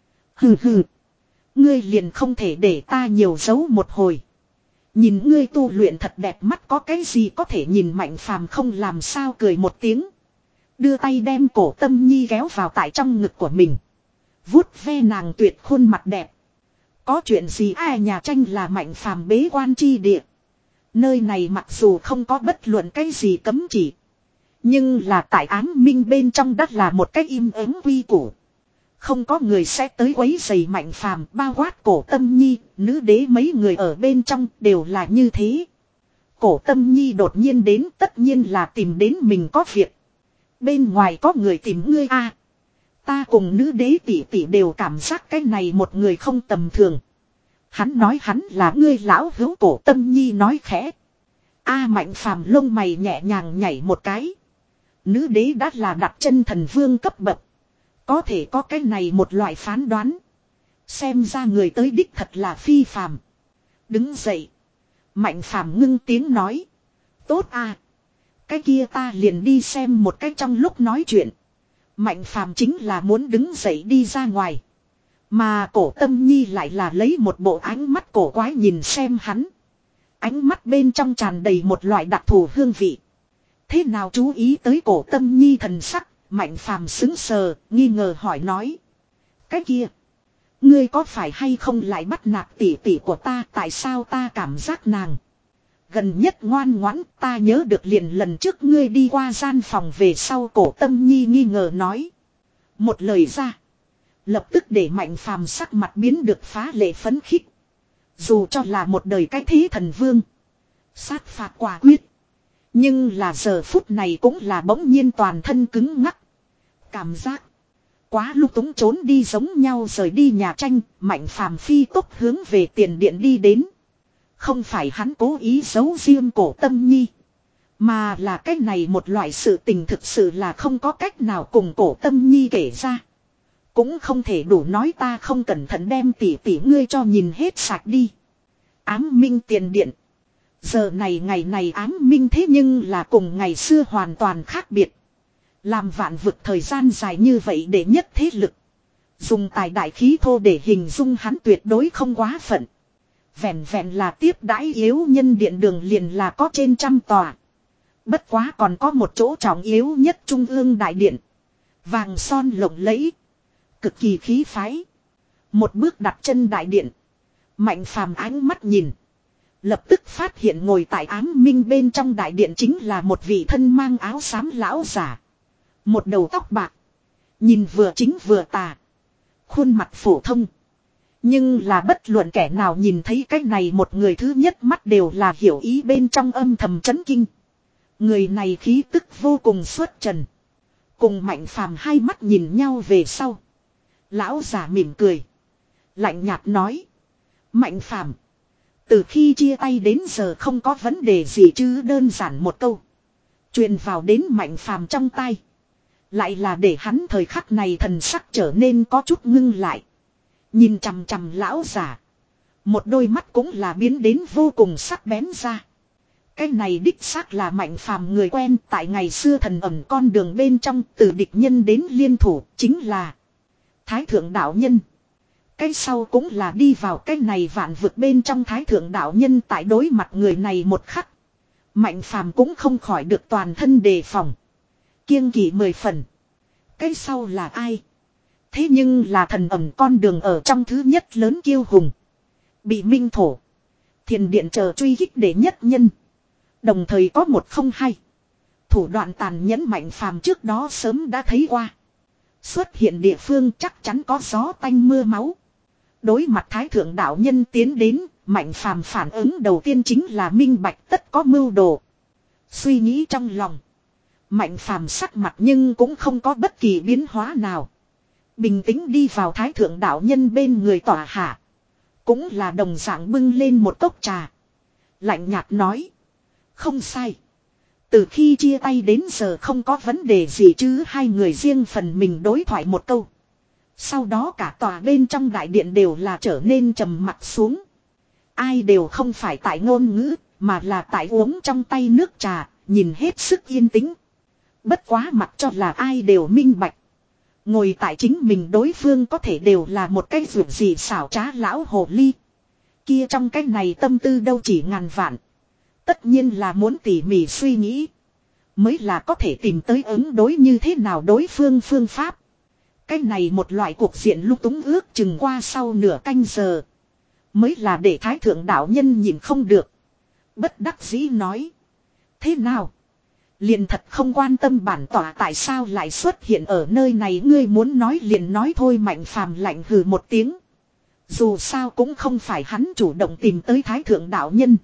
Hừ hừ. Ngươi liền không thể để ta nhiều giấu một hồi. Nhìn ngươi tu luyện thật đẹp mắt có cái gì có thể nhìn Mạnh Phàm không làm sao cười một tiếng. Đưa tay đem Cổ Tâm Nhi kéo vào tại trong ngực của mình. Vuốt ve nàng tuyệt khuôn mặt đẹp. Có chuyện gì ai nhà tranh là Mạnh Phàm bế quan chi địa. Nơi này mặc dù không có bất luận cái gì cấm chỉ. Nhưng là tại án minh bên trong đất là một cách im ắng quy củ. Không có người sẽ tới quấy rầy Mạnh Phàm bao quát Cổ Tâm Nhi, nữ đế mấy người ở bên trong đều là như thế. Cổ Tâm Nhi đột nhiên đến tất nhiên là tìm đến mình có việc. Bên ngoài có người tìm ngươi a. Ta cùng nữ đế tỷ tỷ đều cảm giác cái này một người không tầm thường. Hắn nói hắn là ngươi lão hữu Cổ Tâm Nhi nói khẽ. A Mạnh Phàm lông mày nhẹ nhàng nhảy một cái. Nữ đế đã là đặt chân thần vương cấp bậc. Có thể có cái này một loại phán đoán. Xem ra người tới đích thật là phi phàm. Đứng dậy. Mạnh Phàm ngưng tiếng nói. Tốt à. Cái kia ta liền đi xem một cái trong lúc nói chuyện. Mạnh Phàm chính là muốn đứng dậy đi ra ngoài. Mà Cổ Tâm Nhi lại là lấy một bộ ánh mắt cổ quái nhìn xem hắn. Ánh mắt bên trong tràn đầy một loại đặc thù hương vị. Thế nào chú ý tới Cổ Tâm Nhi thần sắc. Mạnh Phàm sững sờ, nghi ngờ hỏi nói. Cái kia. Ngươi có phải hay không lại bắt nạt tỷ tỷ của ta, tại sao ta cảm giác nàng. Gần nhất ngoan ngoãn, ta nhớ được liền lần trước ngươi đi qua gian phòng về sau. Cổ Tâm Nhi nghi ngờ nói. Một lời ra. Lập tức để Mạnh Phàm sắc mặt biến được phá lệ phấn khích. Dù cho là một đời cái thế thần vương. Sát phạt quả quyết. Nhưng là giờ phút này cũng là bỗng nhiên toàn thân cứng ngắc. Cảm giác. Quá lúc túng trốn đi giống nhau rời đi nhà tranh. Mạnh Phàm phi tốc hướng về tiền điện đi đến. Không phải hắn cố ý giấu riêng Cổ Tâm Nhi. Mà là cái này một loại sự tình thực sự là không có cách nào cùng Cổ Tâm Nhi kể ra. Cũng không thể đủ nói ta không cẩn thận đem tỷ tỷ ngươi cho nhìn hết sạch đi. Ám minh tiền điện. Giờ này ngày này ám minh thế nhưng là cùng ngày xưa hoàn toàn khác biệt. Làm vạn vực thời gian dài như vậy để nhất thế lực. Dùng tài đại khí thô để hình dung hắn tuyệt đối không quá phận. Vẹn vẹn là tiếp đãi yếu nhân điện đường liền là có trên trăm tòa. Bất quá còn có một chỗ trọng yếu nhất trung ương đại điện. Vàng son lộng lẫy. Cực kỳ khí phái. Một bước đặt chân đại điện. Mạnh phàm ánh mắt nhìn. Lập tức phát hiện ngồi tại ám minh bên trong đại điện chính là một vị thân mang áo xám lão giả. Một đầu tóc bạc. Nhìn vừa chính vừa tà. Khuôn mặt phổ thông. Nhưng là bất luận kẻ nào nhìn thấy cái này một người thứ nhất mắt đều là hiểu ý bên trong âm thầm chấn kinh. Người này khí tức vô cùng xuất trần. Cùng Mạnh phàm hai mắt nhìn nhau về sau. Lão già mỉm cười. Lạnh nhạt nói. Mạnh phàm. Từ khi chia tay đến giờ không có vấn đề gì chứ đơn giản một câu. Truyền vào đến Mạnh phàm trong tay. Lại là để hắn thời khắc này thần sắc trở nên có chút ngưng lại. Nhìn chằm chằm lão già. Một đôi mắt cũng là biến đến vô cùng sắc bén ra. Cái này đích xác là Mạnh phàm người quen tại ngày xưa thần ẩm con đường bên trong từ địch nhân đến liên thủ chính là Thái Thượng Đạo Nhân. Cái sau cũng là đi vào cái này vạn vực bên trong Thái Thượng Đạo Nhân tại đối mặt người này một khắc. Mạnh phàm cũng không khỏi được toàn thân đề phòng. Kiêng kỵ mười phần. Cái sau là ai? Thế nhưng là thần ẩm con đường ở trong thứ nhất lớn kiêu hùng. Bị minh thổ. Thiền điện chờ truy kích để nhất nhân. Đồng thời có một không hai. Thủ đoạn tàn nhẫn Mạnh phàm trước đó sớm đã thấy qua. Xuất hiện địa phương chắc chắn có gió tanh mưa máu. Đối mặt Thái Thượng Đạo Nhân tiến đến, Mạnh phàm phản ứng đầu tiên chính là minh bạch tất có mưu đồ. Suy nghĩ trong lòng. Mạnh phàm sắc mặt nhưng cũng không có bất kỳ biến hóa nào. Bình tĩnh đi vào Thái Thượng Đạo Nhân bên người tỏa hạ. Cũng là đồng dạng bưng lên một cốc trà. Lạnh nhạt nói. Không sai. Từ khi chia tay đến giờ không có vấn đề gì chứ hai người riêng phần mình đối thoại một câu. Sau đó cả tòa bên trong đại điện đều là trở nên trầm mặt xuống. Ai đều không phải tại ngôn ngữ, mà là tại uống trong tay nước trà, nhìn hết sức yên tĩnh. Bất quá mặc cho là ai đều minh bạch. Ngồi tại chính mình đối phương có thể đều là một cái ruộng gì xảo trá lão hồ ly. Kia trong cái này tâm tư đâu chỉ ngàn vạn. Tất nhiên là muốn tỉ mỉ suy nghĩ. Mới là có thể tìm tới ứng đối như thế nào đối phương phương pháp. Cái này một loại cuộc diện lúc túng ước chừng qua sau nửa canh giờ. Mới là để Thái Thượng Đạo Nhân nhìn không được. Bất đắc dĩ nói. Thế nào? Liền thật không quan tâm bản tỏa tại sao lại xuất hiện ở nơi này ngươi muốn nói liền nói thôi Mạnh phàm lạnh hừ một tiếng. Dù sao cũng không phải hắn chủ động tìm tới Thái Thượng Đạo Nhân.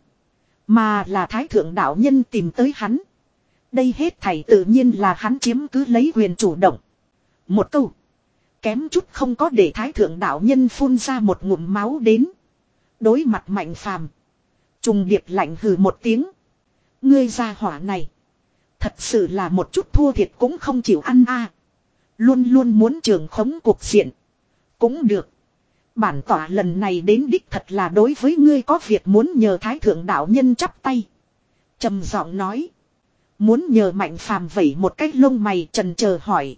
Mà là Thái Thượng Đạo Nhân tìm tới hắn. Đây hết thảy tự nhiên là hắn chiếm cứ lấy quyền chủ động. Một câu. Kém chút không có để Thái Thượng Đạo Nhân phun ra một ngụm máu đến. Đối mặt Mạnh phàm. Trùng điệp lạnh hừ một tiếng. Ngươi ra hỏa này. Thật sự là một chút thua thiệt cũng không chịu ăn a. Luôn luôn muốn trường khống cuộc diện. Cũng được. Bản tỏa lần này đến đích thật là đối với ngươi có việc muốn nhờ Thái Thượng Đạo Nhân chắp tay. Trầm giọng nói. Muốn nhờ Mạnh phàm vẩy một cái lông mày trần chờ hỏi.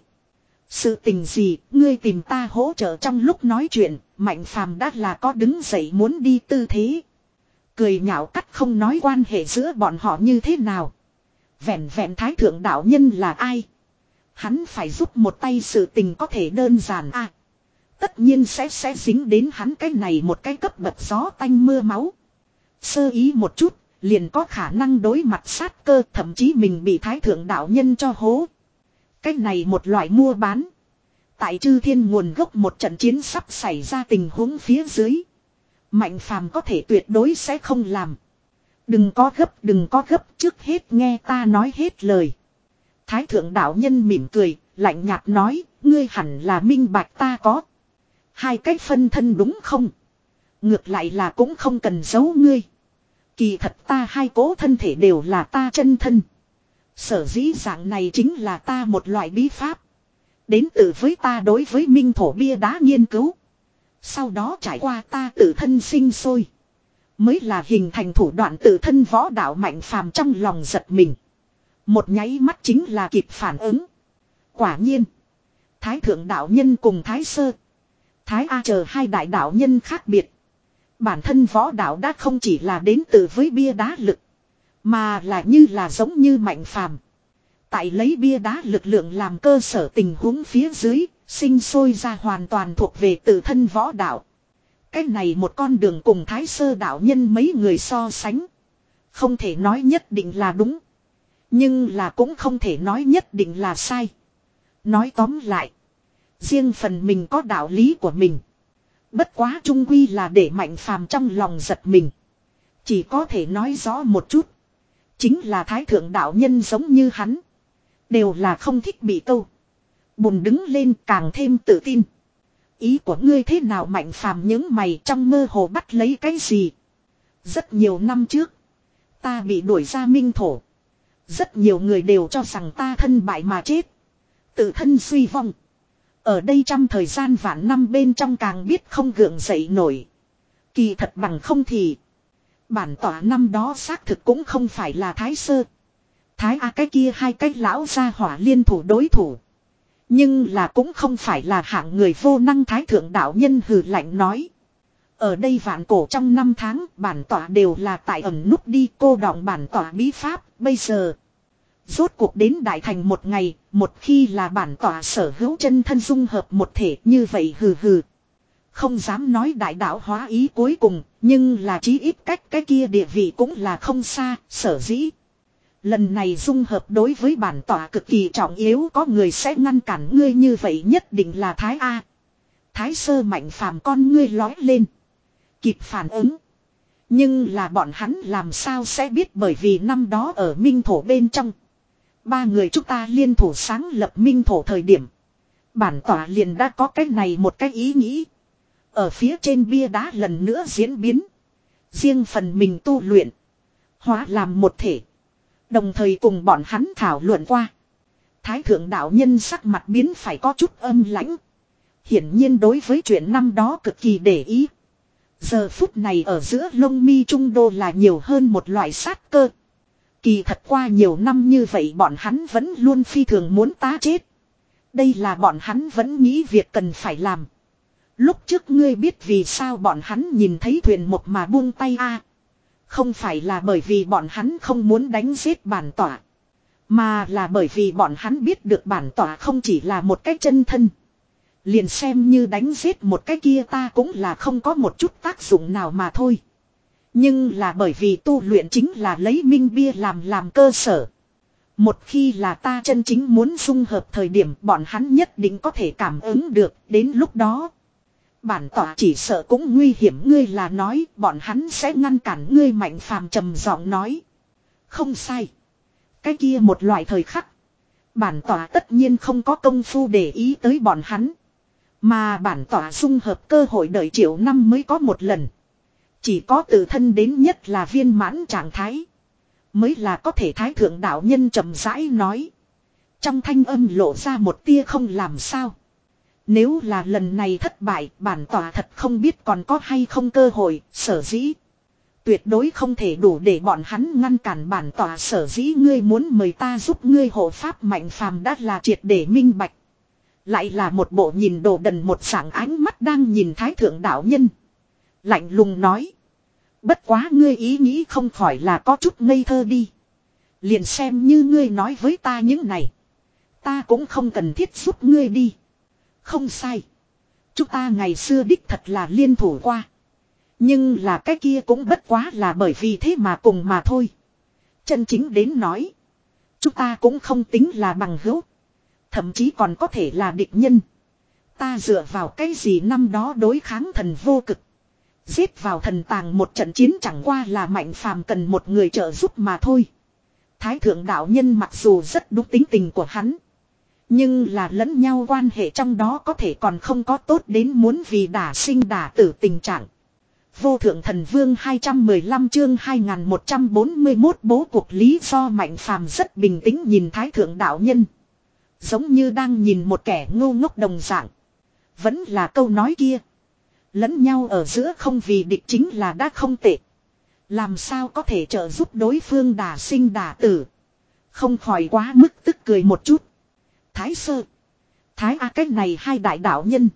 Sự tình gì ngươi tìm ta hỗ trợ trong lúc nói chuyện. Mạnh phàm đã là có đứng dậy muốn đi tư thế. Cười nhạo cắt không nói quan hệ giữa bọn họ như thế nào. Vẹn vẹn Thái Thượng Đạo Nhân là ai. Hắn phải giúp một tay sự tình có thể đơn giản à. Tất nhiên sẽ sẽ dính đến hắn cái này một cái cấp bậc gió tanh mưa máu. Sơ ý một chút, liền có khả năng đối mặt sát cơ, thậm chí mình bị Thái Thượng Đạo Nhân cho hố. Cái này một loại mua bán. Tại chư thiên nguồn gốc một trận chiến sắp xảy ra tình huống phía dưới. Mạnh phàm có thể tuyệt đối sẽ không làm. Đừng có gấp, đừng có gấp, trước hết nghe ta nói hết lời. Thái Thượng Đạo Nhân mỉm cười, lạnh nhạt nói, ngươi hẳn là minh bạch ta có. Hai cách phân thân đúng không? Ngược lại là cũng không cần giấu ngươi. Kỳ thật ta hai cố thân thể đều là ta chân thân. Sở dĩ dạng này chính là ta một loại bí pháp. Đến từ với ta đối với minh thổ bia đá nghiên cứu. Sau đó trải qua ta tự thân sinh sôi. Mới là hình thành thủ đoạn tự thân võ đạo Mạnh Phàm trong lòng giật mình. Một nháy mắt chính là kịp phản ứng. Quả nhiên. Thái thượng đạo nhân cùng Thái sơ. Thái A chờ hai đại đạo nhân khác biệt. Bản thân võ đạo đã không chỉ là đến từ với bia đá lực. Mà là như là giống như Mạnh Phàm. Tại lấy bia đá lực lượng làm cơ sở tình huống phía dưới. Sinh sôi ra hoàn toàn thuộc về tự thân võ đạo. Cái này một con đường cùng Thái sơ đạo nhân mấy người so sánh. Không thể nói nhất định là đúng. Nhưng là cũng không thể nói nhất định là sai. Nói tóm lại. Riêng phần mình có đạo lý của mình. Bất quá trung quy là để Mạnh Phàm trong lòng giật mình. Chỉ có thể nói rõ một chút. Chính là Thái thượng đạo nhân giống như hắn. Đều là không thích bị câu. Bùn đứng lên càng thêm tự tin. Ý của ngươi thế nào Mạnh Phàm những mày trong mơ hồ bắt lấy cái gì? Rất nhiều năm trước. Ta bị đuổi ra minh thổ. Rất nhiều người đều cho rằng ta thân bại mà chết. Tự thân suy vong. Ở đây trăm thời gian vạn năm bên trong càng biết không gượng dậy nổi. Kỳ thật bằng không thì. Bản tỏa năm đó xác thực cũng không phải là Thái sơ. Thái A cái kia hai cái lão gia hỏa liên thủ đối thủ. Nhưng là cũng không phải là hạng người vô năng Thái thượng đạo nhân hừ lạnh nói. Ở đây vạn cổ trong năm tháng bản tỏa đều là tại ẩn núp đi cô đọng bản tỏa bí pháp bây giờ. Rốt cuộc đến đại thành một ngày, một khi là bản tỏa sở hữu chân thân dung hợp một thể như vậy hừ hừ. Không dám nói đại đạo hóa ý cuối cùng, nhưng là chí ít cách cái kia địa vị cũng là không xa, sở dĩ. Lần này dung hợp đối với bản tỏa cực kỳ trọng yếu có người sẽ ngăn cản ngươi như vậy nhất định là Thái A. Thái sơ Mạnh Phàm con ngươi lói lên. Kịp phản ứng. Nhưng là bọn hắn làm sao sẽ biết bởi vì năm đó ở minh thổ bên trong. Ba người chúng ta liên thủ sáng lập minh thổ thời điểm. Bản tỏa liền đã có cái này một cái ý nghĩ. Ở phía trên bia đá lần nữa diễn biến. Riêng phần mình tu luyện. Hóa làm một thể. Đồng thời cùng bọn hắn thảo luận qua. Thái thượng đạo nhân sắc mặt biến phải có chút âm lãnh. Hiển nhiên đối với chuyện năm đó cực kỳ để ý. Giờ phút này ở giữa lông mi trung đô là nhiều hơn một loại sát cơ. Kỳ thật qua nhiều năm như vậy bọn hắn vẫn luôn phi thường muốn ta chết. Đây là bọn hắn vẫn nghĩ việc cần phải làm. Lúc trước ngươi biết vì sao bọn hắn nhìn thấy thuyền một mà buông tay a? Không phải là bởi vì bọn hắn không muốn đánh giết bản tỏa. Mà là bởi vì bọn hắn biết được bản tỏa không chỉ là một cái chân thân. Liền xem như đánh giết một cái kia ta cũng là không có một chút tác dụng nào mà thôi. Nhưng là bởi vì tu luyện chính là lấy minh bia làm làm cơ sở. Một khi là ta chân chính muốn dung hợp thời điểm bọn hắn nhất định có thể cảm ứng được đến lúc đó. Bản tỏa chỉ sợ cũng nguy hiểm ngươi là nói bọn hắn sẽ ngăn cản ngươi Mạnh Phàm trầm giọng nói. Không sai. Cái kia một loại thời khắc. Bản tỏa tất nhiên không có công phu để ý tới bọn hắn. Mà bản tỏa dung hợp cơ hội đợi triệu năm mới có một lần. Chỉ có tự thân đến nhất là viên mãn trạng thái. Mới là có thể thái thượng đạo nhân chậm rãi nói. Trong thanh âm lộ ra một tia không làm sao. Nếu là lần này thất bại bản tỏa thật không biết còn có hay không cơ hội sở dĩ. Tuyệt đối không thể đủ để bọn hắn ngăn cản bản tỏa sở dĩ ngươi muốn mời ta giúp ngươi hộ pháp Mạnh Phàm đã là triệt để minh bạch. Lại là một bộ nhìn đồ đần một dạng ánh mắt đang nhìn thái thượng đạo nhân. Lạnh lùng nói. Bất quá ngươi ý nghĩ không khỏi là có chút ngây thơ đi. Liền xem như ngươi nói với ta những này. Ta cũng không cần thiết giúp ngươi đi. Không sai. Chúng ta ngày xưa đích thật là liên thủ qua. Nhưng là cái kia cũng bất quá là bởi vì thế mà cùng mà thôi. Chân chính đến nói. Chúng ta cũng không tính là bằng hữu. Thậm chí còn có thể là địch nhân. Ta dựa vào cái gì năm đó đối kháng thần vô cực. Giết vào thần tàng một trận chiến chẳng qua là Mạnh Phàm cần một người trợ giúp mà thôi. Thái thượng đạo nhân mặc dù rất đúng tính tình của hắn. Nhưng là lẫn nhau quan hệ trong đó có thể còn không có tốt đến muốn vì đả sinh đả tử tình trạng. Vô thượng thần vương hai trăm mười lăm chương hai nghìn một trăm bốn mươi mốt bố cuộc lý do Mạnh Phàm rất bình tĩnh nhìn thái thượng đạo nhân. Giống như đang nhìn một kẻ ngu ngốc đồng dạng. Vẫn là câu nói kia. Lẫn nhau ở giữa không vì địch chính là đã không tệ. Làm sao có thể trợ giúp đối phương đả sinh đả tử. Không khỏi quá mức tức cười một chút. Thái Sơ. Thái A cách này hai đại đạo nhân.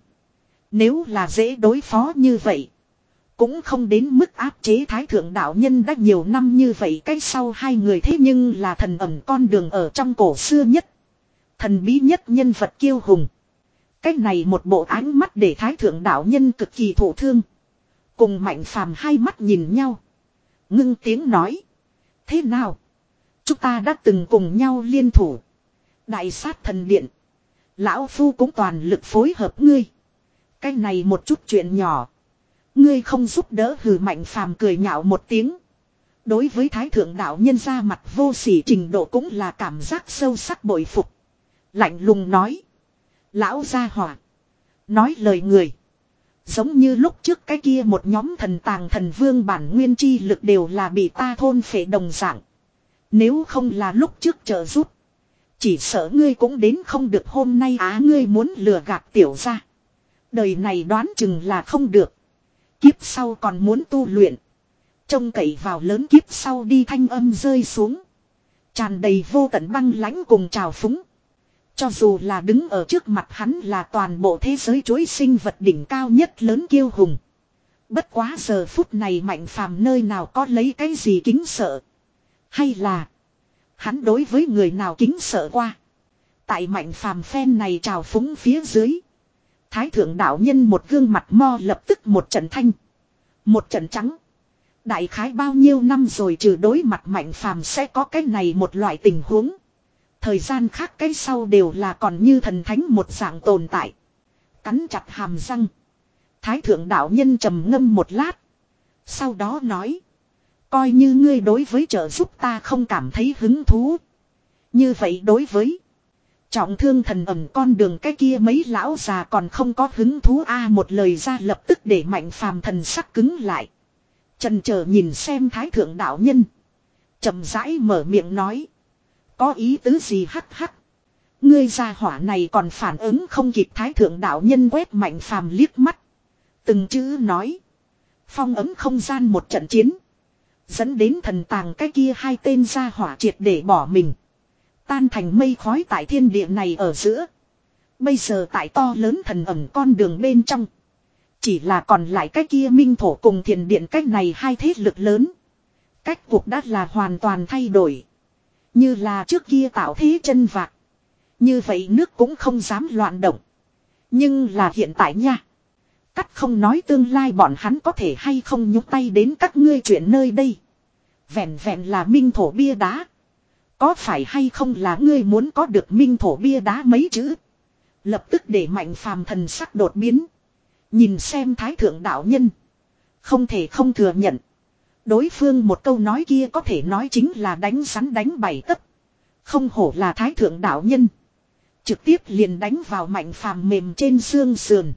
Nếu là dễ đối phó như vậy. Cũng không đến mức áp chế Thái Thượng đạo nhân đã nhiều năm như vậy. Cái sau hai người thế nhưng là thần ẩn con đường ở trong cổ xưa nhất. Thần bí nhất nhân vật kiêu hùng. Cái này một bộ ánh mắt để Thái Thượng đạo nhân cực kỳ thổ thương. Cùng Mạnh Phàm hai mắt nhìn nhau. Ngưng tiếng nói. Thế nào? Chúng ta đã từng cùng nhau liên thủ. Đại sát thần điện. Lão Phu cũng toàn lực phối hợp ngươi. Cái này một chút chuyện nhỏ. Ngươi không giúp đỡ hừ Mạnh Phàm cười nhạo một tiếng. Đối với Thái Thượng đạo nhân ra mặt vô sỉ trình độ cũng là cảm giác sâu sắc bội phục. Lạnh lùng nói. Lão gia hỏa. Nói lời người. Giống như lúc trước cái kia một nhóm thần tàng thần vương bản nguyên chi lực đều là bị ta thôn phệ đồng dạng. Nếu không là lúc trước trợ giúp. Chỉ sợ ngươi cũng đến không được hôm nay á ngươi muốn lừa gạt tiểu ra. Đời này đoán chừng là không được. Kiếp sau còn muốn tu luyện. Trông cậy vào lớn kiếp sau đi thanh âm rơi xuống. Tràn đầy vô tận băng lãnh cùng trào phúng. Cho dù là đứng ở trước mặt hắn là toàn bộ thế giới chuỗi sinh vật đỉnh cao nhất lớn kiêu hùng. Bất quá giờ phút này Mạnh Phàm nơi nào có lấy cái gì kính sợ. Hay là hắn đối với người nào kính sợ qua. Tại Mạnh Phàm phen này trào phúng phía dưới. Thái Thượng đạo nhân một gương mặt mo lập tức một trận thanh. Một trận trắng. Đại khái bao nhiêu năm rồi trừ đối mặt Mạnh Phàm sẽ có cái này một loại tình huống. Thời gian khác cái sau đều là còn như thần thánh một dạng tồn tại. Cắn chặt hàm răng. Thái Thượng đạo nhân trầm ngâm một lát. Sau đó nói. Coi như ngươi đối với trợ giúp ta không cảm thấy hứng thú. Như vậy đối với trọng thương thần ẩm con đường cái kia mấy lão già còn không có hứng thú a à, một lời ra lập tức để Mạnh Phàm thần sắc cứng lại. Chần chờ nhìn xem Thái Thượng đạo nhân. Chậm rãi mở miệng nói. Có ý tứ gì hắc hắc. Ngươi gia hỏa này còn phản ứng không kịp Thái Thượng đạo nhân quét Mạnh Phàm liếc mắt. Từng chữ nói. Phong ấm không gian một trận chiến. Dẫn đến thần tàng cái kia hai tên gia hỏa triệt để bỏ mình. Tan thành mây khói tại thiên địa này ở giữa. Bây giờ tại to lớn thần ẩm con đường bên trong. Chỉ là còn lại cái kia minh thổ cùng thiền điện cách này hai thế lực lớn. Cách cuộc đã là hoàn toàn thay đổi. Như là trước kia tạo thế chân vạc. Như vậy nước cũng không dám loạn động. Nhưng là hiện tại nha. Cắt không nói tương lai bọn hắn có thể hay không nhúc tay đến các ngươi chuyện nơi đây. Vẹn vẹn là minh thổ bia đá. Có phải hay không là ngươi muốn có được minh thổ bia đá mấy chữ. Lập tức để Mạnh Phàm thần sắc đột biến. Nhìn xem Thái Thượng đạo nhân. Không thể không thừa nhận. Đối phương một câu nói kia có thể nói chính là đánh rắn đánh bảy tấc. Không hổ là Thái Thượng đạo nhân. Trực tiếp liền đánh vào Mạnh Phàm mềm trên xương sườn.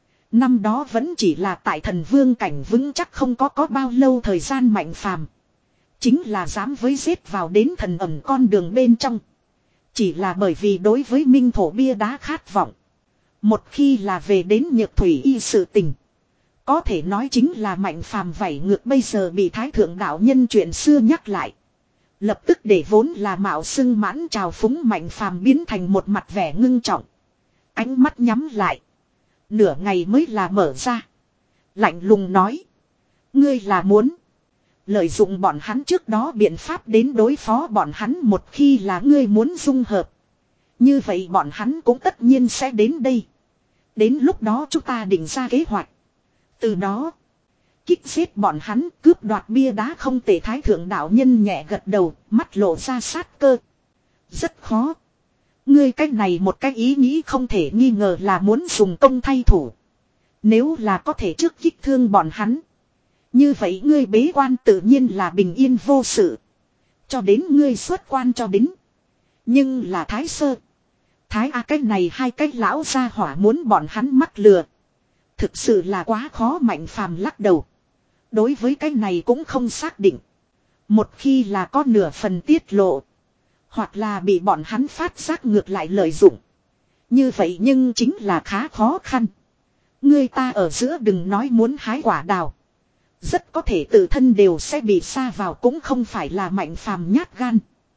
Năm đó vẫn chỉ là tại thần vương cảnh vững chắc không có có bao lâu thời gian Mạnh Phàm. Chính là dám với giết vào đến thần ẩm con đường bên trong. Chỉ là bởi vì đối với minh thổ bia đá khát vọng. Một khi là về đến nhược thủy y sự tình. Có thể nói chính là Mạnh Phàm vảy ngược bây giờ bị Thái Thượng đạo nhân chuyện xưa nhắc lại. Lập tức để vốn là mạo xưng mãn trào phúng Mạnh Phàm biến thành một mặt vẻ ngưng trọng. Ánh mắt nhắm lại. Nửa ngày mới là mở ra. Lạnh lùng nói. Ngươi là muốn. Lợi dụng bọn hắn trước đó biện pháp đến đối phó bọn hắn một khi là ngươi muốn dung hợp. Như vậy bọn hắn cũng tất nhiên sẽ đến đây. Đến lúc đó chúng ta định ra kế hoạch. Từ đó. Kích giết bọn hắn cướp đoạt bia đá không tệ Thái Thượng đạo nhân nhẹ gật đầu. Mắt lộ ra sát cơ. Rất khó. Ngươi cách này một cái ý nghĩ không thể nghi ngờ là muốn dùng công thay thủ. Nếu là có thể trước kích thương bọn hắn. Như vậy ngươi bế quan tự nhiên là bình yên vô sự. Cho đến ngươi xuất quan cho đến. Nhưng là Thái Sơ. Thái A cách này hai cách lão gia hỏa muốn bọn hắn mắc lừa. Thực sự là quá khó Mạnh Phàm lắc đầu. Đối với cái này cũng không xác định. Một khi là có nửa phần tiết lộ. Hoặc là bị bọn hắn phát giác ngược lại lợi dụng. Như vậy nhưng chính là khá khó khăn. Người ta ở giữa đừng nói muốn hái quả đào. Rất có thể tự thân đều sẽ bị sa vào, cũng không phải là Mạnh Phàm nhát gan.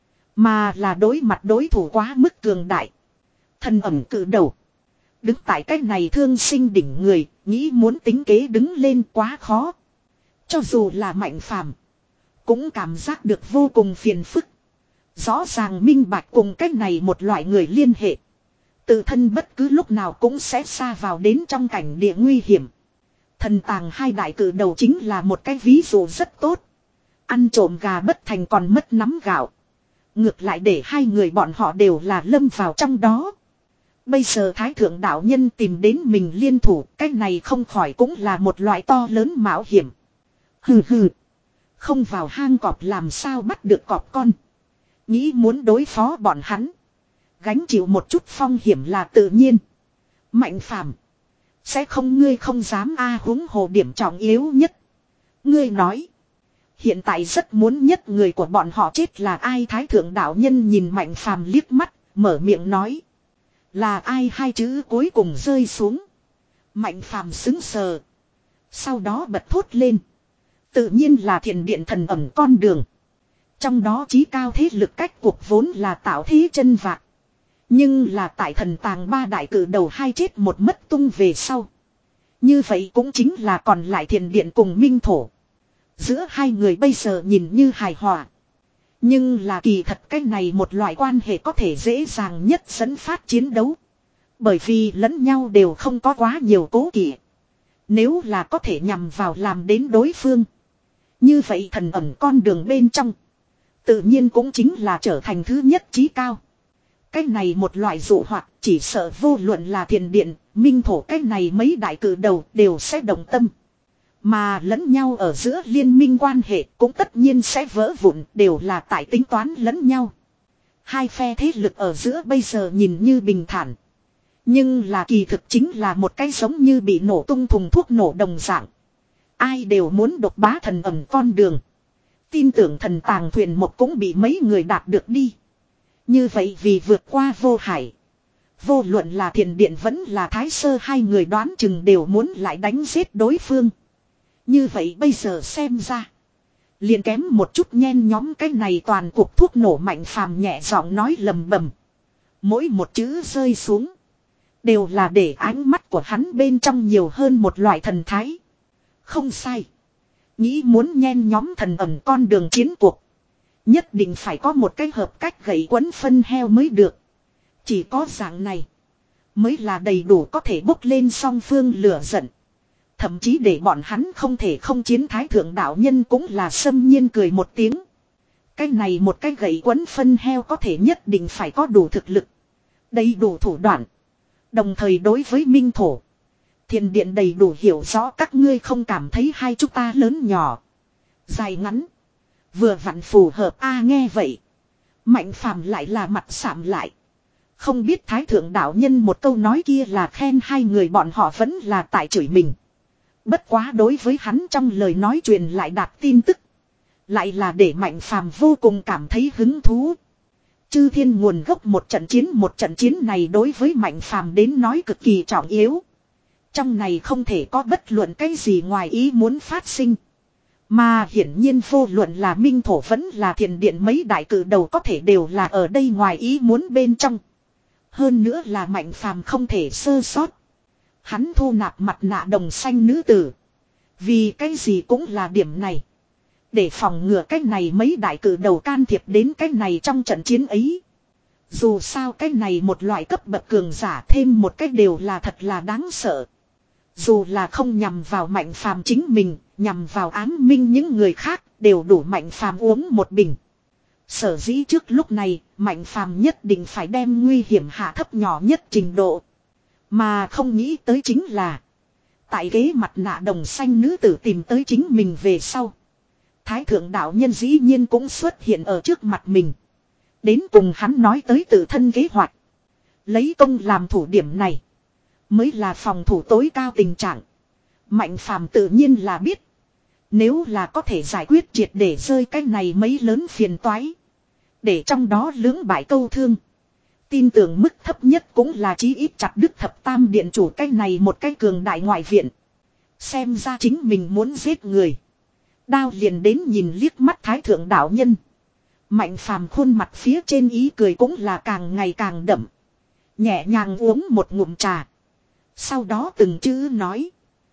Mà là đối mặt đối thủ quá mức cường đại. Thần ẩm cự đầu. Đứng tại cách này thương sinh đỉnh người, nghĩ muốn tính kế đứng lên quá khó. Cho dù là Mạnh Phàm cũng cảm giác được vô cùng phiền phức. Rõ ràng minh bạch cùng cách này một loại người liên hệ. Tự thân bất cứ lúc nào cũng sẽ sa vào đến trong cảnh địa nguy hiểm. Thần tàng hai đại cử đầu chính là một cái ví dụ rất tốt. Ăn trộm gà bất thành còn mất nắm gạo. Ngược lại để hai người bọn họ đều là lâm vào trong đó. Bây giờ Thái Thượng đạo nhân tìm đến mình liên thủ, cái này không khỏi cũng là một loại to lớn mạo hiểm. Hừ hừ. Không vào hang cọp làm sao bắt được cọp con. Nghĩ muốn đối phó bọn hắn. Gánh chịu một chút phong hiểm là tự nhiên. Mạnh Phàm sẽ không, ngươi không dám a huống hồ điểm trọng yếu nhất. Ngươi nói. Hiện tại rất muốn nhất người của bọn họ chết là ai? Thái Thượng đạo nhân nhìn Mạnh Phàm liếc mắt, mở miệng nói. Là ai? Hai chữ cuối cùng rơi xuống. Mạnh Phàm sững sờ. Sau đó bật thốt lên. Tự nhiên là Thiền Điện Thần Ẩm con đường. Trong đó chí cao thế lực cách cuộc vốn là tạo thế chân vạc. Nhưng là tại thần tàng ba đại cử đầu hai chết một mất tung về sau. Như vậy cũng chính là còn lại Thiền Điện cùng Minh Thổ. Giữa hai người bây giờ nhìn như hài hòa. Nhưng là kỳ thật cái này một loại quan hệ có thể dễ dàng nhất dẫn phát chiến đấu. Bởi vì lẫn nhau đều không có quá nhiều cố kỵ. Nếu là có thể nhằm vào làm đến đối phương. Như vậy thần ẩn con đường bên trong. Tự nhiên cũng chính là trở thành thứ nhất chí cao. Cái này một loại dụ hoặc chỉ sợ vô luận là Thiền Điện, Minh Thổ, cái này mấy đại cử đầu đều sẽ đồng tâm. Mà lẫn nhau ở giữa liên minh quan hệ cũng tất nhiên sẽ vỡ vụn, đều là tại tính toán lẫn nhau. Hai phe thế lực ở giữa bây giờ nhìn như bình thản. Nhưng là kỳ thực chính là một cái giống như bị nổ tung thùng thuốc nổ đồng dạng. Ai đều muốn độc bá thần ẩm con đường. Tin tưởng thần tàng thuyền một cũng bị mấy người đạt được đi. Như vậy vì vượt qua vô hải. Vô luận là Thiền Điện vẫn là Thái Sơ, hai người đoán chừng đều muốn lại đánh giết đối phương. Như vậy bây giờ xem ra. Liền kém một chút nhen nhóm cái này toàn cuộc thuốc nổ. Mạnh Phàm nhẹ giọng nói lầm bầm. Mỗi một chữ rơi xuống. Đều là để ánh mắt của hắn bên trong nhiều hơn một loại thần thái. Không sai. Nghĩ muốn nhen nhóm thần ẩm con đường chiến cuộc. Nhất định phải có một cái hợp cách gậy quấn phân heo mới được. Chỉ có dạng này. Mới là đầy đủ có thể bốc lên song phương lửa giận. Thậm chí để bọn hắn không thể không chiến. Thái Thượng đạo nhân cũng là xâm nhiên cười một tiếng. Cái này một cái gậy quấn phân heo có thể nhất định phải có đủ thực lực. Đầy đủ thủ đoạn. Đồng thời đối với Minh Thổ. Thiền Điện đầy đủ hiểu rõ các ngươi không cảm thấy hai chúng ta lớn nhỏ. Dài ngắn. Vừa vặn phù hợp a nghe vậy. Mạnh Phàm lại là mặt sạm lại. Không biết Thái Thượng đạo nhân một câu nói kia là khen hai người bọn họ vẫn là tại chửi mình. Bất quá đối với hắn trong lời nói truyền lại đạt tin tức. Lại là để Mạnh Phàm vô cùng cảm thấy hứng thú. Chư thiên nguồn gốc một trận chiến, một trận chiến này đối với Mạnh Phàm đến nói cực kỳ trọng yếu. Trong này không thể có bất luận cái gì ngoài ý muốn phát sinh. Mà hiển nhiên vô luận là Minh Thổ vẫn là Thiền Điện mấy đại cử đầu có thể đều là ở đây ngoài ý muốn bên trong. Hơn nữa là Mạnh Phàm không thể sơ sót. Hắn thu nạp mặt nạ đồng xanh nữ tử. Vì cái gì cũng là điểm này. Để phòng ngừa cái này mấy đại cử đầu can thiệp đến cái này trong trận chiến ấy. Dù sao cái này một loại cấp bậc cường giả thêm một cách đều là thật là đáng sợ. Dù là không nhằm vào Mạnh Phàm chính mình, nhằm vào ám minh những người khác, đều đủ Mạnh Phàm uống một bình. Sở dĩ trước lúc này, Mạnh Phàm nhất định phải đem nguy hiểm hạ thấp nhỏ nhất trình độ. Mà không nghĩ tới chính là, tại ghế mặt nạ đồng xanh nữ tử tìm tới chính mình về sau. Thái Thượng đạo nhân dĩ nhiên cũng xuất hiện ở trước mặt mình. Đến cùng hắn nói tới tự thân kế hoạch. Lấy công làm thủ điểm này. Mới là phòng thủ tối cao tình trạng. Mạnh Phàm tự nhiên là biết. Nếu là có thể giải quyết triệt để rơi cái này mấy lớn phiền toái. Để trong đó lưỡng bại câu thương. Tin tưởng mức thấp nhất cũng là chí ít chặt đứt thập tam điện chủ cái này một cái cường đại ngoại viện. Xem ra chính mình muốn giết người. Đao liền đến nhìn liếc mắt thái thượng đạo nhân. Mạnh phàm khuôn mặt phía trên ý cười cũng là càng ngày càng đậm. Nhẹ nhàng uống một ngụm trà. Sau đó từng chữ nói.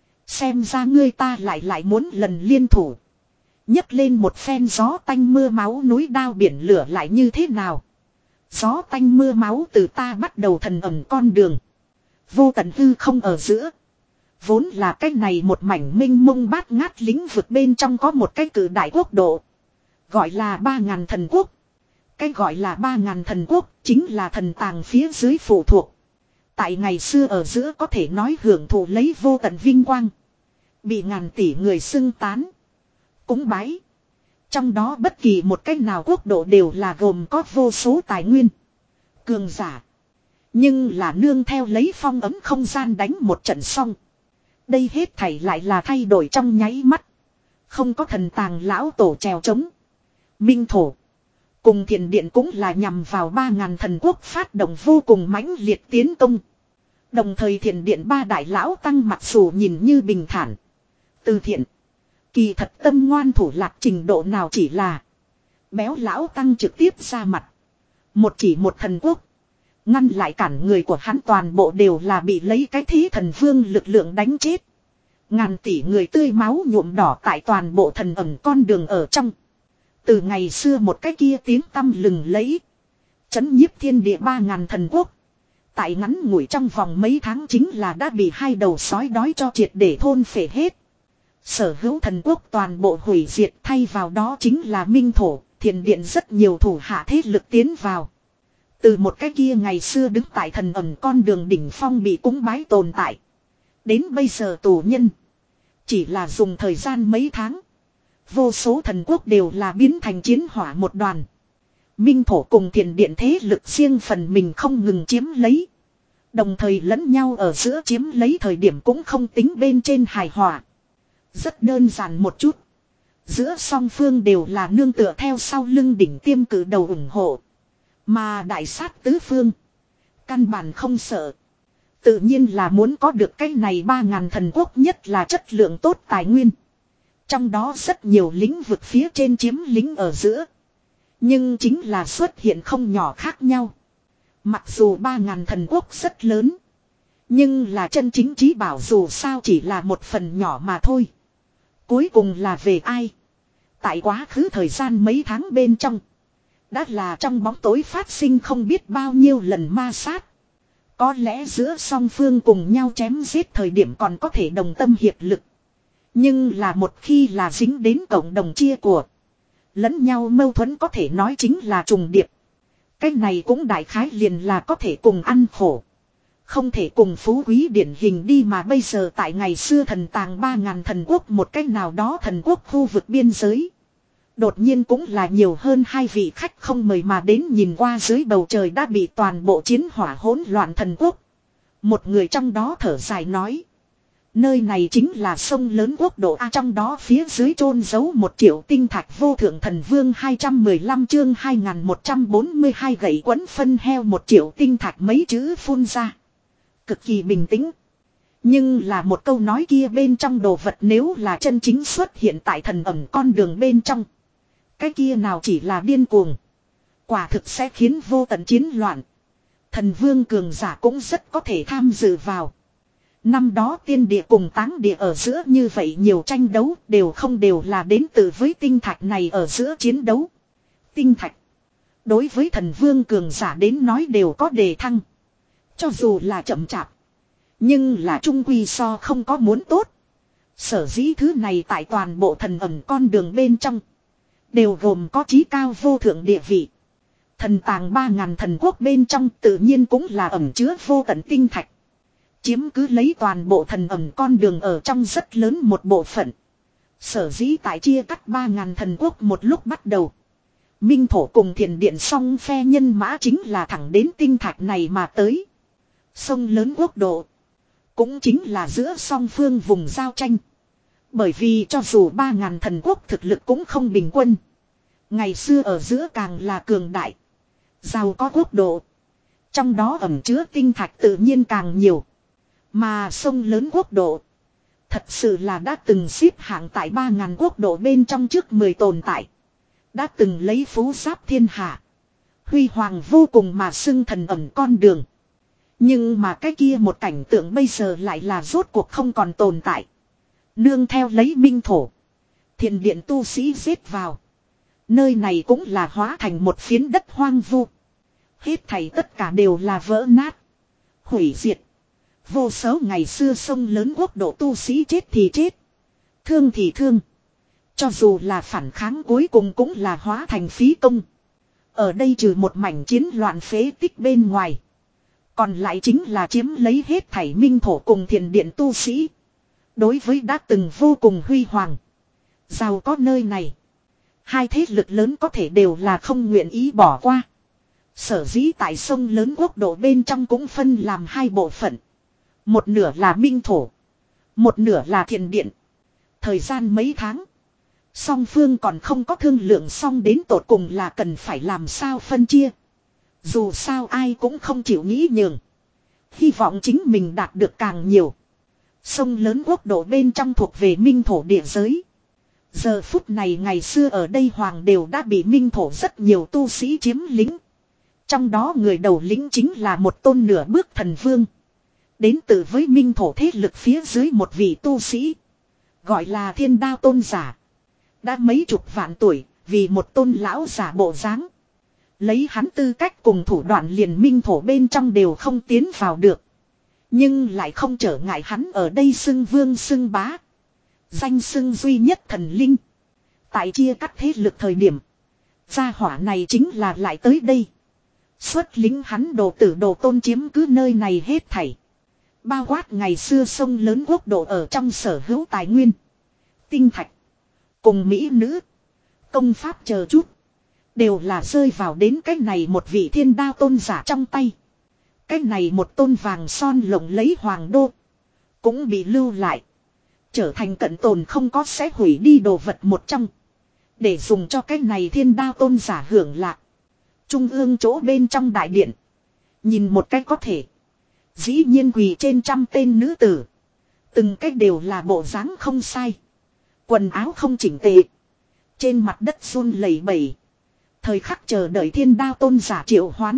Xem ra ngươi ta lại lại muốn lần liên thủ. Nhấc lên một phen gió tanh mưa máu núi đao biển lửa lại như thế nào. Gió tanh mưa máu từ ta bắt đầu thần ẩn con đường. Vô tận hư không ở giữa. Vốn là cái này một mảnh minh mông bát ngát lĩnh vực bên trong có một cái cử đại quốc độ. Gọi là ba ngàn thần quốc. Cái gọi là ba ngàn thần quốc chính là thần tàng phía dưới phụ thuộc. Tại ngày xưa ở giữa có thể nói hưởng thụ lấy vô tận vinh quang. Bị ngàn tỷ người xưng tán. Cúng bái. Trong đó bất kỳ một cách nào quốc độ đều là gồm có vô số tài nguyên. Cường giả. Nhưng là nương theo lấy phong ấm không gian đánh một trận xong. Đây hết thảy lại là thay đổi trong nháy mắt. Không có thần tàng lão tổ trèo trống. Minh thổ. Cùng thiền điện cũng là nhằm vào ba ngàn thần quốc phát động vô cùng mãnh liệt tiến công. Đồng thời thiền điện ba đại lão tăng mặc dù nhìn như bình thản. Từ thiện. Kỳ thật tâm ngoan thủ lạc trình độ nào chỉ là. Béo lão tăng trực tiếp ra mặt. Một chỉ một thần quốc. Ngăn lại cản người của hắn toàn bộ đều là bị lấy cái thí thần vương lực lượng đánh chết. Ngàn tỷ người tươi máu nhuộm đỏ tại toàn bộ thần ẩn con đường ở trong. Từ ngày xưa một cái kia tiếng tăm lừng lẫy. Chấn nhiếp thiên địa ba ngàn thần quốc. Tại ngắn ngủi trong vòng mấy tháng chính là đã bị hai đầu sói đói cho triệt để thôn phệ hết. Sở hữu thần quốc toàn bộ hủy diệt thay vào đó chính là minh thổ, thiền điện rất nhiều thủ hạ thế lực tiến vào. Từ một cái kia ngày xưa đứng tại thần ẩn con đường đỉnh phong bị cúng bái tồn tại. Đến bây giờ tù nhân. Chỉ là dùng thời gian mấy tháng. Vô số thần quốc đều là biến thành chiến hỏa một đoàn. Minh thổ cùng thiền điện thế lực riêng phần mình không ngừng chiếm lấy. Đồng thời lẫn nhau ở giữa chiếm lấy thời điểm cũng không tính bên trên hài hòa. Rất đơn giản một chút. Giữa song phương đều là nương tựa theo sau lưng đỉnh tiêm cử đầu ủng hộ. Mà đại sát tứ phương. Căn bản không sợ. Tự nhiên là muốn có được cái này ba ngàn thần quốc nhất là chất lượng tốt tài nguyên. Trong đó rất nhiều lĩnh vực phía trên chiếm lính ở giữa. Nhưng chính là xuất hiện không nhỏ khác nhau. Mặc dù ba ngàn thần quốc rất lớn. Nhưng là chân chính trí bảo dù sao chỉ là một phần nhỏ mà thôi. Cuối cùng là về ai? Tại quá khứ thời gian mấy tháng bên trong. Đã là trong bóng tối phát sinh không biết bao nhiêu lần ma sát. Có lẽ giữa song phương cùng nhau chém giết thời điểm còn có thể đồng tâm hiệp lực. Nhưng là một khi là dính đến cộng đồng chia của. Lẫn nhau mâu thuẫn có thể nói chính là trùng điệp. Cái này cũng đại khái liền là có thể cùng ăn khổ. Không thể cùng phú quý điển hình đi mà bây giờ tại ngày xưa thần tàng ba ngàn thần quốc một cách nào đó thần quốc khu vực biên giới. Đột nhiên cũng là nhiều hơn hai vị khách không mời mà đến nhìn qua dưới bầu trời đã bị toàn bộ chiến hỏa hỗn loạn thần quốc. Một người trong đó thở dài nói. Nơi này chính là sông lớn quốc độ A, trong đó phía dưới chôn giấu một triệu tinh thạch vô thượng thần vương hai trăm mười lăm chương hai nghìn một trăm bốn mươi hai gậy quấn phân heo một triệu tinh thạch mấy chữ phun ra. Cực kỳ bình tĩnh. Nhưng là một câu nói kia bên trong đồ vật nếu là chân chính xuất hiện tại thần ẩn con đường bên trong. Cái kia nào chỉ là điên cuồng. Quả thực sẽ khiến vô tận chiến loạn. Thần vương cường giả cũng rất có thể tham dự vào. Năm đó tiên địa cùng táng địa ở giữa như vậy nhiều tranh đấu đều không đều là đến từ với tinh thạch này ở giữa chiến đấu. Tinh thạch. Đối với thần vương cường giả đến nói đều có đề thăng. Cho dù là chậm chạp. Nhưng là trung quy so không có muốn tốt. Sở dĩ thứ này tại toàn bộ thần ẩn con đường bên trong. Đều gồm có chí cao vô thượng địa vị. Thần tàng ba ngàn thần quốc bên trong tự nhiên cũng là ẩn chứa vô tận tinh thạch. Chiếm cứ lấy toàn bộ thần ẩn con đường ở trong rất lớn một bộ phận. Sở dĩ tại chia cắt ba ngàn thần quốc một lúc bắt đầu. Minh thổ cùng thiền điện song phe nhân mã chính là thẳng đến tinh thạch này mà tới. Sông lớn quốc độ. Cũng chính là giữa song phương vùng giao tranh. Bởi vì cho dù ba ngàn thần quốc thực lực cũng không bình quân. Ngày xưa ở giữa càng là cường đại. Giàu có quốc độ. Trong đó ẩn chứa tinh thạch tự nhiên càng nhiều. Mà sông lớn quốc độ. Thật sự là đã từng xếp hạng tại ba ngàn quốc độ bên trong trước mười tồn tại. Đã từng lấy phú giáp thiên hạ. Huy hoàng vô cùng mà xưng thần ẩn con đường. Nhưng mà cái kia một cảnh tượng bây giờ lại là rốt cuộc không còn tồn tại. Nương theo lấy minh thổ. Thiền điện tu sĩ giết vào. Nơi này cũng là hóa thành một phiến đất hoang vu. Hết thảy tất cả đều là vỡ nát. Hủy diệt. Vô số ngày xưa sông lớn quốc độ tu sĩ chết thì chết. Thương thì thương. Cho dù là phản kháng cuối cùng cũng là hóa thành phí công. Ở đây trừ một mảnh chiến loạn phế tích bên ngoài. Còn lại chính là chiếm lấy hết thảy minh thổ cùng thiền điện tu sĩ. Đối với đã từng vô cùng huy hoàng. Giàu có nơi này. Hai thế lực lớn có thể đều là không nguyện ý bỏ qua. Sở dĩ tại sông lớn quốc độ bên trong cũng phân làm hai bộ phận. Một nửa là minh thổ. Một nửa là thiền điện. Thời gian mấy tháng. Song phương còn không có thương lượng xong đến tột cùng là cần phải làm sao phân chia. Dù sao ai cũng không chịu nghĩ nhường. Hy vọng chính mình đạt được càng nhiều. Sông lớn quốc độ bên trong thuộc về minh thổ địa giới. Giờ phút này ngày xưa ở đây hoàng đều đã bị minh thổ rất nhiều tu sĩ chiếm lĩnh. Trong đó người đầu lĩnh chính là một tôn nửa bước thần vương. Đến từ với minh thổ thế lực phía dưới một vị tu sĩ. Gọi là thiên đao tôn giả. Đã mấy chục vạn tuổi, vì một tôn lão giả bộ dáng. Lấy hắn tư cách cùng thủ đoạn liền minh thổ bên trong đều không tiến vào được. Nhưng lại không trở ngại hắn ở đây xưng vương xưng bá. Danh xưng duy nhất thần linh. Tại chia cắt thế lực thời điểm. Gia hỏa này chính là lại tới đây. Xuất lính hắn đồ tử đồ tôn chiếm cứ nơi này hết thảy. Bao quát ngày xưa sông lớn quốc độ ở trong sở hữu tài nguyên. Tinh thạch. Cùng mỹ nữ. Công pháp chờ chút. Đều là rơi vào đến cái này một vị thiên đao tôn giả trong tay. Cái này một tôn vàng son lộng lấy hoàng đô. Cũng bị lưu lại. Trở thành cận tồn không có sẽ hủy đi đồ vật một trong. Để dùng cho cái này thiên đao tôn giả hưởng lạc. Trung ương chỗ bên trong đại điện. Nhìn một cách có thể. Dĩ nhiên quỳ trên trăm tên nữ tử. Từng cách đều là bộ dáng không sai. Quần áo không chỉnh tề. Trên mặt đất run lẩy bẩy. Thời khắc chờ đợi thiên đao tôn giả triệu hoán.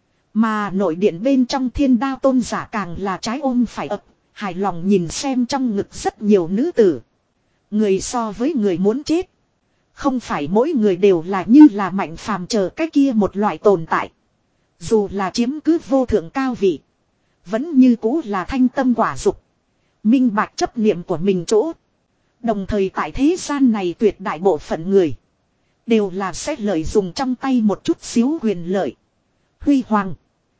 Mà nội điện bên trong thiên đao tôn giả càng là trái ôm phải ập. Hài lòng nhìn xem trong ngực rất nhiều nữ tử. Người so với người muốn chết. Không phải mỗi người đều là như là mạnh phàm chờ cái kia một loại tồn tại. Dù là chiếm cứ vô thượng cao vị. Vẫn như cũ là thanh tâm quả dục. Minh bạch chấp niệm của mình chỗ. Đồng thời tại thế gian này tuyệt đại bộ phận người. Đều là sẽ lợi dụng trong tay một chút xíu quyền lợi. Huy hoàng.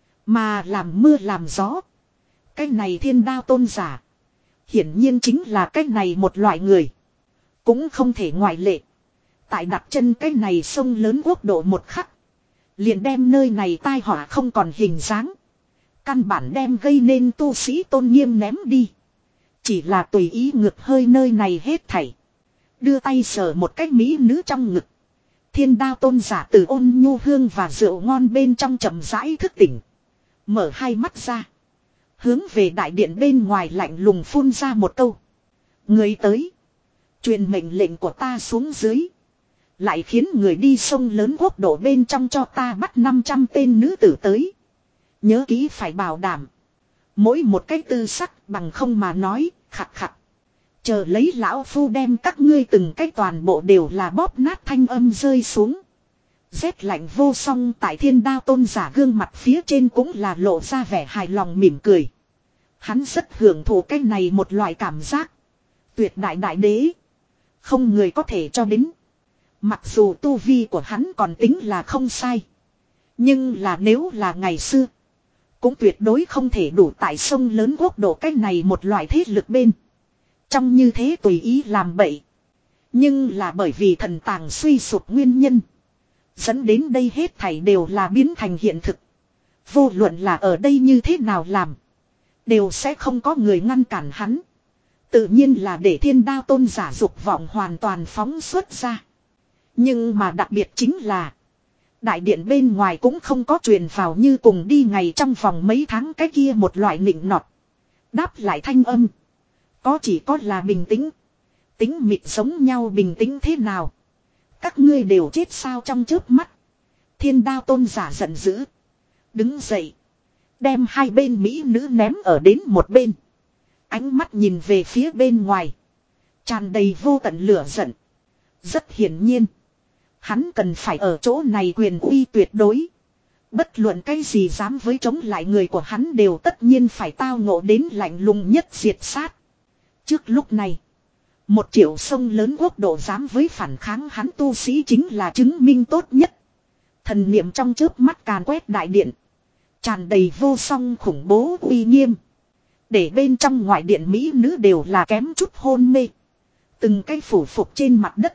Mà làm mưa làm gió. Cái này thiên đao tôn giả. Hiển nhiên chính là cái này một loại người. Cũng không thể ngoại lệ. Tại đặt chân cái này sông lớn quốc độ một khắc. Liền đem nơi này tai họa không còn hình dáng. Căn bản đem gây nên tu sĩ tôn nghiêm ném đi. Chỉ là tùy ý ngược hơi nơi này hết thảy. Đưa tay sờ một cái mỹ nữ trong ngực. Thiên đao tôn giả từ ôn nhu hương và rượu ngon bên trong chậm rãi thức tỉnh. Mở hai mắt ra. Hướng về đại điện bên ngoài lạnh lùng phun ra một câu. Người tới. Truyền mệnh lệnh của ta xuống dưới. Lại khiến người đi sông lớn quốc độ bên trong cho ta bắt năm trăm tên nữ tử tới. Nhớ kỹ phải bảo đảm. Mỗi một cái tư sắc bằng không mà nói, khặt khặt. Chờ lấy lão phu đem các ngươi từng cái toàn bộ đều là bóp nát thanh âm rơi xuống. Rét lạnh vô song tại thiên đao tôn giả gương mặt phía trên cũng là lộ ra vẻ hài lòng mỉm cười. Hắn rất hưởng thụ cái này một loại cảm giác. Tuyệt đại đại đế. Không người có thể cho đến. Mặc dù tu vi của hắn còn tính là không sai. Nhưng là nếu là ngày xưa. Cũng tuyệt đối không thể đủ tại sông lớn quốc độ cái này một loại thế lực bên. Trong như thế tùy ý làm bậy. Nhưng là bởi vì thần tàng suy sụp nguyên nhân. Dẫn đến đây hết thảy đều là biến thành hiện thực. Vô luận là ở đây như thế nào làm. Đều sẽ không có người ngăn cản hắn. Tự nhiên là để thiên đao tôn giả dục vọng hoàn toàn phóng xuất ra. Nhưng mà đặc biệt chính là đại điện bên ngoài cũng không có truyền vào như cùng đi ngày trong vòng mấy tháng cái kia một loại nịnh nọt. Đáp lại thanh âm. Có chỉ có là bình tĩnh. Tính mịt giống nhau bình tĩnh thế nào. Các ngươi đều chết sao trong chớp mắt. Thiên đao tôn giả giận dữ. Đứng dậy. Đem hai bên mỹ nữ ném ở đến một bên. Ánh mắt nhìn về phía bên ngoài. Tràn đầy vô tận lửa giận. Rất hiển nhiên. Hắn cần phải ở chỗ này quyền uy tuyệt đối. Bất luận cái gì dám với chống lại người của hắn đều tất nhiên phải tao ngộ đến lạnh lùng nhất diệt sát. Trước lúc này. Một triệu sông lớn quốc độ dám với phản kháng hắn tu sĩ chính là chứng minh tốt nhất. Thần niệm trong chớp mắt càn quét đại điện. Tràn đầy vô song khủng bố uy nghiêm. Để bên trong ngoại điện mỹ nữ đều là kém chút hôn mê. Từng cái phủ phục trên mặt đất.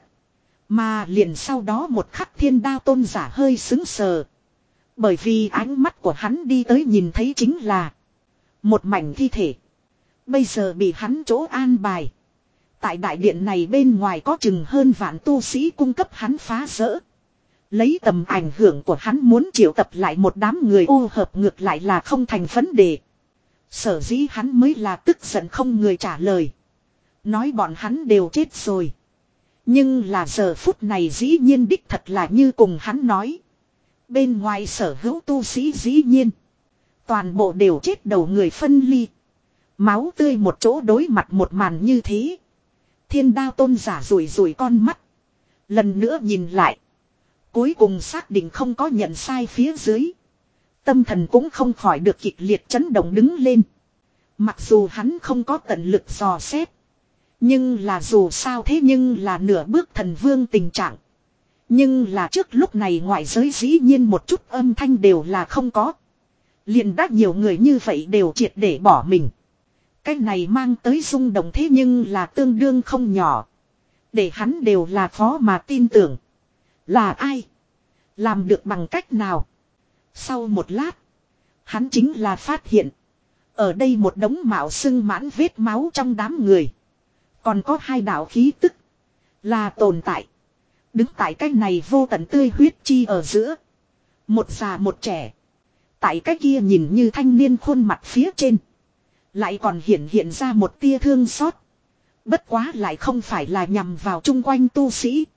Mà liền sau đó một khắc thiên đao tôn giả hơi sững sờ. Bởi vì ánh mắt của hắn đi tới nhìn thấy chính là một mảnh thi thể. Bây giờ bị hắn chỗ an bài. Tại đại điện này bên ngoài có chừng hơn vạn tu sĩ cung cấp hắn phá rỡ. Lấy tầm ảnh hưởng của hắn muốn triệu tập lại một đám người ô hợp ngược lại là không thành vấn đề. Sở dĩ hắn mới là tức giận không người trả lời. Nói bọn hắn đều chết rồi. Nhưng là giờ phút này dĩ nhiên đích thật là như cùng hắn nói. Bên ngoài sở hữu tu sĩ dĩ nhiên. Toàn bộ đều chết đầu người phân ly. Máu tươi một chỗ đối mặt một màn như thế. Thiên đao tôn giả rủi rủi con mắt. Lần nữa nhìn lại. Cuối cùng xác định không có nhận sai phía dưới. Tâm thần cũng không khỏi được kịch liệt chấn động đứng lên. Mặc dù hắn không có tận lực dò xét. Nhưng là dù sao thế nhưng là nửa bước thần vương tình trạng. Nhưng là trước lúc này ngoại giới dĩ nhiên một chút âm thanh đều là không có. Liền đã nhiều người như vậy đều triệt để bỏ mình. Cái này mang tới rung động thế nhưng là tương đương không nhỏ. Để hắn đều là khó mà tin tưởng. Là ai? Làm được bằng cách nào? Sau một lát. Hắn chính là phát hiện. Ở đây một đống mạo sưng mãn vết máu trong đám người. Còn có hai đạo khí tức. Là tồn tại. Đứng tại cái này vô tận tươi huyết chi ở giữa. Một già một trẻ. Tại cái kia nhìn như thanh niên khuôn mặt phía trên. Lại còn hiện hiện ra một tia thương xót. Bất quá lại không phải là nhằm vào chung quanh tu sĩ.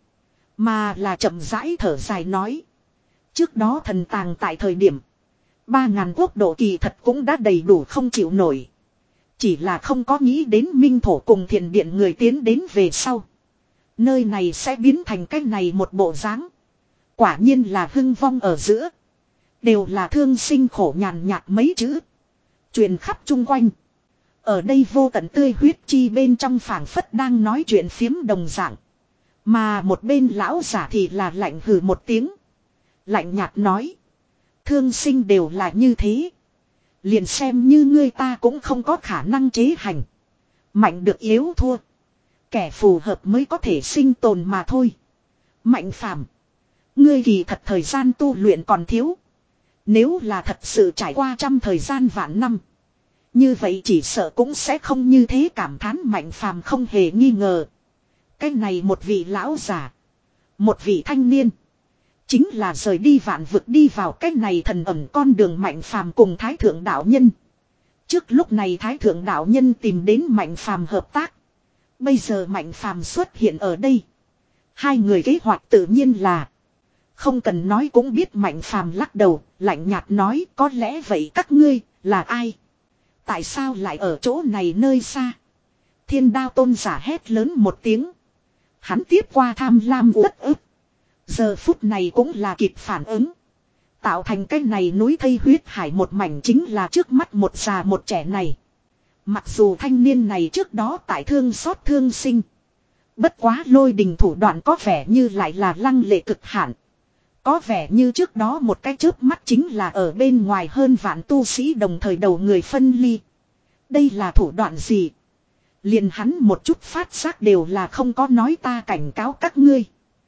Mà là chậm rãi thở dài nói. Trước đó thần tàng tại thời điểm. Ba ngàn quốc độ kỳ thật cũng đã đầy đủ không chịu nổi. Chỉ là không có nghĩ đến minh thổ cùng thiền điện người tiến đến về sau. Nơi này sẽ biến thành cái này một bộ dáng. Quả nhiên là hưng vong ở giữa. Đều là thương sinh khổ nhàn nhạt mấy chữ. Truyền khắp chung quanh. Ở đây vô tận tươi huyết chi bên trong phảng phất đang nói chuyện phiếm đồng dạng. Mà một bên lão giả thì là lạnh hừ một tiếng. Lạnh nhạt nói. Thương sinh đều là như thế. Liền xem như ngươi ta cũng không có khả năng chế hành. Mạnh được yếu thua. Kẻ phù hợp mới có thể sinh tồn mà thôi. Mạnh phàm. Ngươi kỳ thật thời gian tu luyện còn thiếu. Nếu là thật sự trải qua trăm thời gian vạn năm. Như vậy chỉ sợ cũng sẽ không như thế cảm thán mạnh phàm không hề nghi ngờ. Cái này một vị lão già. Một vị thanh niên. Chính là rời đi vạn vực đi vào cái này thần ẩn con đường mạnh phàm cùng thái thượng đạo nhân. Trước lúc này thái thượng đạo nhân tìm đến mạnh phàm hợp tác. Bây giờ mạnh phàm xuất hiện ở đây. Hai người kế hoạch tự nhiên là. Không cần nói cũng biết mạnh phàm lắc đầu, lạnh nhạt nói có lẽ vậy các ngươi là ai? Tại sao lại ở chỗ này nơi xa? Thiên đao tôn giả hét lớn một tiếng. Hắn tiếp qua tham lam uất ức. Giờ phút này cũng là kịp phản ứng. Tạo thành cái này núi thây huyết hải một mảnh chính là trước mắt một già một trẻ này. Mặc dù thanh niên này trước đó tại thương xót thương sinh. Bất quá lôi đình thủ đoạn có vẻ như lại là lăng lệ cực hạn. Có vẻ như trước đó một cái chớp mắt chính là ở bên ngoài hơn vạn tu sĩ đồng thời đầu người phân ly. Đây là thủ đoạn gì? Liền hắn một chút phát giác đều là không có nói ta cảnh cáo các ngươi.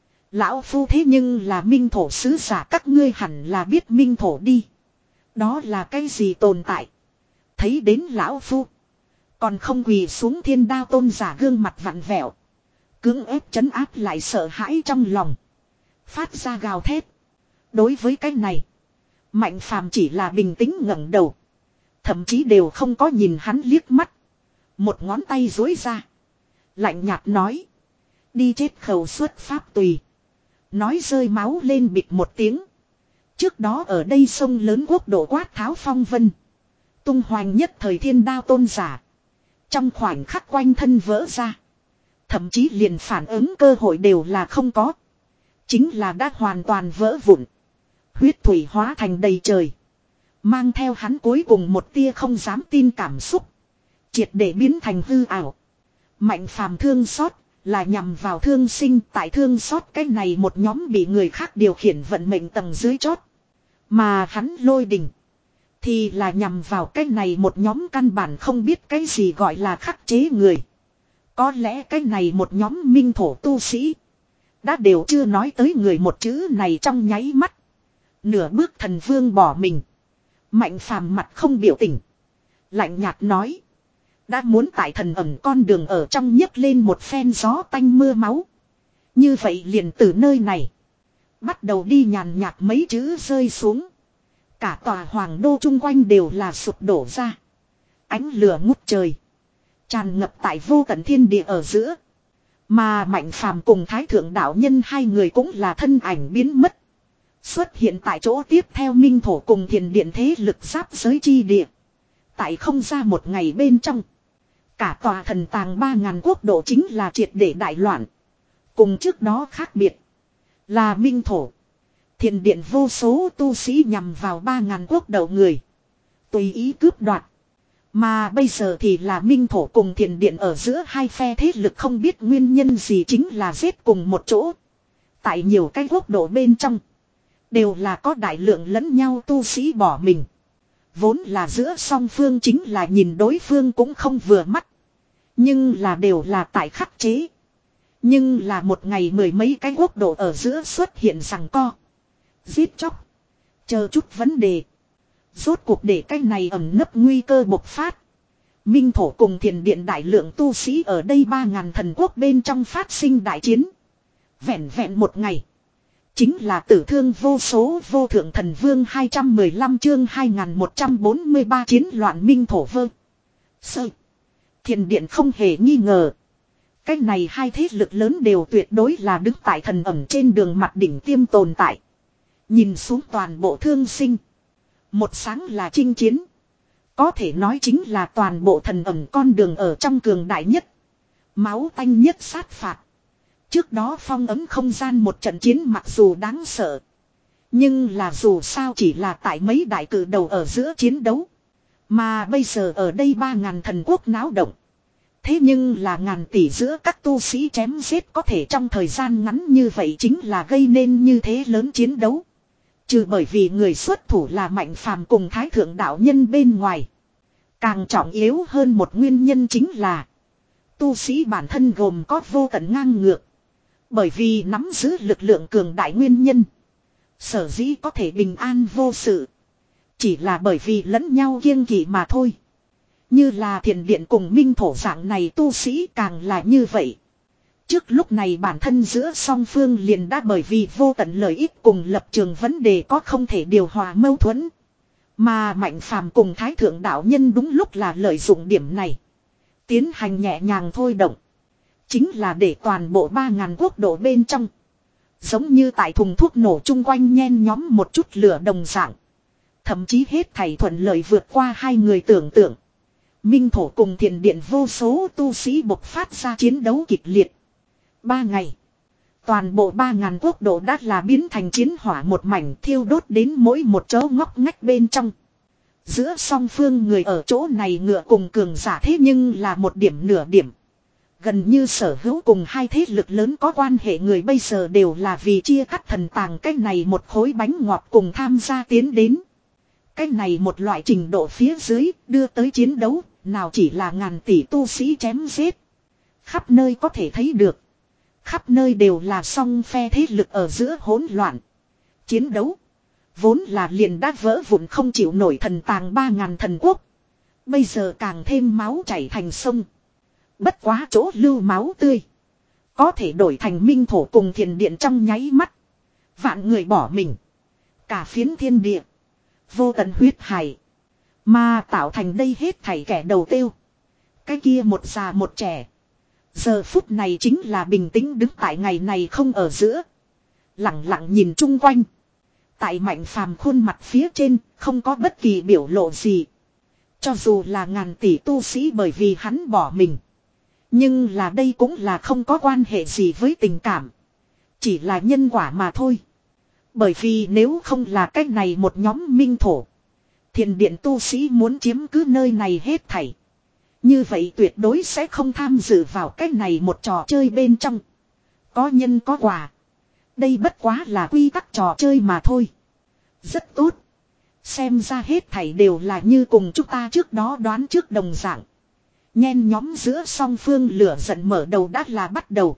Lão phu thế nhưng là minh thổ sứ giả các ngươi hẳn là biết minh thổ đi. Đó là cái gì tồn tại? Thấy đến lão phu. Còn không quỳ xuống thiên đao tôn giả gương mặt vặn vẹo. Cưỡng ép trấn áp lại sợ hãi trong lòng. Phát ra gào thét. Đối với cái này. Mạnh phàm chỉ là bình tĩnh ngẩng đầu. Thậm chí đều không có nhìn hắn liếc mắt. Một ngón tay duỗi ra. Lạnh nhạt nói. Đi chết khẩu xuất pháp tùy. Nói rơi máu lên bịt một tiếng. Trước đó ở đây sông lớn quốc độ quát tháo phong vân. Tung hoành nhất thời thiên đao tôn giả. Trong khoảnh khắc quanh thân vỡ ra. Thậm chí liền phản ứng cơ hội đều là không có. Chính là đã hoàn toàn vỡ vụn. Huyết thủy hóa thành đầy trời. Mang theo hắn cuối cùng một tia không dám tin cảm xúc. Triệt để biến thành hư ảo. Mạnh phàm thương xót là nhằm vào thương sinh, tại thương xót cái này một nhóm bị người khác điều khiển vận mệnh tầng dưới chót. Mà hắn lôi đình. Thì là nhằm vào cái này một nhóm căn bản không biết cái gì gọi là khắc chế người. Có lẽ cái này một nhóm minh thổ tu sĩ. Đã đều chưa nói tới người một chữ này trong nháy mắt. Nửa bước thần vương bỏ mình. Mạnh phàm mặt không biểu tình. Lạnh nhạt nói. Đã muốn tại thần ẩm con đường ở trong nhấc lên một phen gió tanh mưa máu. Như vậy liền từ nơi này. Bắt đầu đi nhàn nhạt mấy chữ rơi xuống. Cả tòa hoàng đô chung quanh đều là sụp đổ ra. Ánh lửa ngút trời. Tràn ngập tại vô tận thiên địa ở giữa. Mà Mạnh phàm cùng Thái Thượng đạo nhân hai người cũng là thân ảnh biến mất. Xuất hiện tại chỗ tiếp theo minh thổ cùng thiền điện thế lực giáp giới chi địa. Tại không ra một ngày bên trong. Cả tòa thần tàng ba ngàn quốc độ chính là triệt để đại loạn. Cùng trước đó khác biệt. Là minh thổ. Thiền điện vô số tu sĩ nhằm vào ba ngàn quốc độ người. Tùy ý cướp đoạt. Mà bây giờ thì là minh thổ cùng thiền điện ở giữa hai phe thế lực không biết nguyên nhân gì chính là giết cùng một chỗ. Tại nhiều cái quốc độ bên trong. Đều là có đại lượng lẫn nhau tu sĩ bỏ mình. Vốn là giữa song phương chính là nhìn đối phương cũng không vừa mắt. Nhưng là đều là tại khắc chế. Nhưng là một ngày mười mấy cái quốc độ ở giữa xuất hiện rằng co. Giết chóc. Chờ chút vấn đề. Rốt cuộc để cái này ẩn nấp nguy cơ bộc phát. Minh thổ cùng thiền điện đại lượng tu sĩ ở đây ba ngàn thần quốc bên trong phát sinh đại chiến. Vẹn vẹn một ngày. Chính là tử thương vô số vô thượng thần vương hai trăm mười lăm chương hai nghìn một trăm bốn mươi ba chiến loạn minh thổ vơ. Sơ. Thiền điện không hề nghi ngờ. Cái này hai thế lực lớn đều tuyệt đối là đứng tại thần ẩm trên đường mặt đỉnh tiêm tồn tại. Nhìn xuống toàn bộ thương sinh. Một sáng là chinh chiến. Có thể nói chính là toàn bộ thần ẩm con đường ở trong cường đại nhất. Máu tanh nhất sát phạt. Trước đó phong ấm không gian một trận chiến mặc dù đáng sợ. Nhưng là dù sao chỉ là tại mấy đại cử đầu ở giữa chiến đấu. Mà bây giờ ở đây ba ngàn thần quốc náo động. Thế nhưng là ngàn tỷ giữa các tu sĩ chém giết có thể trong thời gian ngắn như vậy chính là gây nên như thế lớn chiến đấu. Trừ bởi vì người xuất thủ là Mạnh phàm cùng Thái Thượng đạo nhân bên ngoài. Càng trọng yếu hơn một nguyên nhân chính là tu sĩ bản thân gồm có vô tận ngang ngược. Bởi vì nắm giữ lực lượng cường đại nguyên nhân. Sở dĩ có thể bình an vô sự. Chỉ là bởi vì lẫn nhau kiêng kỵ mà thôi. Như là thiền điện cùng minh thổ dạng này tu sĩ càng là như vậy. Trước lúc này bản thân giữa song phương liền đã bởi vì vô tận lợi ích cùng lập trường vấn đề có không thể điều hòa mâu thuẫn. Mà Mạnh phàm cùng Thái Thượng đạo nhân đúng lúc là lợi dụng điểm này. Tiến hành nhẹ nhàng thôi động. Chính là để toàn bộ ba ngàn quốc độ bên trong. Giống như tại thùng thuốc nổ chung quanh nhen nhóm một chút lửa đồng dạng. Thậm chí hết thảy thuận lợi vượt qua hai người tưởng tượng. Minh thổ cùng thiền điện vô số tu sĩ bộc phát ra chiến đấu kịch liệt. Ba ngày. Toàn bộ ba ngàn quốc độ đã là biến thành chiến hỏa một mảnh thiêu đốt đến mỗi một chỗ ngóc ngách bên trong. Giữa song phương người ở chỗ này ngựa cùng cường giả thế nhưng là một điểm nửa điểm. Gần như sở hữu cùng hai thế lực lớn có quan hệ người bây giờ đều là vì chia cắt thần tàng cái này một khối bánh ngọt cùng tham gia tiến đến. Cái này một loại trình độ phía dưới đưa tới chiến đấu, nào chỉ là ngàn tỷ tu sĩ chém giết. Khắp nơi có thể thấy được. Khắp nơi đều là song phe thế lực ở giữa hỗn loạn. Chiến đấu. Vốn là liền đã vỡ vụn không chịu nổi thần tàng ba ngàn thần quốc. Bây giờ càng thêm máu chảy thành sông. Bất quá chỗ lưu máu tươi. Có thể đổi thành minh thổ cùng thiền điện trong nháy mắt. Vạn người bỏ mình. Cả phiến thiên địa. Vô tận huyết hải. Mà tạo thành đây hết thảy kẻ đầu tiêu. Cái kia một già một trẻ. Giờ phút này chính là bình tĩnh đứng tại ngày này không ở giữa. Lặng lặng nhìn chung quanh. Tại Mạnh Phàm khuôn mặt phía trên không có bất kỳ biểu lộ gì. Cho dù là ngàn tỷ tu sĩ bởi vì hắn bỏ mình. Nhưng là đây cũng là không có quan hệ gì với tình cảm. Chỉ là nhân quả mà thôi. Bởi vì nếu không là cách này một nhóm minh thổ. Thiền điện tu sĩ muốn chiếm cứ nơi này hết thảy. Như vậy tuyệt đối sẽ không tham dự vào cách này một trò chơi bên trong. Có nhân có quả. Đây bất quá là quy tắc trò chơi mà thôi. Rất tốt. Xem ra hết thảy đều là như cùng chúng ta trước đó đoán trước đồng dạng. Nhen nhóm giữa song phương lửa giận mở đầu đã là bắt đầu.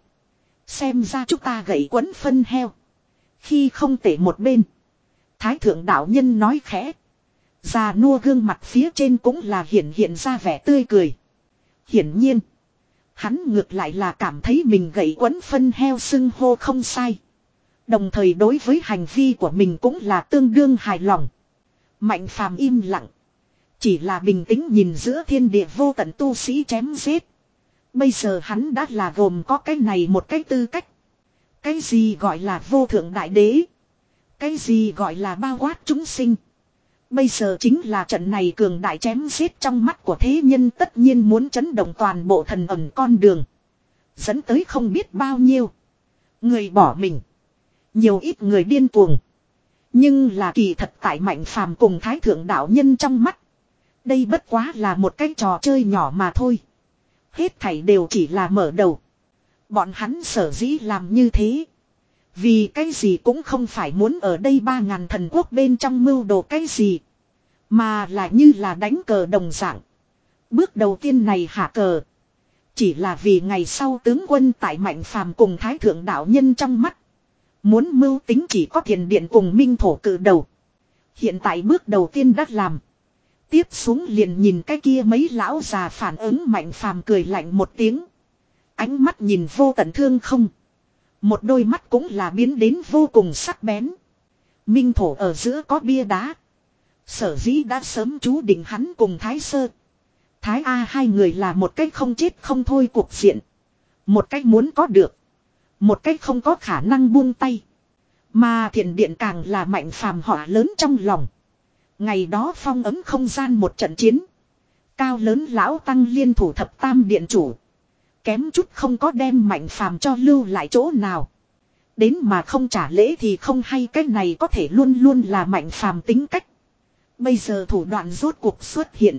Xem ra chúng ta gãy quấn phân heo. Khi không tể một bên. Thái thượng đạo nhân nói khẽ. Già nua gương mặt phía trên cũng là hiện hiện ra vẻ tươi cười. Hiển nhiên. Hắn ngược lại là cảm thấy mình gãy quấn phân heo xưng hô không sai. Đồng thời đối với hành vi của mình cũng là tương đương hài lòng. Mạnh Phàm im lặng. Chỉ là bình tĩnh nhìn giữa thiên địa vô tận tu sĩ chém giết. Bây giờ hắn đã là gồm có cái này một cái tư cách. Cái gì gọi là vô thượng đại đế. Cái gì gọi là bao quát chúng sinh. Bây giờ chính là trận này cường đại chém giết trong mắt của thế nhân tất nhiên muốn chấn động toàn bộ thần ẩn con đường. Dẫn tới không biết bao nhiêu. Người bỏ mình. Nhiều ít người điên cuồng. Nhưng là kỳ thật tại Mạnh Phàm cùng Thái thượng đạo nhân trong mắt. Đây bất quá là một cái trò chơi nhỏ mà thôi. Hết thảy đều chỉ là mở đầu. Bọn hắn sở dĩ làm như thế. Vì cái gì cũng không phải muốn ở đây ba ngàn thần quốc bên trong mưu đồ cái gì. Mà là như là đánh cờ đồng dạng. Bước đầu tiên này hạ cờ. Chỉ là vì ngày sau tướng quân tại Mạnh Phàm cùng Thái thượng đạo nhân trong mắt. Muốn mưu tính chỉ có thiền điện cùng minh thổ cử đầu. Hiện tại bước đầu tiên đã làm. Tiếp xuống liền nhìn cái kia mấy lão già phản ứng Mạnh Phàm cười lạnh một tiếng. Ánh mắt nhìn vô tận thương không. Một đôi mắt cũng là biến đến vô cùng sắc bén. Minh thổ ở giữa có bia đá. Sở dĩ đã sớm chú định hắn cùng Thái Sơ. Thái A hai người là một cách không chết không thôi cuộc diện. Một cách muốn có được. Một cách không có khả năng buông tay. Mà thiền điện càng là Mạnh Phàm họa lớn trong lòng. Ngày đó phong ấm không gian một trận chiến. Cao lớn lão tăng liên thủ thập tam điện chủ. Kém chút không có đem Mạnh Phàm cho lưu lại chỗ nào. Đến mà không trả lễ thì không hay, cái này có thể luôn luôn là Mạnh Phàm tính cách. Bây giờ thủ đoạn rốt cuộc xuất hiện.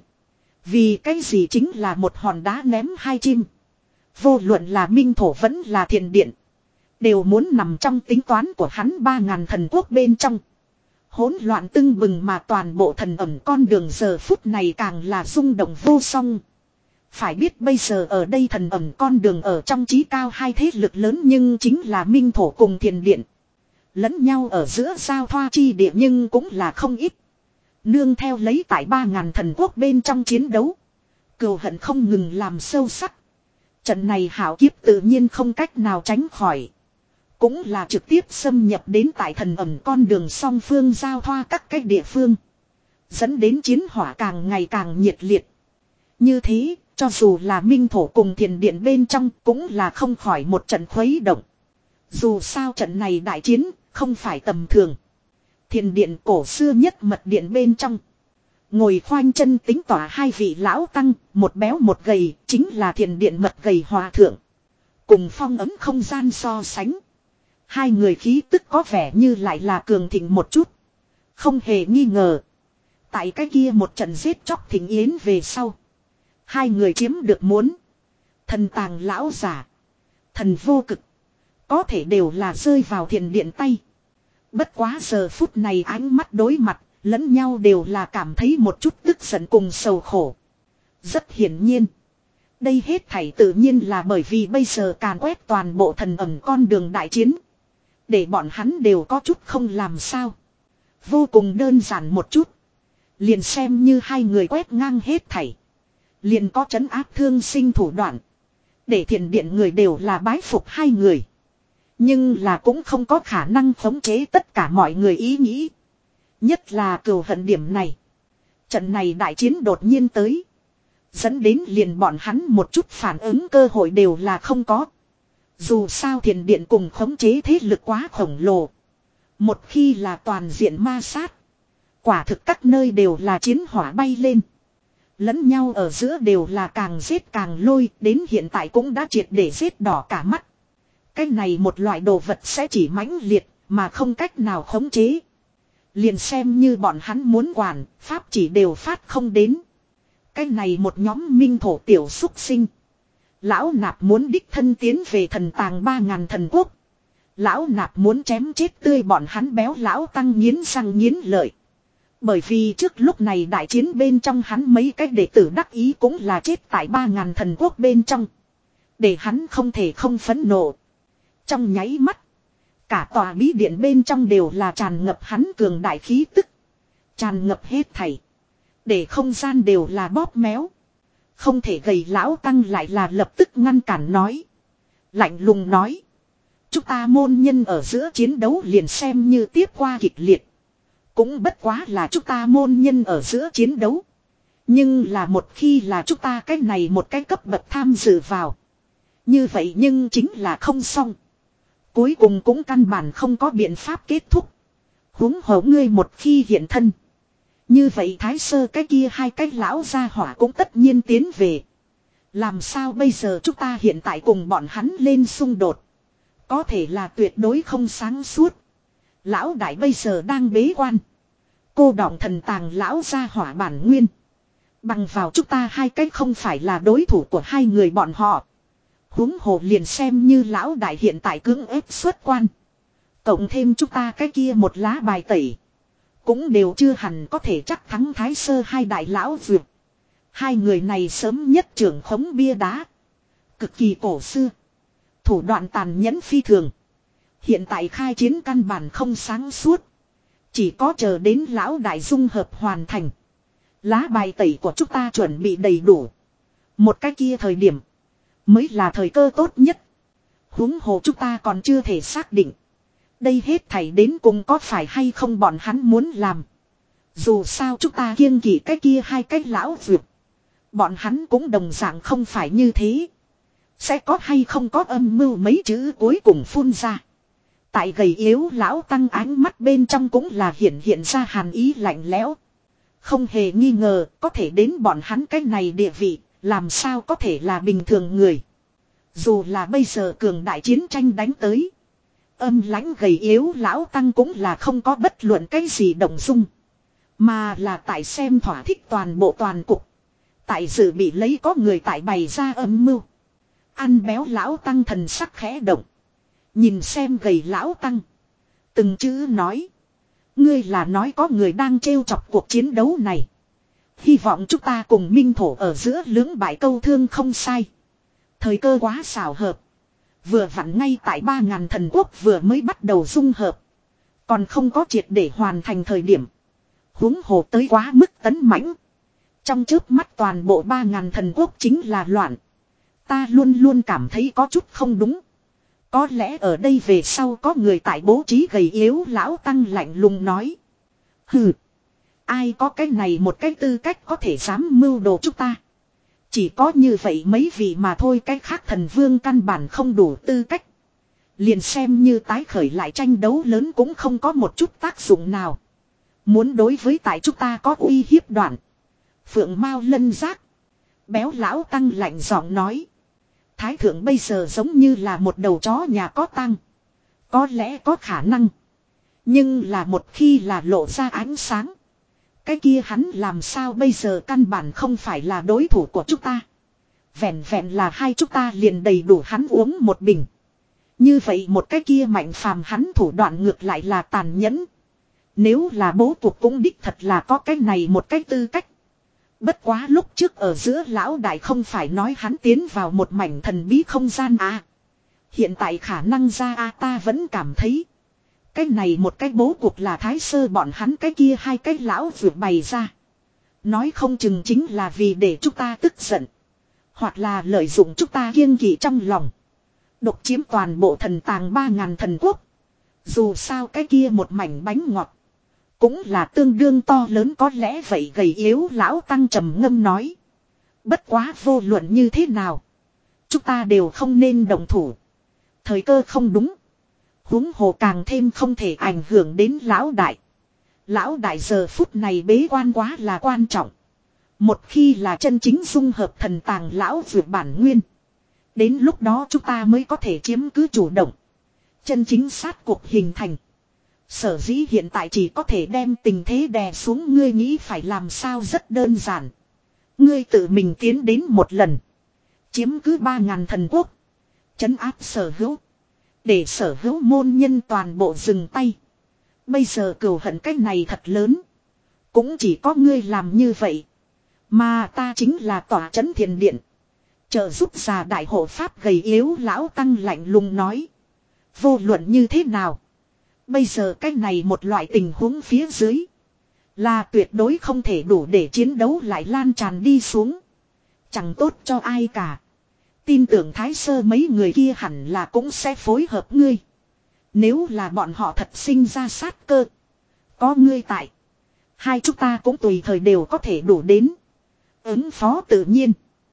Vì cái gì chính là một hòn đá ném hai chim. Vô luận là minh thổ vẫn là thiền điện. Đều muốn nằm trong tính toán của hắn ba ngàn thần quốc bên trong. Hỗn loạn tưng bừng mà toàn bộ thần ẩm con đường giờ phút này càng là rung động vô song. Phải biết bây giờ ở đây thần ẩm con đường ở trong trí cao hai thế lực lớn nhưng chính là minh thổ cùng thiền điện. Lẫn nhau ở giữa giao thoa chi địa nhưng cũng là không ít. Nương theo lấy tại ba ngàn thần quốc bên trong chiến đấu. Cừu hận không ngừng làm sâu sắc. Trận này hảo kiếp tự nhiên không cách nào tránh khỏi. Cũng là trực tiếp xâm nhập đến tại thần ẩm con đường song phương giao thoa các cái địa phương. Dẫn đến chiến hỏa càng ngày càng nhiệt liệt. Như thế, cho dù là minh thổ cùng thiền điện bên trong cũng là không khỏi một trận khuấy động. Dù sao trận này đại chiến, không phải tầm thường. Thiền điện cổ xưa nhất mật điện bên trong. Ngồi khoanh chân tính tỏa hai vị lão tăng, một béo một gầy, chính là thiền điện mật gầy hòa thượng. Cùng phong ấm không gian so sánh. Hai người khí tức có vẻ như lại là cường thịnh một chút. Không hề nghi ngờ. Tại cái kia một trận giết chóc thịnh yến về sau. Hai người chiếm được muốn. Thần tàng lão giả. Thần vô cực. Có thể đều là rơi vào thiền điện tay. Bất quá giờ phút này ánh mắt đối mặt. Lẫn nhau đều là cảm thấy một chút tức giận cùng sầu khổ. Rất hiển nhiên. Đây hết thảy tự nhiên là bởi vì bây giờ càn quét toàn bộ thần ẩm con đường đại chiến. Để bọn hắn đều có chút không làm sao. Vô cùng đơn giản một chút. Liền xem như hai người quét ngang hết thảy. Liền có trấn áp thương sinh thủ đoạn. Để thiền điện người đều là bái phục hai người. Nhưng là cũng không có khả năng khống chế tất cả mọi người ý nghĩ. Nhất là cừu hận điểm này. Trận này đại chiến đột nhiên tới. Dẫn đến liền bọn hắn một chút phản ứng cơ hội đều là không có. Dù sao thiền điện cùng khống chế thế lực quá khổng lồ. Một khi là toàn diện ma sát. Quả thực các nơi đều là chiến hỏa bay lên. Lẫn nhau ở giữa đều là càng giết càng lôi. Đến hiện tại cũng đã triệt để giết đỏ cả mắt. Cái này một loại đồ vật sẽ chỉ mãnh liệt mà không cách nào khống chế. Liền xem như bọn hắn muốn quản, pháp chỉ đều phát không đến. Cái này một nhóm minh thổ tiểu xúc sinh. Lão nạp muốn đích thân tiến về thần tàng ba ngàn thần quốc. Lão nạp muốn chém chết tươi bọn hắn béo lão tăng nghiến răng nghiến lợi. Bởi vì trước lúc này đại chiến bên trong hắn mấy cái đệ tử đắc ý cũng là chết tại ba ngàn thần quốc bên trong. Để hắn không thể không phẫn nộ. Trong nháy mắt. Cả tòa bí điện bên trong đều là tràn ngập hắn cường đại khí tức. Tràn ngập hết thảy. Để không gian đều là bóp méo. Không thể gầy lão tăng lại là lập tức ngăn cản nói. Lạnh lùng nói. Chúng ta môn nhân ở giữa chiến đấu liền xem như tiếp qua kịch liệt. Cũng bất quá là chúng ta môn nhân ở giữa chiến đấu. Nhưng là một khi là chúng ta cái này một cái cấp bậc tham dự vào. Như vậy nhưng chính là không xong. Cuối cùng cũng căn bản không có biện pháp kết thúc. Huống hồ ngươi một khi hiện thân. Như vậy thái sơ cái kia hai cái lão gia hỏa cũng tất nhiên tiến về. Làm sao bây giờ chúng ta hiện tại cùng bọn hắn lên xung đột. Có thể là tuyệt đối không sáng suốt. Lão đại bây giờ đang bế quan. Cô đọng thần tàng lão gia hỏa bản nguyên. Bằng vào chúng ta hai cái không phải là đối thủ của hai người bọn họ. Huống hồ liền xem như lão đại hiện tại cưỡng ép xuất quan. Cộng thêm chúng ta cái kia một lá bài tẩy. Cũng đều chưa hẳn có thể chắc thắng thái sơ hai đại lão vượt. Hai người này sớm nhất trưởng khống bia đá. Cực kỳ cổ xưa. Thủ đoạn tàn nhẫn phi thường. Hiện tại khai chiến căn bản không sáng suốt. Chỉ có chờ đến lão đại dung hợp hoàn thành. Lá bài tẩy của chúng ta chuẩn bị đầy đủ. Một cái kia thời điểm. Mới là thời cơ tốt nhất. Huống hồ chúng ta còn chưa thể xác định. Đây hết thảy đến cùng có phải hay không bọn hắn muốn làm. Dù sao chúng ta kiêng kỵ cái kia hai cái lão vượt. Bọn hắn cũng đồng dạng không phải như thế. Sẽ có hay không có âm mưu mấy chữ cuối cùng phun ra. Tại gầy yếu lão tăng ánh mắt bên trong cũng là hiện hiện ra hàn ý lạnh lẽo. Không hề nghi ngờ có thể đến bọn hắn cái này địa vị. Làm sao có thể là bình thường người. Dù là bây giờ cường đại chiến tranh đánh tới. Âm lãnh gầy yếu lão tăng cũng là không có bất luận cái gì động dung. Mà là tại xem thỏa thích toàn bộ toàn cục. Tại dự bị lấy có người tại bày ra âm mưu. Ăn béo lão tăng thần sắc khẽ động. Nhìn xem gầy lão tăng. Từng chữ nói. Ngươi là nói có người đang trêu chọc cuộc chiến đấu này. Hy vọng chúng ta cùng minh thổ ở giữa lưỡng bại câu thương không sai. Thời cơ quá xảo hợp. Vừa vặn ngay tại ba ngàn thần quốc vừa mới bắt đầu dung hợp. Còn không có triệt để hoàn thành thời điểm. Huống hồ tới quá mức tấn mãnh. Trong chớp mắt toàn bộ ba ngàn thần quốc chính là loạn. Ta luôn luôn cảm thấy có chút không đúng. Có lẽ ở đây về sau có người tại bố trí gầy yếu lão tăng lạnh lùng nói. Hừ. Ai có cái này một cái tư cách có thể dám mưu đồ chúng ta. Chỉ có như vậy mấy vị mà thôi, cái khác thần vương căn bản không đủ tư cách. Liền xem như tái khởi lại tranh đấu lớn cũng không có một chút tác dụng nào. Muốn đối với tại chúng ta có uy hiếp đoạn. Phượng Mao lân giác. Béo lão tăng lạnh giọng nói. Thái thượng bây giờ giống như là một đầu chó nhà có tăng. Có lẽ có khả năng. Nhưng là một khi là lộ ra ánh sáng. Cái kia hắn làm sao bây giờ căn bản không phải là đối thủ của chúng ta. Vẹn vẹn là hai chúng ta liền đầy đủ hắn uống một bình. Như vậy một cái kia mạnh phàm hắn thủ đoạn ngược lại là tàn nhẫn. Nếu là bố cục cũng đích thật là có cái này một cái tư cách. Bất quá lúc trước ở giữa lão đại không phải nói hắn tiến vào một mảnh thần bí không gian à. Hiện tại khả năng ra a à, ta vẫn cảm thấy. Cái này một cái bố cục là thái sơ bọn hắn cái kia hai cái lão vượt bày ra. Nói không chừng chính là vì để chúng ta tức giận. Hoặc là lợi dụng chúng ta kiêng kỵ trong lòng. Độc chiếm toàn bộ thần tàng ba ngàn thần quốc. Dù sao cái kia một mảnh bánh ngọt. Cũng là tương đương to lớn, có lẽ vậy gầy yếu lão tăng trầm ngâm nói. Bất quá vô luận như thế nào. Chúng ta đều không nên động thủ. Thời cơ không đúng. Huống hồ càng thêm không thể ảnh hưởng đến lão đại. Lão đại giờ phút này bế quan quá là quan trọng. Một khi là chân chính dung hợp thần tàng lão vượt bản nguyên. Đến lúc đó chúng ta mới có thể chiếm cứ chủ động. Chân chính sát cuộc hình thành. Sở dĩ hiện tại chỉ có thể đem tình thế đè xuống, ngươi nghĩ phải làm sao rất đơn giản. Ngươi tự mình tiến đến một lần. Chiếm cứ ba ngàn thần quốc. Trấn áp sở hữu. Để sở hữu môn nhân toàn bộ dừng tay. Bây giờ cừu hận cách này thật lớn. Cũng chỉ có ngươi làm như vậy. Mà ta chính là tỏa trấn thiền điện. Trợ giúp già đại hộ pháp gầy yếu lão tăng lạnh lùng nói. Vô luận như thế nào. Bây giờ cách này một loại tình huống phía dưới. Là tuyệt đối không thể đủ để chiến đấu lại lan tràn đi xuống. Chẳng tốt cho ai cả. Tin tưởng Thái Sơ mấy người kia hẳn là cũng sẽ phối hợp ngươi. Nếu là bọn họ thật sinh ra sát cơ. Có ngươi tại. Hai chúng ta cũng tùy thời đều có thể đủ đến. Ứng phó tự nhiên.